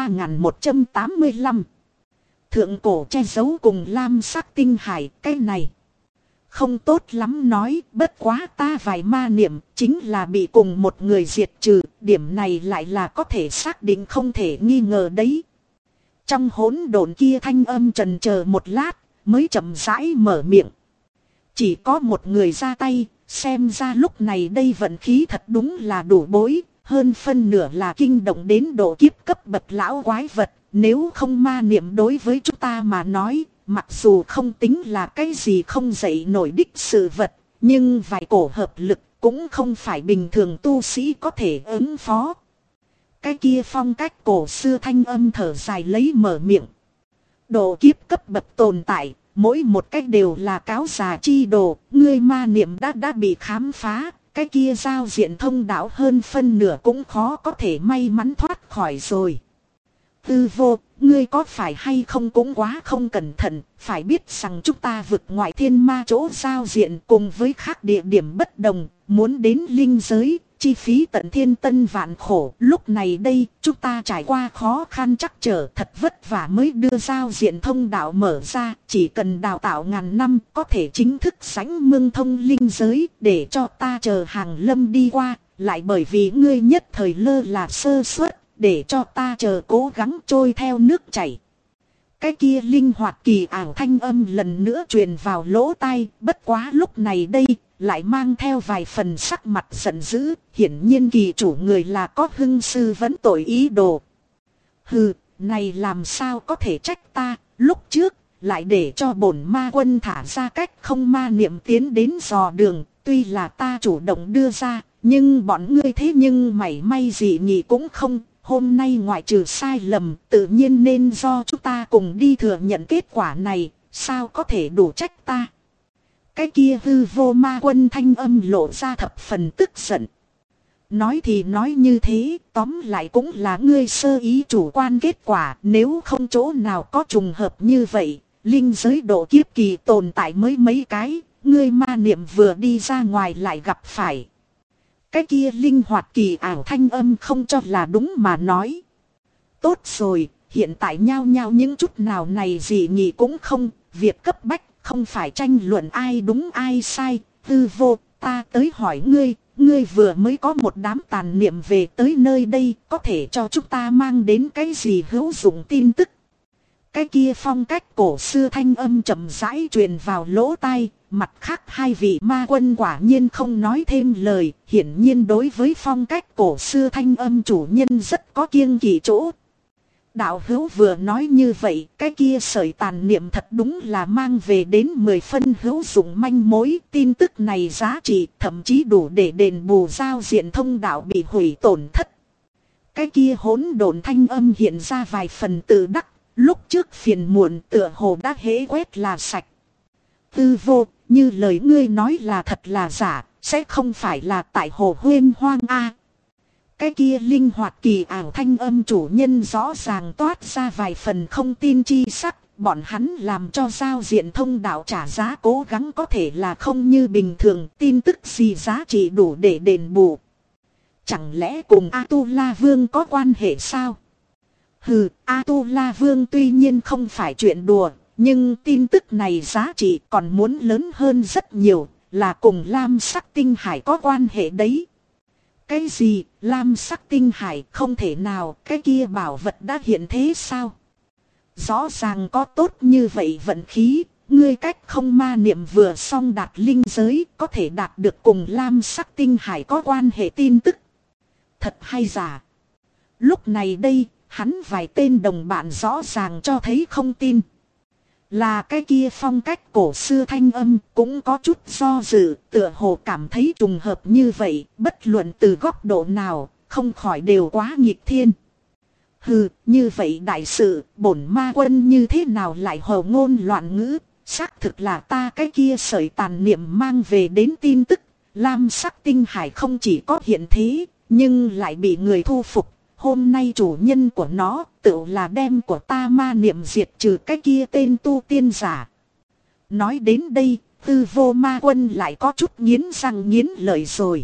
3185. Thượng cổ che giấu cùng lam sắc tinh hải. Cái này không tốt lắm nói, bất quá ta vài ma niệm chính là bị cùng một người diệt trừ, điểm này lại là có thể xác định không thể nghi ngờ đấy. Trong hỗn độn kia thanh âm trần chờ một lát, mới chậm rãi mở miệng. Chỉ có một người ra tay, xem ra lúc này đây vận khí thật đúng là đủ bối, hơn phân nửa là kinh động đến độ kiếp cấp bậc lão quái vật, nếu không ma niệm đối với chúng ta mà nói. Mặc dù không tính là cái gì không dậy nổi đích sự vật, nhưng vài cổ hợp lực cũng không phải bình thường tu sĩ có thể ứng phó. Cái kia phong cách cổ xưa thanh âm thở dài lấy mở miệng. Độ kiếp cấp bậc tồn tại, mỗi một cách đều là cáo già chi đồ, ngươi ma niệm đã bị khám phá, cái kia giao diện thông đạo hơn phân nửa cũng khó có thể may mắn thoát khỏi rồi. Tư vô, ngươi có phải hay không cũng quá không cẩn thận, phải biết rằng chúng ta vượt ngoại thiên ma chỗ giao diện cùng với các địa điểm bất đồng, muốn đến linh giới, chi phí tận thiên tân vạn khổ. Lúc này đây, chúng ta trải qua khó khăn chắc trở thật vất vả mới đưa giao diện thông đạo mở ra, chỉ cần đào tạo ngàn năm có thể chính thức sánh mương thông linh giới để cho ta chờ hàng lâm đi qua, lại bởi vì ngươi nhất thời lơ là sơ suất. Để cho ta chờ cố gắng trôi theo nước chảy. Cái kia linh hoạt kỳ ảo thanh âm lần nữa truyền vào lỗ tai. Bất quá lúc này đây lại mang theo vài phần sắc mặt giận dữ. Hiển nhiên kỳ chủ người là có hưng sư vấn tội ý đồ. Hừ, này làm sao có thể trách ta. Lúc trước lại để cho bổn ma quân thả ra cách không ma niệm tiến đến dò đường. Tuy là ta chủ động đưa ra, nhưng bọn ngươi thế nhưng mảy may gì nhỉ cũng không. Hôm nay ngoại trừ sai lầm, tự nhiên nên do chúng ta cùng đi thừa nhận kết quả này, sao có thể đủ trách ta. Cái kia hư vô ma quân thanh âm lộ ra thập phần tức giận. Nói thì nói như thế, tóm lại cũng là ngươi sơ ý chủ quan kết quả, nếu không chỗ nào có trùng hợp như vậy, linh giới độ kiếp kỳ tồn tại mới mấy cái, ngươi ma niệm vừa đi ra ngoài lại gặp phải. Cái kia linh hoạt kỳ ảo thanh âm không cho là đúng mà nói. Tốt rồi, hiện tại nhao nhao những chút nào này gì nhỉ cũng không, việc cấp bách không phải tranh luận ai đúng ai sai, tư vô, ta tới hỏi ngươi, ngươi vừa mới có một đám tàn niệm về tới nơi đây, có thể cho chúng ta mang đến cái gì hữu dụng tin tức. Cái kia phong cách cổ xưa thanh âm chậm rãi truyền vào lỗ tai. Mặt khác hai vị ma quân quả nhiên không nói thêm lời, hiển nhiên đối với phong cách cổ xưa thanh âm chủ nhân rất có kiêng kỵ chỗ. Đạo hữu vừa nói như vậy, cái kia sợi tàn niệm thật đúng là mang về đến 10 phân hữu dụng manh mối, tin tức này giá trị thậm chí đủ để đền bù giao diện thông đạo bị hủy tổn thất. Cái kia hỗn độn thanh âm hiện ra vài phần tự đắc, lúc trước phiền muộn tựa hồ đã hễ quét là sạch. Tư vô, như lời ngươi nói là thật là giả, sẽ không phải là tại hồ huyên hoang a. Cái kia linh hoạt kỳ ảo thanh âm chủ nhân rõ ràng toát ra vài phần không tin chi sắc, bọn hắn làm cho giao diện thông đạo trả giá cố gắng có thể là không như bình thường, tin tức gì giá trị đủ để đền bù. Chẳng lẽ cùng A-tu-la vương có quan hệ sao? Hừ, A-tu-la vương tuy nhiên không phải chuyện đùa. Nhưng tin tức này giá trị còn muốn lớn hơn rất nhiều, là cùng lam sắc tinh hải có quan hệ đấy. Cái gì, lam sắc tinh hải không thể nào, cái kia bảo vật đã hiện thế sao? Rõ ràng có tốt như vậy vận khí, ngươi cách không ma niệm vừa xong đạt linh giới, có thể đạt được cùng lam sắc tinh hải có quan hệ tin tức. Thật hay giả? Lúc này đây, hắn vài tên đồng bạn rõ ràng cho thấy không tin. Là cái kia phong cách cổ xưa thanh âm cũng có chút do dự, tựa hồ cảm thấy trùng hợp như vậy, bất luận từ góc độ nào, không khỏi đều quá nghịch thiên. Hừ, như vậy đại sự, bổn ma quân như thế nào lại hồ ngôn loạn ngữ, xác thực là ta cái kia sợi tàn niệm mang về đến tin tức, lam sắc tinh hải không chỉ có hiện thế, nhưng lại bị người thu phục. Hôm nay chủ nhân của nó tự là đem của ta ma niệm diệt trừ cái kia tên tu tiên giả. Nói đến đây, Tư Vô Ma Quân lại có chút nghiến răng nghiến lợi rồi.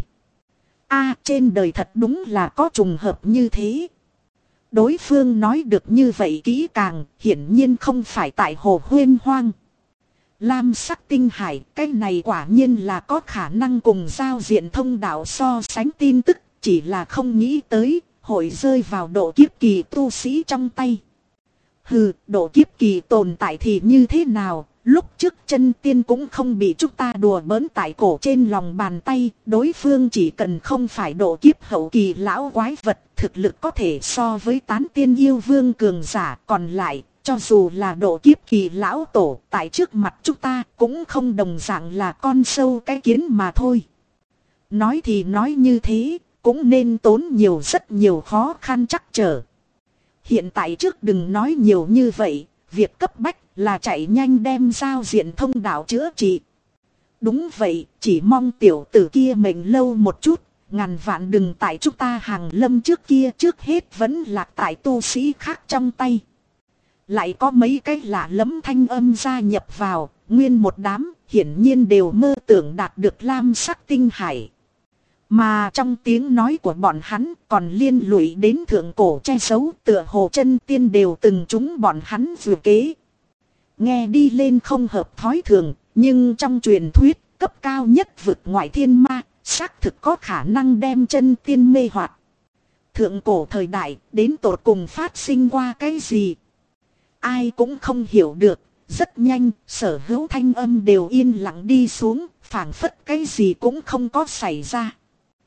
Trên đời thật đúng là có trùng hợp như thế. Đối phương nói được như vậy kỹ càng, hiển nhiên không phải tại hồ huyên hoang. Lam sắc tinh hải, cái này quả nhiên là có khả năng cùng giao diện thông đạo so sánh tin tức, chỉ là không nghĩ tới, hội rơi vào độ kiếp kỳ tu sĩ trong tay. Hừ, độ kiếp kỳ tồn tại thì như thế nào, lúc trước chân tiên cũng không bị chúng ta đùa bỡn tại cổ trên lòng bàn tay, đối phương chỉ cần không phải độ kiếp hậu kỳ lão quái vật, thực lực có thể so với tán tiên yêu vương cường giả, còn lại, cho dù là độ kiếp kỳ lão tổ, tại trước mặt chúng ta cũng không đồng dạng là con sâu cái kiến mà thôi. Nói thì nói như thế, cũng nên tốn nhiều rất nhiều khó khăn trắc trở. Hiện tại trước đừng nói nhiều như vậy, việc cấp bách là chạy nhanh đem giao diện thông đạo chữa trị. Đúng vậy, chỉ mong tiểu tử kia mệnh lâu một chút, ngàn vạn đừng tại chúng ta hàng lâm trước kia, trước hết vẫn lạc tại tu sĩ khác trong tay. Lại có mấy cái lạ lẫm thanh âm gia nhập vào, nguyên một đám, hiển nhiên đều mơ tưởng đạt được lam sắc tinh hải. Mà trong tiếng nói của bọn hắn còn liên lụy đến thượng cổ che giấu, tựa hồ chân tiên đều từng trúng bọn hắn vừa kế. Nghe đi lên không hợp thói thường, nhưng trong truyền thuyết cấp cao nhất vực ngoại thiên ma, xác thực có khả năng đem chân tiên mê hoặc. Thượng cổ thời đại đến tột cùng phát sinh qua cái gì? Ai cũng không hiểu được. Rất nhanh, sở hữu thanh âm đều yên lặng đi xuống, phảng phất cái gì cũng không có xảy ra.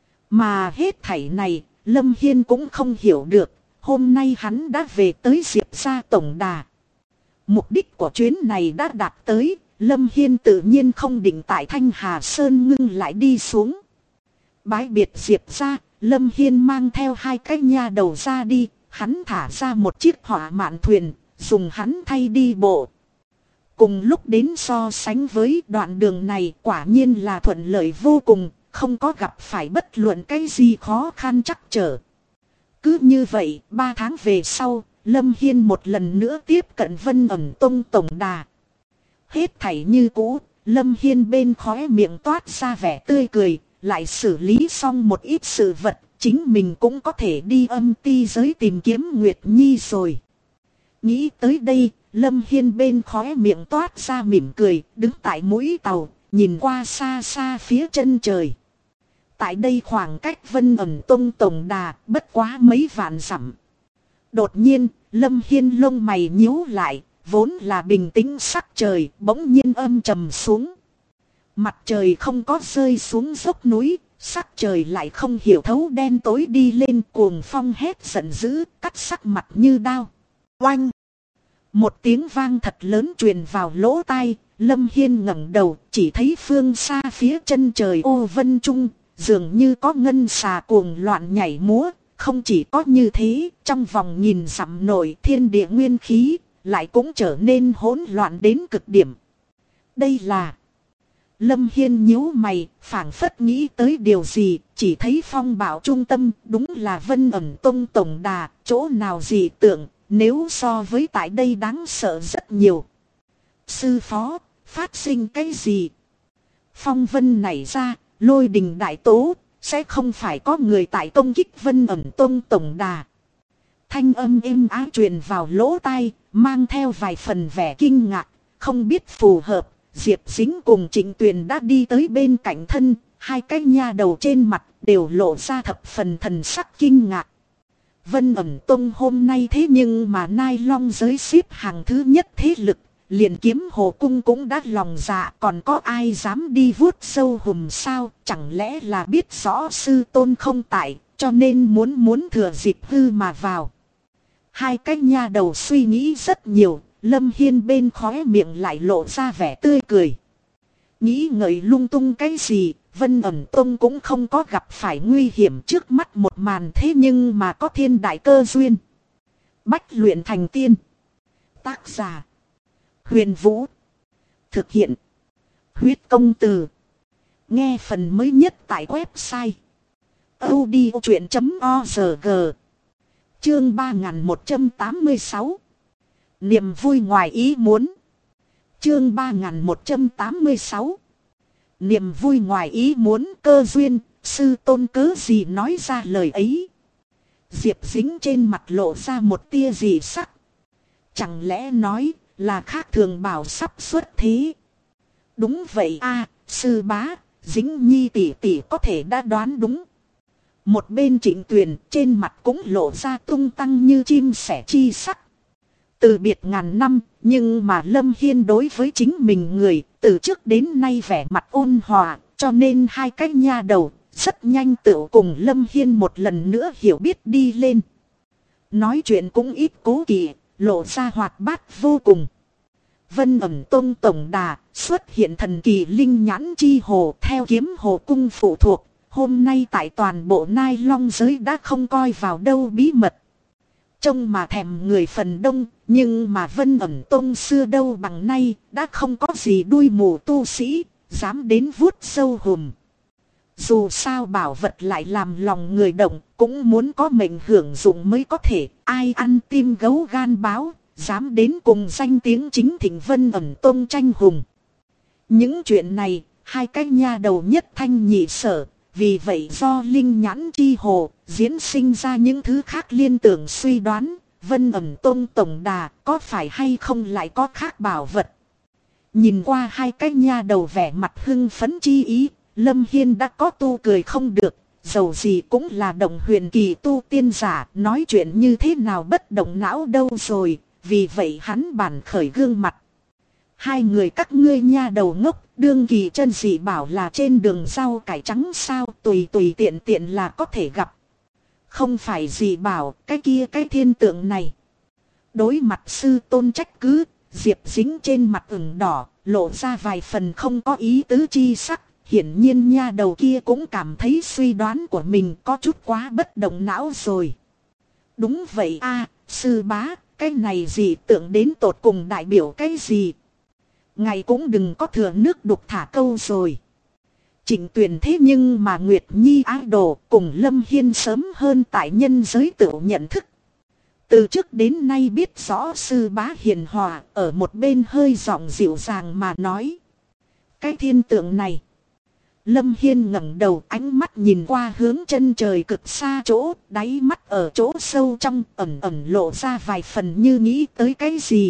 Mà hết thảy này, Lâm Hiên cũng không hiểu được, hôm nay hắn đã về tới Diệp gia tổng đà. Mục đích của chuyến này đã đạt tới, Lâm Hiên tự nhiên không định tại Thanh Hà Sơn ngưng lại đi xuống. Bái biệt Diệp gia, Lâm Hiên mang theo hai cái nha đầu ra đi, hắn thả ra một chiếc hỏa mạn thuyền, dùng hắn thay đi bộ. Cùng lúc đến so sánh với đoạn đường này quả nhiên là thuận lợi vô cùng, không có gặp phải bất luận cái gì khó khăn trắc trở. Cứ như vậy, 3 tháng về sau, Lâm Hiên một lần nữa tiếp cận Vân Ẩn Tông tổng đà. Hết thảy như cũ, Lâm Hiên bên khóe miệng toát ra vẻ tươi cười, lại xử lý xong một ít sự vật, chính mình cũng có thể đi âm ti giới tìm kiếm Nguyệt Nhi rồi. Nghĩ tới đây, Lâm Hiên bên khóe miệng toát ra mỉm cười, đứng tại mũi tàu, nhìn qua xa xa phía chân trời. Tại đây khoảng cách Vân Ẩn Tông tổng đà bất quá mấy vạn dặm. Đột nhiên, Lâm Hiên lông mày nhíu lại, vốn là bình tĩnh sắc trời bỗng nhiên âm trầm xuống. Mặt trời không có rơi xuống dốc núi, sắc trời lại không hiểu thấu đen tối đi lên, cuồng phong hét giận dữ, cắt sắc mặt như đao. Oanh! Một tiếng vang thật lớn truyền vào lỗ tai, Lâm Hiên ngẩng đầu, chỉ thấy phương xa phía chân trời ô vân trung, dường như có ngân xà cuồng loạn nhảy múa. Không chỉ có như thế, trong vòng nghìn dặm nội thiên địa nguyên khí, lại cũng trở nên hỗn loạn đến cực điểm. Đây là... Lâm Hiên nhíu mày, phảng phất nghĩ tới điều gì, chỉ thấy phong bạo trung tâm, đúng là Vân Ẩn Tông tổng đà, chỗ nào dị tượng, nếu so với tại đây đáng sợ rất nhiều. Sư phó, phát sinh cái gì? Phong vân nảy ra, lôi đình đại tố, sẽ không phải có người tại công kích Vân Ẩn Tông tổng đà. Thanh âm êm ái truyền vào lỗ tai, mang theo vài phần vẻ kinh ngạc, không biết phù hợp. Diệp Dính cùng Trịnh Tuyền đã đi tới bên cạnh thân, hai cái nha đầu trên mặt đều lộ ra thập phần thần sắc kinh ngạc. Vân Ẩn Tông hôm nay thế nhưng mà Nai Long giới xếp hàng thứ nhất thế lực, liền Kiếm Hồ Cung cũng đã lòng dạ, còn có ai dám đi vuốt sâu hùm sao, chẳng lẽ là biết rõ sư tôn không tại, cho nên muốn thừa dịp hư mà vào. Hai cái nha đầu suy nghĩ rất nhiều, Lâm Hiên bên khóe miệng lại lộ ra vẻ tươi cười. Nghĩ ngợi lung tung cái gì, Vân Ẩn Tông cũng không có gặp phải nguy hiểm trước mắt một màn, thế nhưng mà có thiên đại cơ duyên. Bách luyện thành tiên. Tác giả Huyền Vũ. Thực hiện Huyết Công Từ. Nghe phần mới nhất tại website audiochuyện.org. Chương 3186. Niềm vui ngoài ý muốn. Chương 3186. Niềm vui ngoài ý muốn. Cơ duyên, sư tôn cớ gì nói ra lời ấy. Diệp Dính trên mặt lộ ra một tia dị sắc. Chẳng lẽ nói là khác thường bảo sắp xuất thế. Đúng vậy a, sư bá, Dính Nhi tỷ tỷ có thể đã đoán đúng. Một bên Trịnh Tuyền trên mặt cũng lộ ra tung tăng như chim sẻ chi sắc. Từ biệt ngàn năm, nhưng mà Lâm Hiên đối với chính mình người, từ trước đến nay vẻ mặt ôn hòa, cho nên hai cái nha đầu, rất nhanh tự cùng Lâm Hiên một lần nữa hiểu biết đi lên. Nói chuyện cũng ít cố kỵ, lộ ra hoạt bát vô cùng. Vân Ẩn Tông tổng đà, xuất hiện thần kỳ linh nhãn chi hồ theo kiếm hồ cung phụ thuộc. Hôm nay tại toàn bộ Nai Long giới đã không coi vào đâu bí mật. Trông mà thèm người phần đông, nhưng mà Vân Ẩn Tông xưa đâu bằng nay, đã không có gì đuôi mù tu sĩ, dám đến vuốt sâu hùm. Dù sao bảo vật lại làm lòng người động, cũng muốn có mệnh hưởng dụng mới có thể, ai ăn tim gấu gan báo, dám đến cùng danh tiếng chính thịnh Vân Ẩn Tông tranh hùng. Những chuyện này, hai cái nha đầu nhất thanh nhị sở. Vì vậy do linh nhãn chi hồ diễn sinh ra những thứ khác liên tưởng suy đoán, Vân Ẩn Tông tổng đà có phải hay không lại có khác bảo vật. Nhìn qua hai cái nha đầu vẻ mặt hưng phấn chi ý, Lâm Hiên đã có tu cười không được, dầu gì cũng là động huyền kỳ tu tiên giả, nói chuyện như thế nào bất động não đâu rồi, vì vậy hắn bản khởi gương mặt. Hai người các ngươi nha đầu ngốc, đương kỳ chân dị bảo là trên đường rau cải trắng sao, tùy tiện tiện là có thể gặp. Không phải dị bảo, cái kia cái thiên tượng này. Đối mặt sư tôn trách cứ, Diệp Dính trên mặt ửng đỏ, lộ ra vài phần không có ý tứ chi sắc. Hiển nhiên nha đầu kia cũng cảm thấy suy đoán của mình có chút quá bất động não rồi. Đúng vậy a, sư bá, cái này dị tượng đến tột cùng đại biểu cái gì? Ngài cũng đừng có thừa nước đục thả câu rồi. Trịnh Tuyền thế nhưng mà Nguyệt Nhi idol cùng Lâm Hiên sớm hơn tại nhân giới tự nhận thức. Từ trước đến nay biết rõ sư bá hiền hòa, ở một bên hơi giọng dịu dàng mà nói. Cái thiên tượng này. Lâm Hiên ngẩng đầu, ánh mắt nhìn qua hướng chân trời cực xa chỗ, đáy mắt ở chỗ sâu trong ẩn lộ ra vài phần như nghĩ tới cái gì.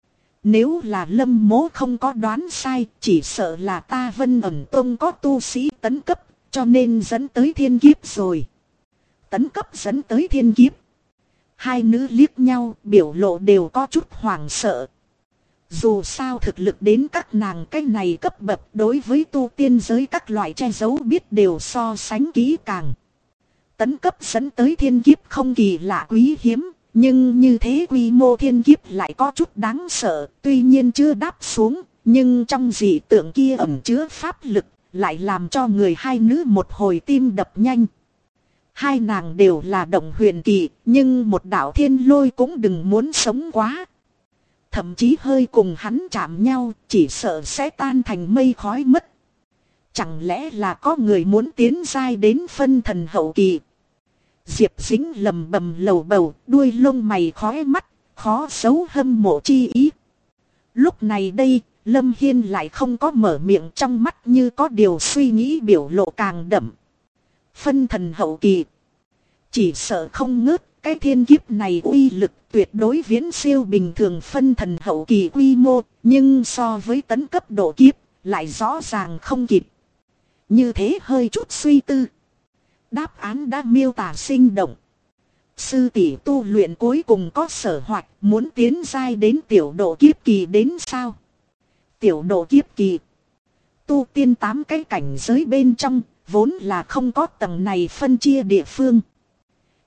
Nếu là Lâm mố không có đoán sai, chỉ sợ là ta Vân Ẩn Tông có tu sĩ tấn cấp, cho nên dẫn tới thiên kiếp rồi. Tấn cấp dẫn tới thiên kiếp. Hai nữ liếc nhau, biểu lộ đều có chút hoảng sợ. Dù sao thực lực đến các nàng cái này cấp bậc đối với tu tiên giới các loại che giấu biết đều so sánh kỹ càng. Tấn cấp dẫn tới thiên kiếp không kỳ lạ quý hiếm. Nhưng như thế quy mô thiên kiếp lại có chút đáng sợ, tuy nhiên chưa đáp xuống, nhưng trong dị tượng kia ẩn chứa pháp lực, lại làm cho người hai nữ một hồi tim đập nhanh. Hai nàng đều là động huyền kỳ, nhưng một đạo thiên lôi cũng đừng muốn sống quá. Thậm chí hơi cùng hắn chạm nhau, chỉ sợ sẽ tan thành mây khói mất. Chẳng lẽ là có người muốn tiến giai đến phân thần hậu kỳ? Diệp Dính lầm bầm lầu bầu, đuôi lông mày khói mắt, khó giấu hâm mộ chi ý. Lúc này đây, Lâm Hiên lại không có mở miệng, trong mắt như có điều suy nghĩ biểu lộ càng đậm. Phân thần hậu kỳ. Chỉ sợ không ngớt, cái thiên kiếp này uy lực tuyệt đối viễn siêu bình thường phân thần hậu kỳ quy mô, nhưng so với tấn cấp độ kiếp, lại rõ ràng không kịp. Như thế hơi chút suy tư. Đáp án đã miêu tả sinh động. Sư tỷ tu luyện cuối cùng có sở hoạch, muốn tiến giai đến tiểu độ kiếp kỳ đến sao? Tiểu độ kiếp kỳ. Tu tiên 8 cái cảnh giới bên trong, vốn là không có tầng này phân chia địa phương.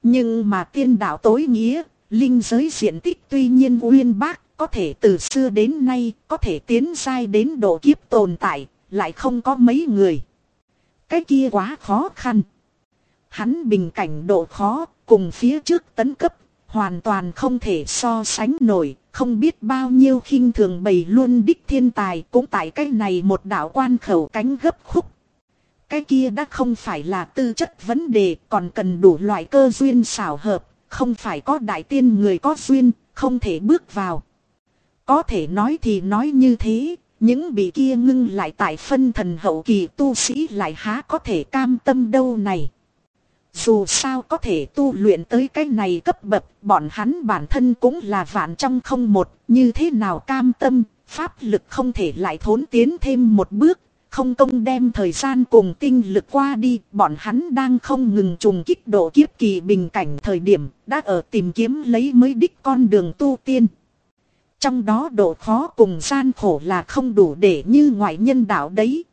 Nhưng mà tiên đạo tối nghĩa, linh giới diện tích tuy nhiên uyên bác, có thể từ xưa đến nay, có thể tiến giai đến độ kiếp tồn tại, lại không có mấy người. Cái kia quá khó khăn. Hắn bình cảnh độ khó, cùng phía trước tấn cấp, hoàn toàn không thể so sánh nổi, không biết bao nhiêu khinh thường bày luôn đích thiên tài cũng tại cái này một đạo quan khẩu cánh gấp khúc. Cái kia đã không phải là tư chất vấn đề, còn cần đủ loại cơ duyên xảo hợp, không phải có đại tiên người có duyên, không thể bước vào. Có thể nói thì nói như thế, những bị kia ngưng lại tại phân thần hậu kỳ tu sĩ lại há có thể cam tâm đâu này. Dù sao có thể tu luyện tới cái này cấp bậc, bọn hắn bản thân cũng là vạn trong không một, như thế nào cam tâm, pháp lực không thể lại thốn tiến thêm một bước, không công đem thời gian cùng tinh lực qua đi, bọn hắn đang không ngừng trùng kích độ kiếp kỳ bình cảnh thời điểm, đã ở tìm kiếm lấy mới đích con đường tu tiên. Trong đó độ khó cùng gian khổ là không đủ để như ngoại nhân đạo đấy.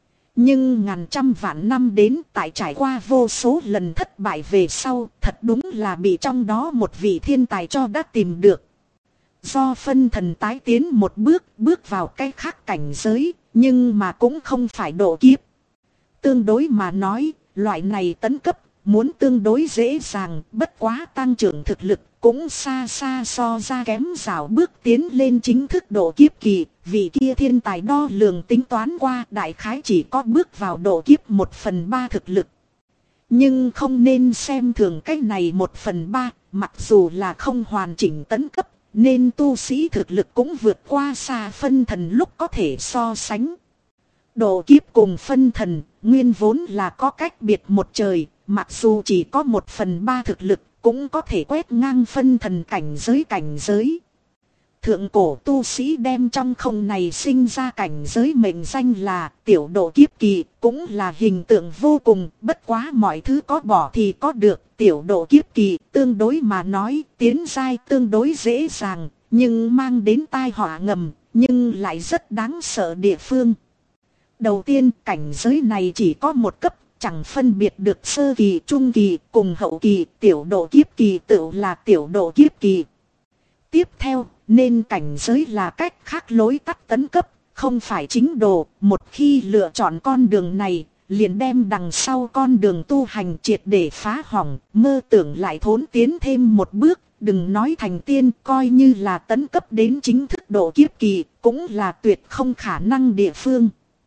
Nhưng ngàn trăm vạn năm đến tại trải qua vô số lần thất bại về sau, thật đúng là bị trong đó một vị thiên tài cho đã tìm được. Do phân thần tái tiến một bước, bước vào cái khác cảnh giới, nhưng mà cũng không phải độ kiếp. Tương đối mà nói, loại này tấn cấp, muốn tương đối dễ dàng, bất quá tăng trưởng thực lực, cũng xa xa so ra kém rào bước tiến lên chính thức độ kiếp kỳ. Vì kia thiên tài đo lường tính toán qua đại khái chỉ có bước vào độ kiếp 1/3 thực lực. Nhưng không nên xem thường cái này 1/3, mặc dù là không hoàn chỉnh tấn cấp, nên tu sĩ thực lực cũng vượt qua xa phân thần lúc có thể so sánh. Độ kiếp cùng phân thần, nguyên vốn là có cách biệt một trời, mặc dù chỉ có 1/3 thực lực, cũng có thể quét ngang phân thần cảnh giới. Thượng cổ tu sĩ đem trong không này sinh ra cảnh giới mệnh danh là tiểu độ kiếp kỳ, cũng là hình tượng vô cùng, bất quá mọi thứ có bỏ thì có được. Tiểu độ kiếp kỳ tương đối mà nói tiến giai tương đối dễ dàng, nhưng mang đến tai họa ngầm, nhưng lại rất đáng sợ địa phương. Đầu tiên, cảnh giới này chỉ có một cấp, chẳng phân biệt được sơ kỳ, trung kỳ cùng hậu kỳ. Tiểu độ kiếp kỳ tự là tiểu độ kiếp kỳ. Tiếp theo, nên cảnh giới là cách khác lối tắt tấn cấp, không phải chính độ. Một khi lựa chọn con đường này, liền đem đằng sau con đường tu hành triệt để phá hỏng, mơ tưởng lại thốn tiến thêm một bước, đừng nói thành tiên, coi như là tấn cấp đến chính thức độ kiếp kỳ, cũng là tuyệt không khả năng địa phương.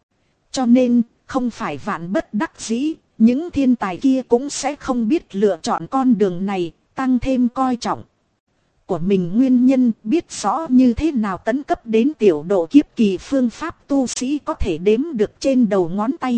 Cho nên, không phải vạn bất đắc dĩ, những thiên tài kia cũng sẽ không biết lựa chọn con đường này, tăng thêm coi trọng của mình nguyên nhân, biết rõ như thế nào tấn cấp đến tiểu độ kiếp kỳ phương pháp tu sĩ có thể đếm được trên đầu ngón tay.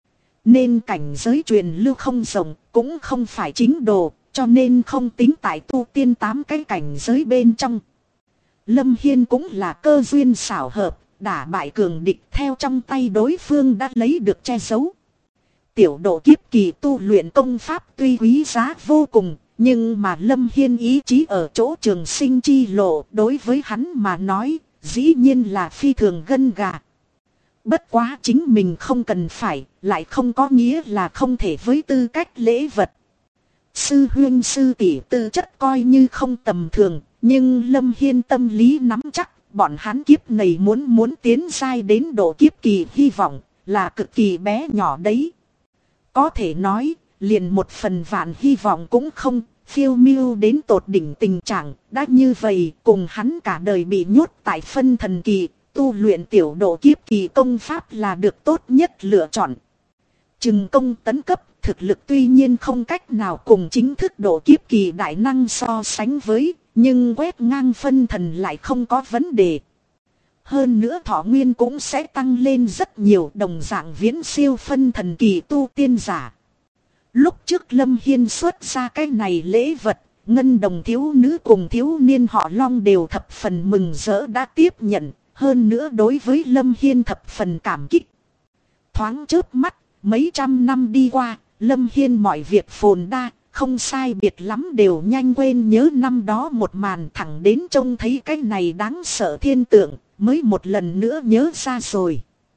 Nên cảnh giới truyền lưu không rộng, cũng không phải chính đồ, cho nên không tính tại tu tiên 8 cái cảnh giới bên trong. Lâm Hiên cũng là cơ duyên xảo hợp, đả bại cường địch theo trong tay đối phương đã lấy được che giấu. Tiểu độ kiếp kỳ tu luyện công pháp tuy quý giá vô cùng, nhưng mà Lâm Hiên ý chí ở chỗ trường sinh chi lộ, đối với hắn mà nói, dĩ nhiên là phi thường gân gà. Bất quá chính mình không cần phải, lại không có nghĩa là không thể với tư cách lễ vật. Sư huynh sư tỷ tư chất coi như không tầm thường, nhưng Lâm Hiên tâm lý nắm chắc, bọn hắn kiếp này muốn tiến giai đến độ kiếp kỳ hy vọng, là cực kỳ bé nhỏ đấy. Có thể nói, liền 1/1000 hy vọng cũng không, phiêu miêu đến tột đỉnh tình trạng, đã như vậy cùng hắn cả đời bị nhốt tại phân thần kỳ, tu luyện tiểu độ kiếp kỳ công pháp là được tốt nhất lựa chọn. Chừng công tấn cấp, thực lực tuy nhiên không cách nào cùng chính thức độ kiếp kỳ đại năng so sánh với, nhưng quét ngang phân thần lại không có vấn đề. Hơn nữa thọ nguyên cũng sẽ tăng lên rất nhiều, đồng dạng viễn siêu phân thần kỳ tu tiên giả. Lúc trước Lâm Hiên xuất ra cái này lễ vật, ngân đồng thiếu nữ cùng thiếu niên họ Long đều thập phần mừng rỡ đã tiếp nhận, hơn nữa đối với Lâm Hiên thập phần cảm kích. Thoáng chớp mắt, mấy trăm năm đi qua, Lâm Hiên mọi việc phồn đa, không sai biệt lắm đều nhanh quên nhớ năm đó một màn, thẳng đến trông thấy cái này đáng sợ thiên tượng, mới một lần nữa nhớ ra rồi.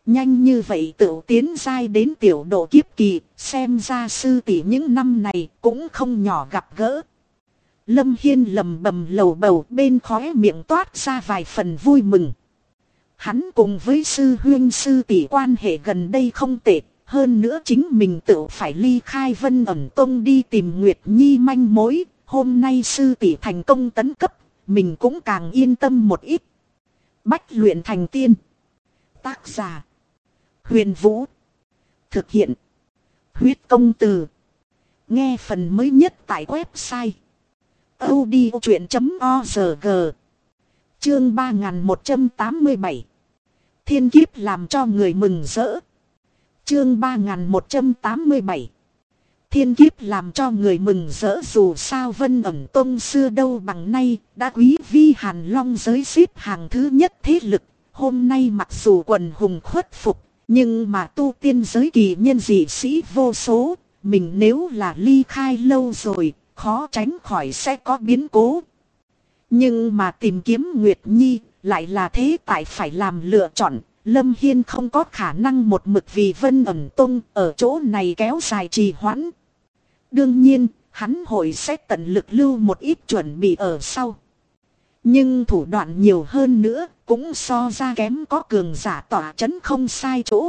Nhanh như vậy tự tiến giai đến tiểu độ kiếp kỳ, xem ra sư tỷ những năm này cũng không nhỏ gặp gỡ. Lâm Hiên lầm bầm lầu bầu, bên khóe miệng toát ra vài phần vui mừng. Hắn cùng với sư huynh sư tỷ quan hệ gần đây không tệ, hơn nữa chính mình tự phải ly khai Vân Ẩn Tông đi tìm Nguyệt Nhi manh mối. Hôm nay sư tỷ thành công tấn cấp, mình cũng càng yên tâm một ít. Bách luyện thành tiên. Tác giả: Huyền Vũ. Thực hiện: Huyết Công Từ. Nghe phần mới nhất tại website audiochuyện.org. Chương 3187. Thiên kiếp làm cho người mừng rỡ. Chương 3187. Thiên kiếp làm cho người mừng rỡ, dù sao Vân Ẩn Tông xưa đâu bằng nay, đã quý vi Hàn Long giới xếp hàng thứ nhất thế lực. Hôm nay mặc dù quần hùng khuất phục, nhưng mà tu tiên giới kỳ nhân dị sĩ vô số. Mình nếu là ly khai lâu rồi, khó tránh khỏi sẽ có biến cố. Nhưng mà tìm kiếm Nguyệt Nhi lại là thế tại phải làm lựa chọn. Lâm Hiên không có khả năng một mực vì Vân Ẩn Tông ở chỗ này kéo dài trì hoãn. Đương nhiên, hắn hội sẽ tận lực lưu một ít chuẩn bị ở sau. Nhưng thủ đoạn nhiều hơn nữa, cũng so ra kém có cường giả tỏa chấn không sai chỗ.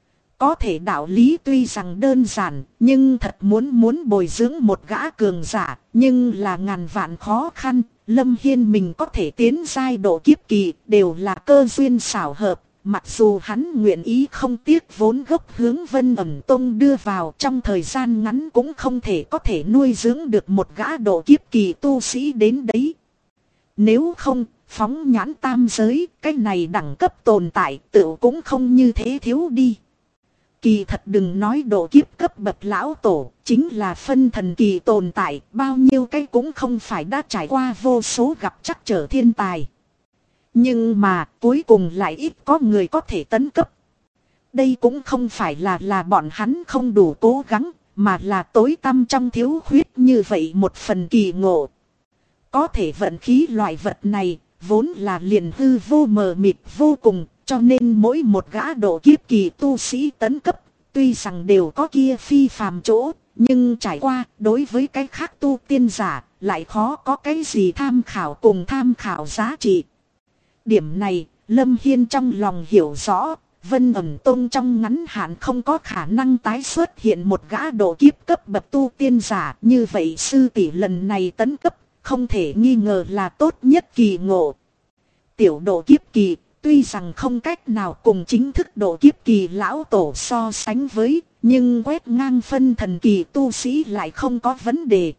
Có thể đạo lý tuy rằng đơn giản, nhưng thật muốn bồi dưỡng một gã cường giả, nhưng là ngàn vạn khó khăn. Lâm Hiên mình có thể tiến giai độ kiếp kỳ, đều là cơ duyên xảo hợp. Mặc dù hắn nguyện ý không tiếc vốn gốc hướng Vân Ẩn Tông đưa vào, trong thời gian ngắn cũng không thể có thể nuôi dưỡng được một gã độ kiếp kỳ tu sĩ đến đấy. Nếu không, phóng nhãn tam giới, cái này đẳng cấp tồn tại tự cũng không như thế thiếu đi. Kỳ thật đừng nói độ kiếp cấp bậc lão tổ, chính là phân thần kỳ tồn tại, bao nhiêu cái cũng không phải đã trải qua vô số gặp trắc trở thiên tài. Nhưng mà cuối cùng lại ít có người có thể tấn cấp. Đây cũng không phải là bọn hắn không đủ cố gắng, mà là tối tăm trong thiếu khuyết như vậy một phần kỳ ngộ. Có thể vận khí loại vật này, vốn là liền hư vô mờ mịt vô cùng, cho nên mỗi một gã độ kiếp kỳ tu sĩ tấn cấp, tuy rằng đều có kia phi phàm chỗ, nhưng trải qua đối với cái khác tu tiên giả, lại khó có cái gì tham khảo cùng tham khảo giá trị. Điểm này, Lâm Hiên trong lòng hiểu rõ, Vân Ẩn Tông trong ngắn hạn không có khả năng tái xuất hiện một gã độ kiếp cấp bậc tu tiên giả, như vậy sư tỷ lần này tấn cấp, không thể nghi ngờ là tốt nhất kỳ ngộ. Tiểu độ kiếp kỳ, tuy rằng không cách nào cùng chính thức độ kiếp kỳ lão tổ so sánh với, nhưng quét ngang phân thần kỳ tu sĩ lại không có vấn đề.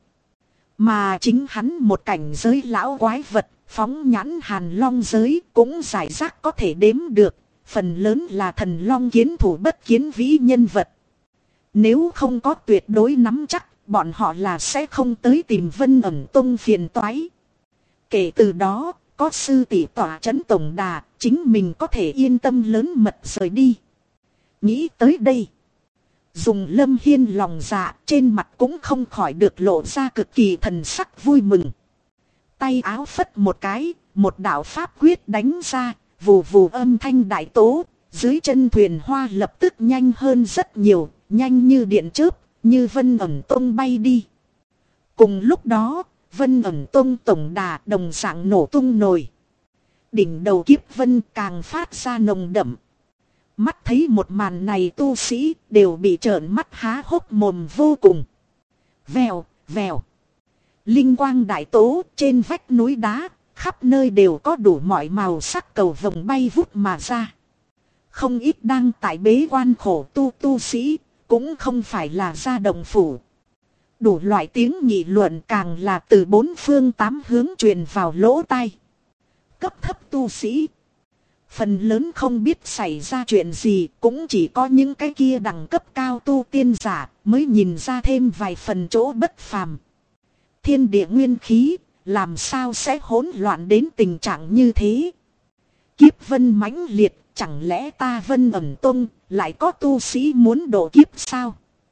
Mà chính hắn một cảnh giới lão quái vật, phóng nhãn Hàn Long giới cũng giải rác có thể đếm được, phần lớn là thần long kiến thủ bất kiến vĩ nhân vật. Nếu không có tuyệt đối nắm chắc, bọn họ là sẽ không tới tìm Vân Ẩn Tông phiền toái. Kể từ đó, có sư tỷ tỏa chấn tổng đà, chính mình có thể yên tâm lớn mật rời đi. Nghĩ tới đây, dùng Lâm Hiên lòng dạ, trên mặt cũng không khỏi được lộ ra cực kỳ thần sắc vui mừng. Tay áo phất một cái, một đạo pháp quyết đánh ra, vù vù âm thanh đại tố, dưới chân thuyền hoa lập tức nhanh hơn rất nhiều, nhanh như điện chớp, như Vân Ẩn Tông bay đi. Cùng lúc đó, Vân Ẩn Tông tổng đà đồng dạng nổ tung nổi. Đỉnh đầu kiếp vân càng phát ra nồng đậm. Mắt thấy một màn này tu sĩ đều bị trợn mắt há hốc mồm vô cùng. Vèo, vèo. Linh quang đại tố trên vách núi đá, khắp nơi đều có đủ mọi màu sắc cầu vồng bay vút mà ra. Không ít đang tại bế quan khổ tu sĩ, cũng không phải là ra đồng phủ. Đủ loại tiếng nghị luận càng là từ bốn phương tám hướng truyền vào lỗ tai. Cấp thấp tu sĩ, phần lớn không biết xảy ra chuyện gì, cũng chỉ có những cái kia đẳng cấp cao tu tiên giả mới nhìn ra thêm vài phần chỗ bất phàm. Thiên địa nguyên khí, làm sao sẽ hỗn loạn đến tình trạng như thế? Kiếp vân mãnh liệt, chẳng lẽ ta Vân Ẩn Tông lại có tu sĩ muốn độ kiếp sao?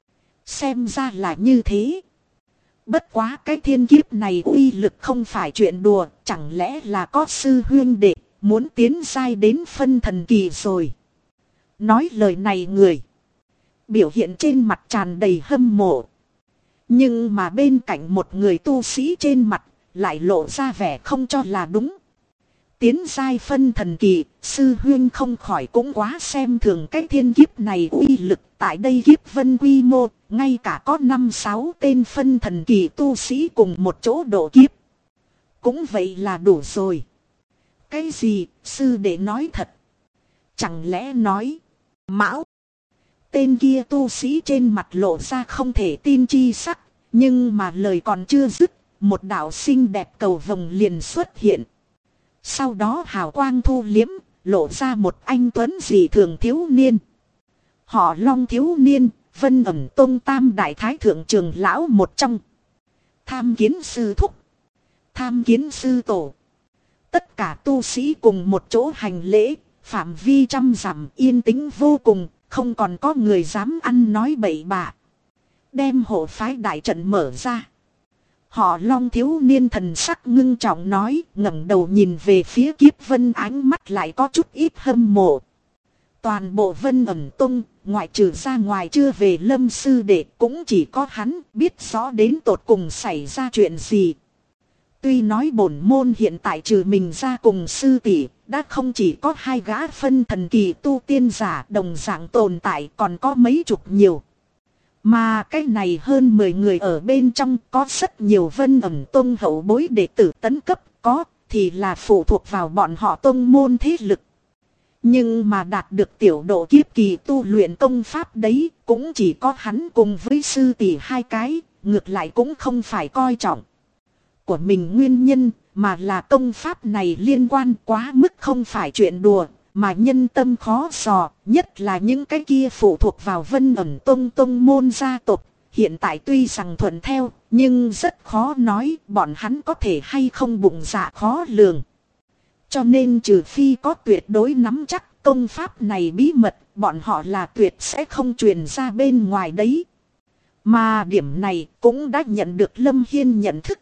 Xem ra là như thế. Bất quá cái thiên kiếp này uy lực không phải chuyện đùa, chẳng lẽ là có sư huynh đệ muốn tiến giai đến phân thần kỳ rồi. Nói lời này người, biểu hiện trên mặt tràn đầy hâm mộ. Nhưng mà bên cạnh một người tu sĩ trên mặt, lại lộ ra vẻ không cho là đúng. Tiến giai phân thần kỳ, sư huyên không khỏi cũng quá xem thường cái thiên kiếp này uy lực. Tại đây kiếp vân quy mô, ngay cả có 5-6 tên phân thần kỳ tu sĩ cùng một chỗ độ kiếp. Cũng vậy là đủ rồi. Cái gì, sư đệ nói thật? Chẳng lẽ nói, Mão? Tên kia tu sĩ trên mặt lộ ra không thể tin chi sắc, nhưng mà lời còn chưa dứt, một đạo xinh đẹp cầu vồng liền xuất hiện. Sau đó hào quang thu liếm, lộ ra một anh tuấn dị thường thiếu niên. Họ Long thiếu niên, Vân Ẩn Tông Tam Đại Thái Thượng Trường Lão một trong. Tham kiến sư thúc, tham kiến sư tổ. Tất cả tu sĩ cùng một chỗ hành lễ, phạm vi trăm dặm yên tĩnh vô cùng, không còn có người dám ăn nói bậy bạ. Đem hộ phái đại trận mở ra. Họ Long thiếu niên thần sắc ngưng trọng nói, ngẩng đầu nhìn về phía Kiếp Vân, ánh mắt lại có chút ít hâm mộ. Toàn bộ Vân Ẩn Tông, ngoại trừ ra ngoài chưa về Lâm sư đệ, cũng chỉ có hắn biết rõ đến tột cùng xảy ra chuyện gì. Tuy nói bổn môn hiện tại trừ mình ra cùng sư tỷ, đã không chỉ có 2 gã phân thần kỳ tu tiên giả đồng dạng tồn tại, còn có mấy chục nhiều. Mà cái này hơn 10 người ở bên trong có rất nhiều Vân Ẩn Tông hậu bối đệ tử tấn cấp, có thì là phụ thuộc vào bọn họ tông môn thế lực. Nhưng mà đạt được tiểu độ kiếp kỳ tu luyện công pháp đấy, cũng chỉ có hắn cùng với sư tỷ 2 cái, ngược lại cũng không phải coi trọng của mình nguyên nhân, mà là công pháp này liên quan quá mức không phải chuyện đùa, mà nhân tâm khó dò, nhất là những cái kia phụ thuộc vào Vân Ẩn Tông tông môn gia tộc, hiện tại tuy rằng thuận theo, nhưng rất khó nói bọn hắn có thể hay không bụng dạ khó lường. Cho nên trừ phi có tuyệt đối nắm chắc công pháp này bí mật, bọn họ là tuyệt sẽ không truyền ra bên ngoài đấy. Mà điểm này cũng đã nhận được Lâm Hiên nhận thức.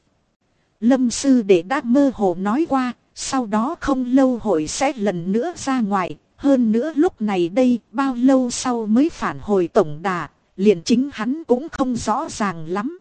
Lâm sư đệ đã mơ hồ nói qua, sau đó không lâu hội sẽ lần nữa ra ngoài. Hơn nữa lúc này đây bao lâu sau mới phản hồi tổng đà, liền chính hắn cũng không rõ ràng lắm.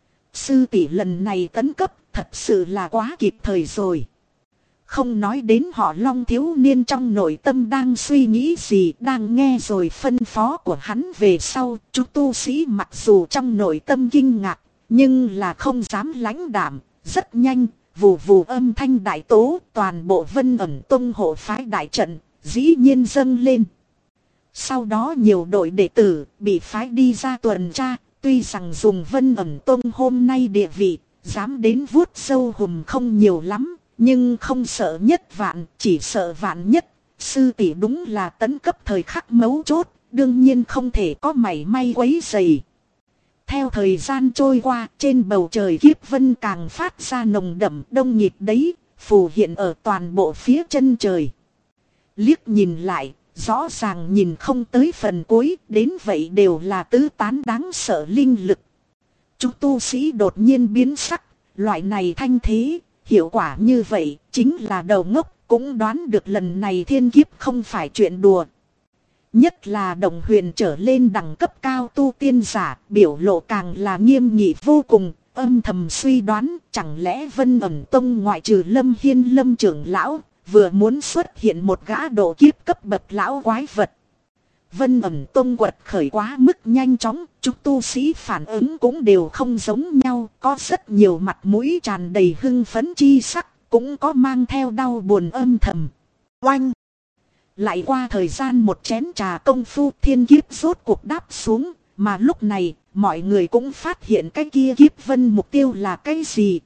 Sư tỷ lần này tấn cấp thật sự là quá kịp thời rồi. Không nói đến họ Long thiếu niên trong nội tâm đang suy nghĩ gì, đang nghe rồi phân phó của hắn về sau, chú tu sĩ mặc dù trong nội tâm kinh ngạc, nhưng là không dám lãnh đạm. Rất nhanh, vù vù âm thanh đại tố, toàn bộ Vân Ẩn Tông hộ phái đại trận, dĩ nhiên dâng lên. Sau đó nhiều đội đệ tử bị phái đi ra tuần tra, tuy rằng dùng Vân Ẩn Tông hôm nay địa vị, dám đến vuốt sâu hùm không nhiều lắm, nhưng không sợ nhất vạn, chỉ sợ vạn nhất. Sư tỷ đúng là tấn cấp thời khắc mấu chốt, đương nhiên không thể có mảy may quấy rầy. Theo thời gian trôi qua, trên bầu trời kiếp vân càng phát ra nồng đậm đông nghịt đấy, phù hiện ở toàn bộ phía chân trời. Liếc nhìn lại, rõ ràng nhìn không tới phần cuối, đến vậy đều là tứ tán đáng sợ linh lực. Chúng tu sĩ đột nhiên biến sắc, loại này thanh thế, hiệu quả như vậy, chính là đầu ngốc, cũng đoán được lần này thiên kiếp không phải chuyện đùa. Nhất là đồng huyền trở lên đẳng cấp cao tu tiên giả, biểu lộ càng là nghiêm nghị vô cùng, âm thầm suy đoán, chẳng lẽ Vân Ẩn Tông ngoại trừ Lâm Hiên Lâm trưởng lão, vừa muốn xuất hiện một gã độ kiếp cấp bậc lão quái vật. Vân Ẩn Tông quật khởi quá mức nhanh chóng, chúng tu sĩ phản ứng cũng đều không giống nhau, có rất nhiều mặt mũi tràn đầy hưng phấn chi sắc, cũng có mang theo đau buồn âm thầm. Oanh! Lại qua thời gian một chén trà công phu, thiên kiếp rốt cuộc đáp xuống, mà lúc này mọi người cũng phát hiện cái kia kiếp vân mục tiêu là cái gì.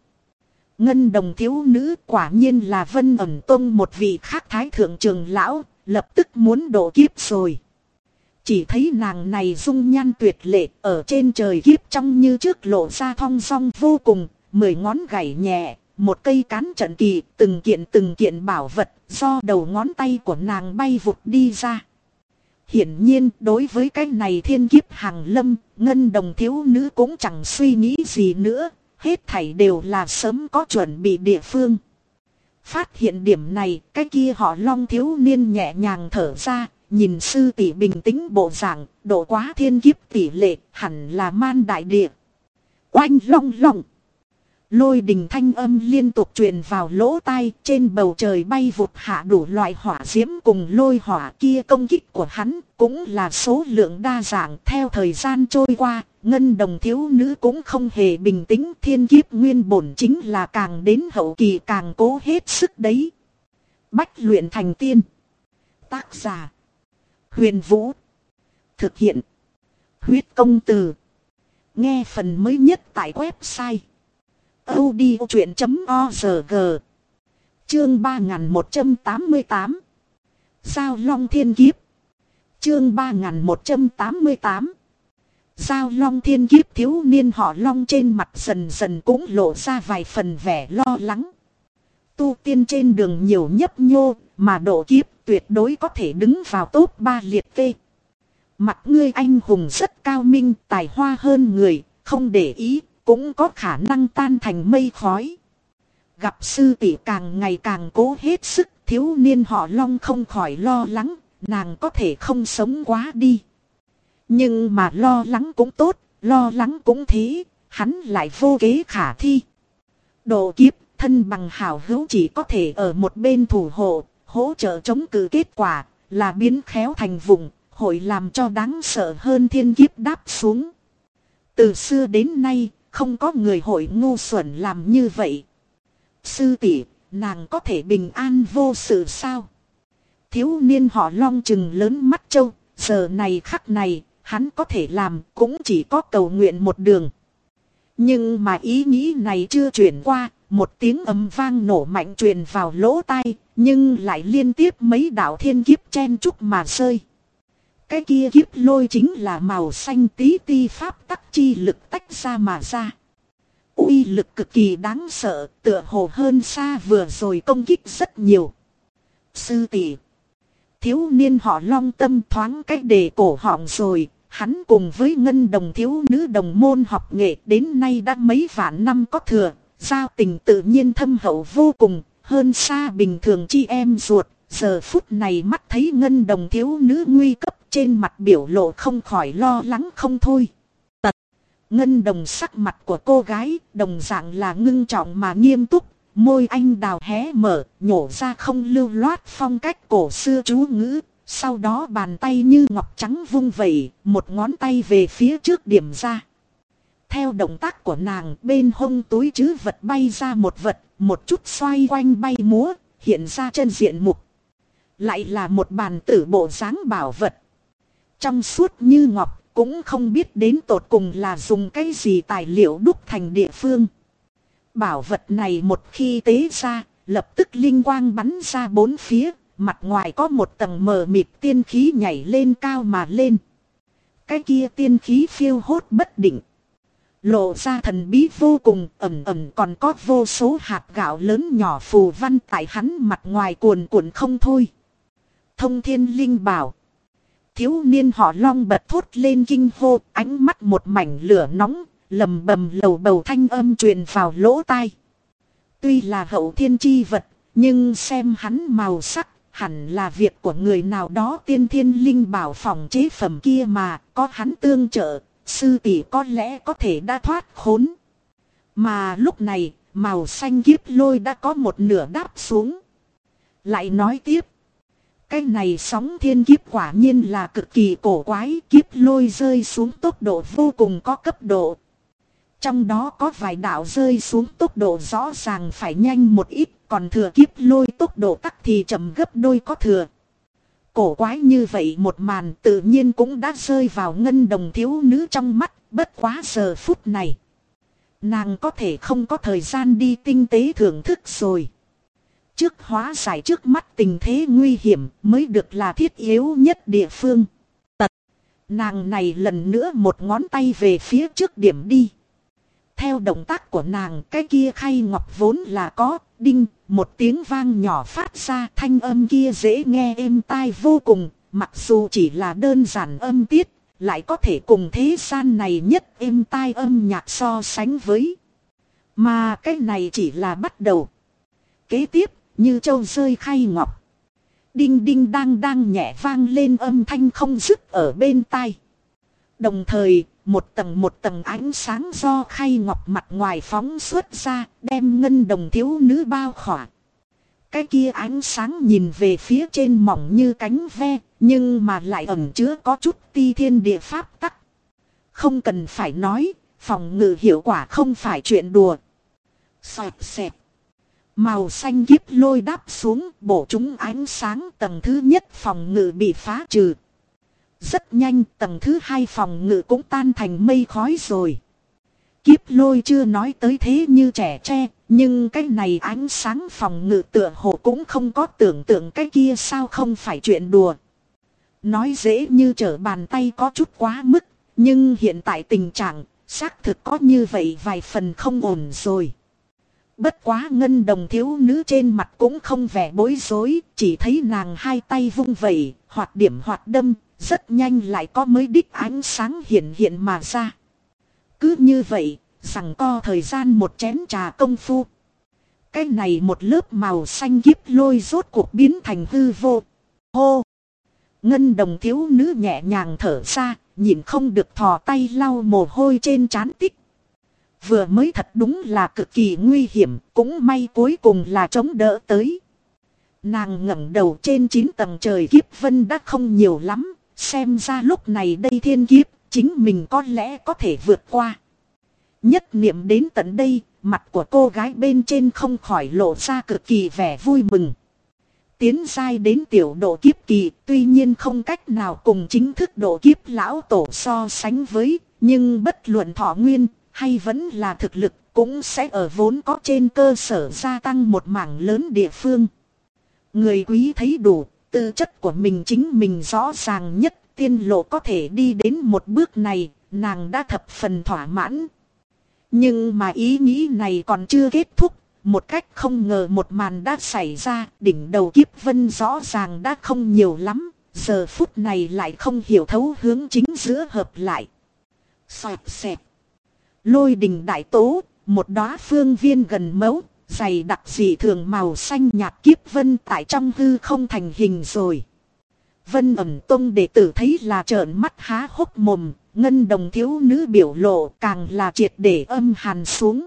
Ngân đồng thiếu nữ quả nhiên là Vân Ẩn Tông một vị khác thái thượng trưởng lão, lập tức muốn độ kiếp rồi. Chỉ thấy nàng này dung nhan tuyệt lệ, ở trên trời kiếp trong như trước lộ ra thong dong vô cùng, 10 ngón gảy nhẹ, một cây cán trận kỳ, từng kiện bảo vật do đầu ngón tay của nàng bay vụt đi ra. Hiển nhiên đối với cái này thiên kiếp hàng lâm, ngân đồng thiếu nữ cũng chẳng suy nghĩ gì nữa, hết thảy đều là sớm có chuẩn bị địa phương. Phát hiện điểm này, cái kia họ Long thiếu niên nhẹ nhàng thở ra, nhìn sư tỷ bình tĩnh bộ dạng, độ quá thiên kiếp tỷ lệ, hẳn là man đại địa. Oanh long long. Lôi đình thanh âm liên tục truyền vào lỗ tai, trên bầu trời bay vụt hạ đủ loại hỏa diễm cùng lôi hỏa kia. Công kích của hắn cũng là số lượng đa dạng. Theo thời gian trôi qua, ngân đồng thiếu nữ cũng không hề bình tĩnh. Thiên kiếp nguyên bổn chính là càng đến hậu kỳ càng cố hết sức đấy. Bách luyện thành tiên. Tác giả Huyền Vũ. Thực hiện Huyết Công Từ. Nghe phần mới nhất tại website audiochuyện.org. Chương 3188. Giao Long Thiên Kiếp. Chương 3188. Giao Long Thiên Kiếp. Thiếu niên họ Long trên mặt dần dần cũng lộ ra vài phần vẻ lo lắng. Tu tiên trên đường nhiều nhấp nhô, mà độ kiếp tuyệt đối có thể đứng vào top 3 liệt kê. Mặt ngươi anh hùng rất cao minh, tài hoa hơn người, không để ý, cũng có khả năng tan thành mây khói. Gặp sư tỷ càng ngày càng cố hết sức, thiếu niên họ Long không khỏi lo lắng, nàng có thể không sống quá đi. Nhưng mà lo lắng cũng tốt, lo lắng cũng thế, hắn lại vô kế khả thi. Độ kiếp, thân bằng hảo hữu chỉ có thể ở một bên thủ hộ, hỗ trợ chống cự, kết quả là biến khéo thành vùng, hội làm cho đáng sợ hơn thiên kiếp đáp xuống. Từ xưa đến nay, không có người hội ngu xuẩn làm như vậy. Sư tỷ, nàng có thể bình an vô sự sao? Thiếu niên họ Long trừng lớn mắt trâu, giờ này khắc này, hắn có thể làm cũng chỉ có cầu nguyện một đường. Nhưng mà ý nghĩ này chưa chuyển qua, một tiếng ầm vang nổ mạnh truyền vào lỗ tai, nhưng lại liên tiếp mấy đạo thiên kiếp chen chúc mà rơi. Cái kia kiếp lôi chính là màu xanh tí ti pháp tắc chi lực tách ra mà ra. Uy lực cực kỳ đáng sợ, tựa hồ hơn xa vừa rồi công kích rất nhiều. Sư tỷ, thiếu niên họ Long tâm thoáng cách đề cổ họng rồi. Hắn cùng với ngân đồng thiếu nữ đồng môn học nghệ đến nay đã mấy vạn năm có thừa, giao tình tự nhiên thâm hậu vô cùng, hơn xa bình thường chi em ruột. Giờ phút này mắt thấy ngân đồng thiếu nữ nguy cấp, trên mặt biểu lộ không khỏi lo lắng không thôi. Ngân đồng sắc mặt của cô gái đồng dạng là ngưng trọng mà nghiêm túc, môi anh đào hé mở, nhổ ra không lưu loát phong cách cổ xưa chú ngữ. Sau đó bàn tay như ngọc trắng vung vẩy, một ngón tay về phía trước điểm ra. Theo động tác của nàng, bên hông túi trữ vật bay ra một vật, một chút xoay quanh bay múa, hiện ra chân diện mục. Lại là một bàn tử bộ dáng bảo vật. Trong suốt như ngọc, cũng không biết đến tột cùng là dùng cái gì tài liệu đúc thành địa phương. Bảo vật này một khi tế ra, lập tức linh quang bắn ra bốn phía. Mặt ngoài có một tầng mờ mịt tiên khí nhảy lên cao mà lên. Cái kia tiên khí phiêu hốt bất định, lộ ra thần bí vô cùng, ẩn ẩn còn có vô số hạt gạo lớn nhỏ phù văn tại hắn mặt ngoài cuồn cuộn không thôi. Thông thiên linh bảo. Thiếu niên họ Long bật thốt lên kinh hô, ánh mắt một mảnh lửa nóng, lầm bầm lầu bầu thanh âm truyền vào lỗ tai. Tuy là hậu thiên chi vật, nhưng xem hắn màu sắc, hẳn là việc của người nào đó. Tiên thiên linh bảo phòng chế phẩm kia mà, có hắn tương trợ, sư tỷ có lẽ có thể đã thoát khốn. Mà lúc này, màu xanh kiếp lôi đã có một nửa đáp xuống. Lại nói tiếp, cái này sóng thiên kiếp quả nhiên là cực kỳ cổ quái. Kiếp lôi rơi xuống tốc độ vô cùng có cấp độ. Trong đó có vài đạo rơi xuống tốc độ rõ ràng phải nhanh một ít, còn thừa kiếp lôi tốc độ tắc thì chậm gấp đôi có thừa. Cổ quái như vậy một màn tự nhiên cũng đã rơi vào ngân đồng thiếu nữ trong mắt, bất quá giờ phút này. Nàng có thể không có thời gian đi tinh tế thưởng thức rồi. Trước hóa giải trước mắt tình thế nguy hiểm mới được là thiết yếu nhất địa phương. Nàng này lần nữa một ngón tay về phía trước điểm đi. Theo động tác của nàng, cái kia khay ngọc vốn là có, đinh, một tiếng vang nhỏ phát ra, thanh âm kia dễ nghe êm tai vô cùng, mặc dù chỉ là đơn giản âm tiết, lại có thể cùng thế gian này nhất êm tai âm nhạc so sánh với. Mà cái này chỉ là bắt đầu. Kế tiếp, như châu rơi khay ngọc. Đinh đinh đang đang nhẹ vang lên âm thanh không dứt ở bên tai. Đồng thời, một tầng ánh sáng do khay ngọc mặt ngoài phóng xuất ra, đem ngân đồng thiếu nữ bao khỏa. Cái kia ánh sáng nhìn về phía trên mỏng như cánh ve, nhưng mà lại ẩn chứa có chút ti thiên địa pháp tắc. Không cần phải nói, phòng ngự hiệu quả không phải chuyện đùa. Xoẹt xẹt. Màu xanh kiếp lôi đáp xuống, bổ trúng ánh sáng, tầng thứ nhất phòng ngự bị phá trừ. Rất nhanh, tầng thứ hai phòng ngự cũng tan thành mây khói rồi. Kiếp lôi chưa nói tới thế như trẻ tre, nhưng cái này ánh sáng phòng ngự tựa hồ cũng không có tưởng tượng cái kia sao không phải chuyện đùa. Nói dễ như trở bàn tay có chút quá mức, nhưng hiện tại tình trạng, xác thực có như vậy vài phần không ổn rồi. Bất quá ngân đồng thiếu nữ trên mặt cũng không vẻ bối rối, chỉ thấy nàng hai tay vung vẩy, hoạt điểm hoạt đâm, rất nhanh lại có mới đích ánh sáng hiện mà ra. Cứ như vậy, rằng co thời gian một chén trà công phu. Cái này một lớp màu xanh kiếp lôi rốt cuộc biến thành hư vô. Hô! Ngân đồng thiếu nữ nhẹ nhàng thở ra, nhìn không được thò tay lau mồ hôi trên trán tích. Vừa mới thật đúng là cực kỳ nguy hiểm, cũng may cuối cùng là chống đỡ tới. Nàng ngẩng đầu trên 9 tầng trời kiếp vân đã không nhiều lắm, xem ra lúc này đây thiên kiếp, chính mình có lẽ có thể vượt qua. Nhất niệm đến tận đây, mặt của cô gái bên trên không khỏi lộ ra cực kỳ vẻ vui mừng. Tiến giai đến tiểu độ kiếp kỳ, tuy nhiên không cách nào cùng chính thức độ kiếp lão tổ so sánh với, nhưng bất luận thọ nguyên, hay vẫn là thực lực, cũng sẽ ở vốn có trên cơ sở gia tăng một mảng lớn địa phương. Người quý thấy đủ, tư chất của mình chính mình rõ ràng nhất, tiên lộ có thể đi đến một bước này, nàng đã thập phần thỏa mãn. Nhưng mà ý nghĩ này còn chưa kết thúc, một cách không ngờ một màn đã xảy ra, đỉnh đầu kiếp vân rõ ràng đã không nhiều lắm, giờ phút này lại không hiểu thấu hướng chính giữa hợp lại. Xoẹt xẹt. Lôi đình đại tố, một đóa phương viên gần mẫu, dày đặc dị thường màu xanh nhạt kiếp vân tại trong hư không thành hình rồi. Vân ẩm tông đệ tử thấy là trợn mắt há hốc mồm, ngân đồng thiếu nữ biểu lộ càng là triệt để âm hàn xuống.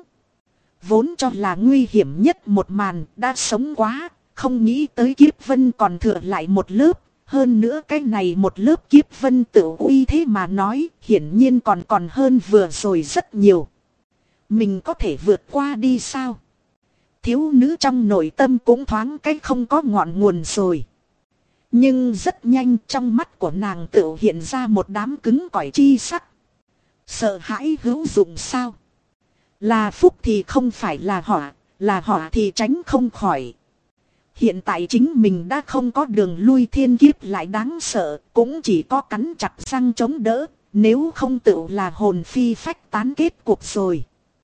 Vốn cho là nguy hiểm nhất một màn, đã sống quá, không nghĩ tới kiếp vân còn thừa lại một lớp. Hơn nữa cái này một lớp kiếp vân tự uy thế mà nói, hiển nhiên còn hơn vừa rồi rất nhiều. Mình có thể vượt qua đi sao? Thiếu nữ trong nội tâm cũng thoáng cái không có ngọn nguồn rồi. Nhưng rất nhanh trong mắt của nàng tự hiện ra một đám cứng cỏi chi sắc. Sợ hãi hữu dụng sao? Là phúc thì không phải là họa thì tránh không khỏi. Hiện tại chính mình đã không có đường lui, thiên kiếp lại đáng sợ, cũng chỉ có cắn chặt răng chống đỡ, nếu không tự là hồn phi phách tán kết cuộc rồi.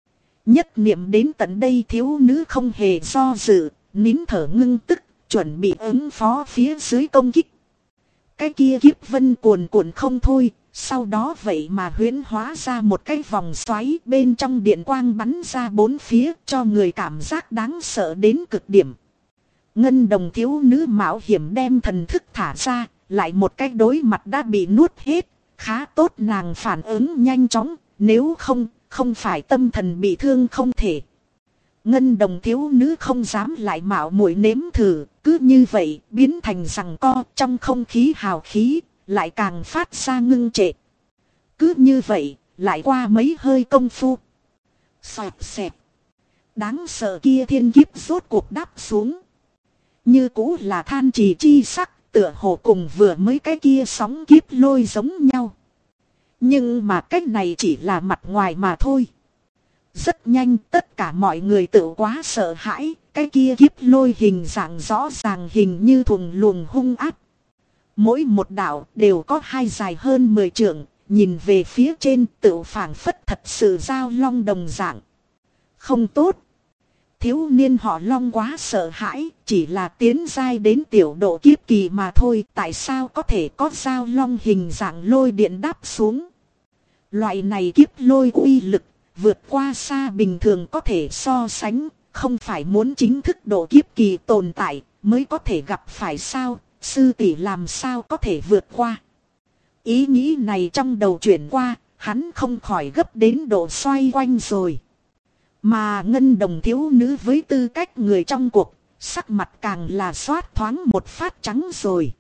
Nhất niệm đến tận đây thiếu nữ không hề do dự, nín thở ngưng tức, chuẩn bị ứng phó phía dưới công kích. Cái kia kiếp vân cuồn cuộn không thôi, sau đó vậy mà huyễn hóa ra một cái vòng xoáy, bên trong điện quang bắn ra bốn phía, cho người cảm giác đáng sợ đến cực điểm. Ngân đồng thiếu nữ mạo hiểm đem thần thức thả ra, lại một cái đối mặt đã bị nuốt hết, khá tốt nàng phản ứng nhanh chóng, nếu không phải tâm thần bị thương không thể. Ngân đồng thiếu nữ không dám lại mạo muội nếm thử, cứ như vậy biến thành giằng co trong không khí hào khí, lại càng phát ra ngưng trệ. Cứ như vậy, lại qua mấy hơi công phu. Xoẹt xẹt. Đáng sợ kia thiên kiếp rốt cuộc đáp xuống. Như cũ là than trì chi sắc, tựa hồ cùng vừa mới cái kia sóng kiếp lôi giống nhau. Nhưng mà cách này chỉ là mặt ngoài mà thôi. Rất nhanh tất cả mọi người tự quá sợ hãi, cái kia kiếp lôi hình dạng rõ ràng hình như thuần luồng hung ác. Mỗi một đạo đều có hai dài hơn 10 trượng, nhìn về phía trên tự phảng phất thật sự giao long đồng dạng. Không tốt. Thiếu niên họ Long quá sợ hãi, chỉ là tiến giai đến tiểu độ kiếp kỳ mà thôi, tại sao có thể có giao long hình dạng lôi điện đáp xuống. Loại này kiếp lôi uy lực, vượt qua xa bình thường có thể so sánh, không phải muốn chính thức độ kiếp kỳ tồn tại, mới có thể gặp phải sao, sư tỷ làm sao có thể vượt qua. Ý nghĩ này trong đầu chuyển qua, hắn không khỏi gấp đến độ xoay quanh rồi. Mà Ngân Đồng thiếu nữ với tư cách người trong cuộc, sắc mặt càng là xoát thoáng một phát trắng rồi.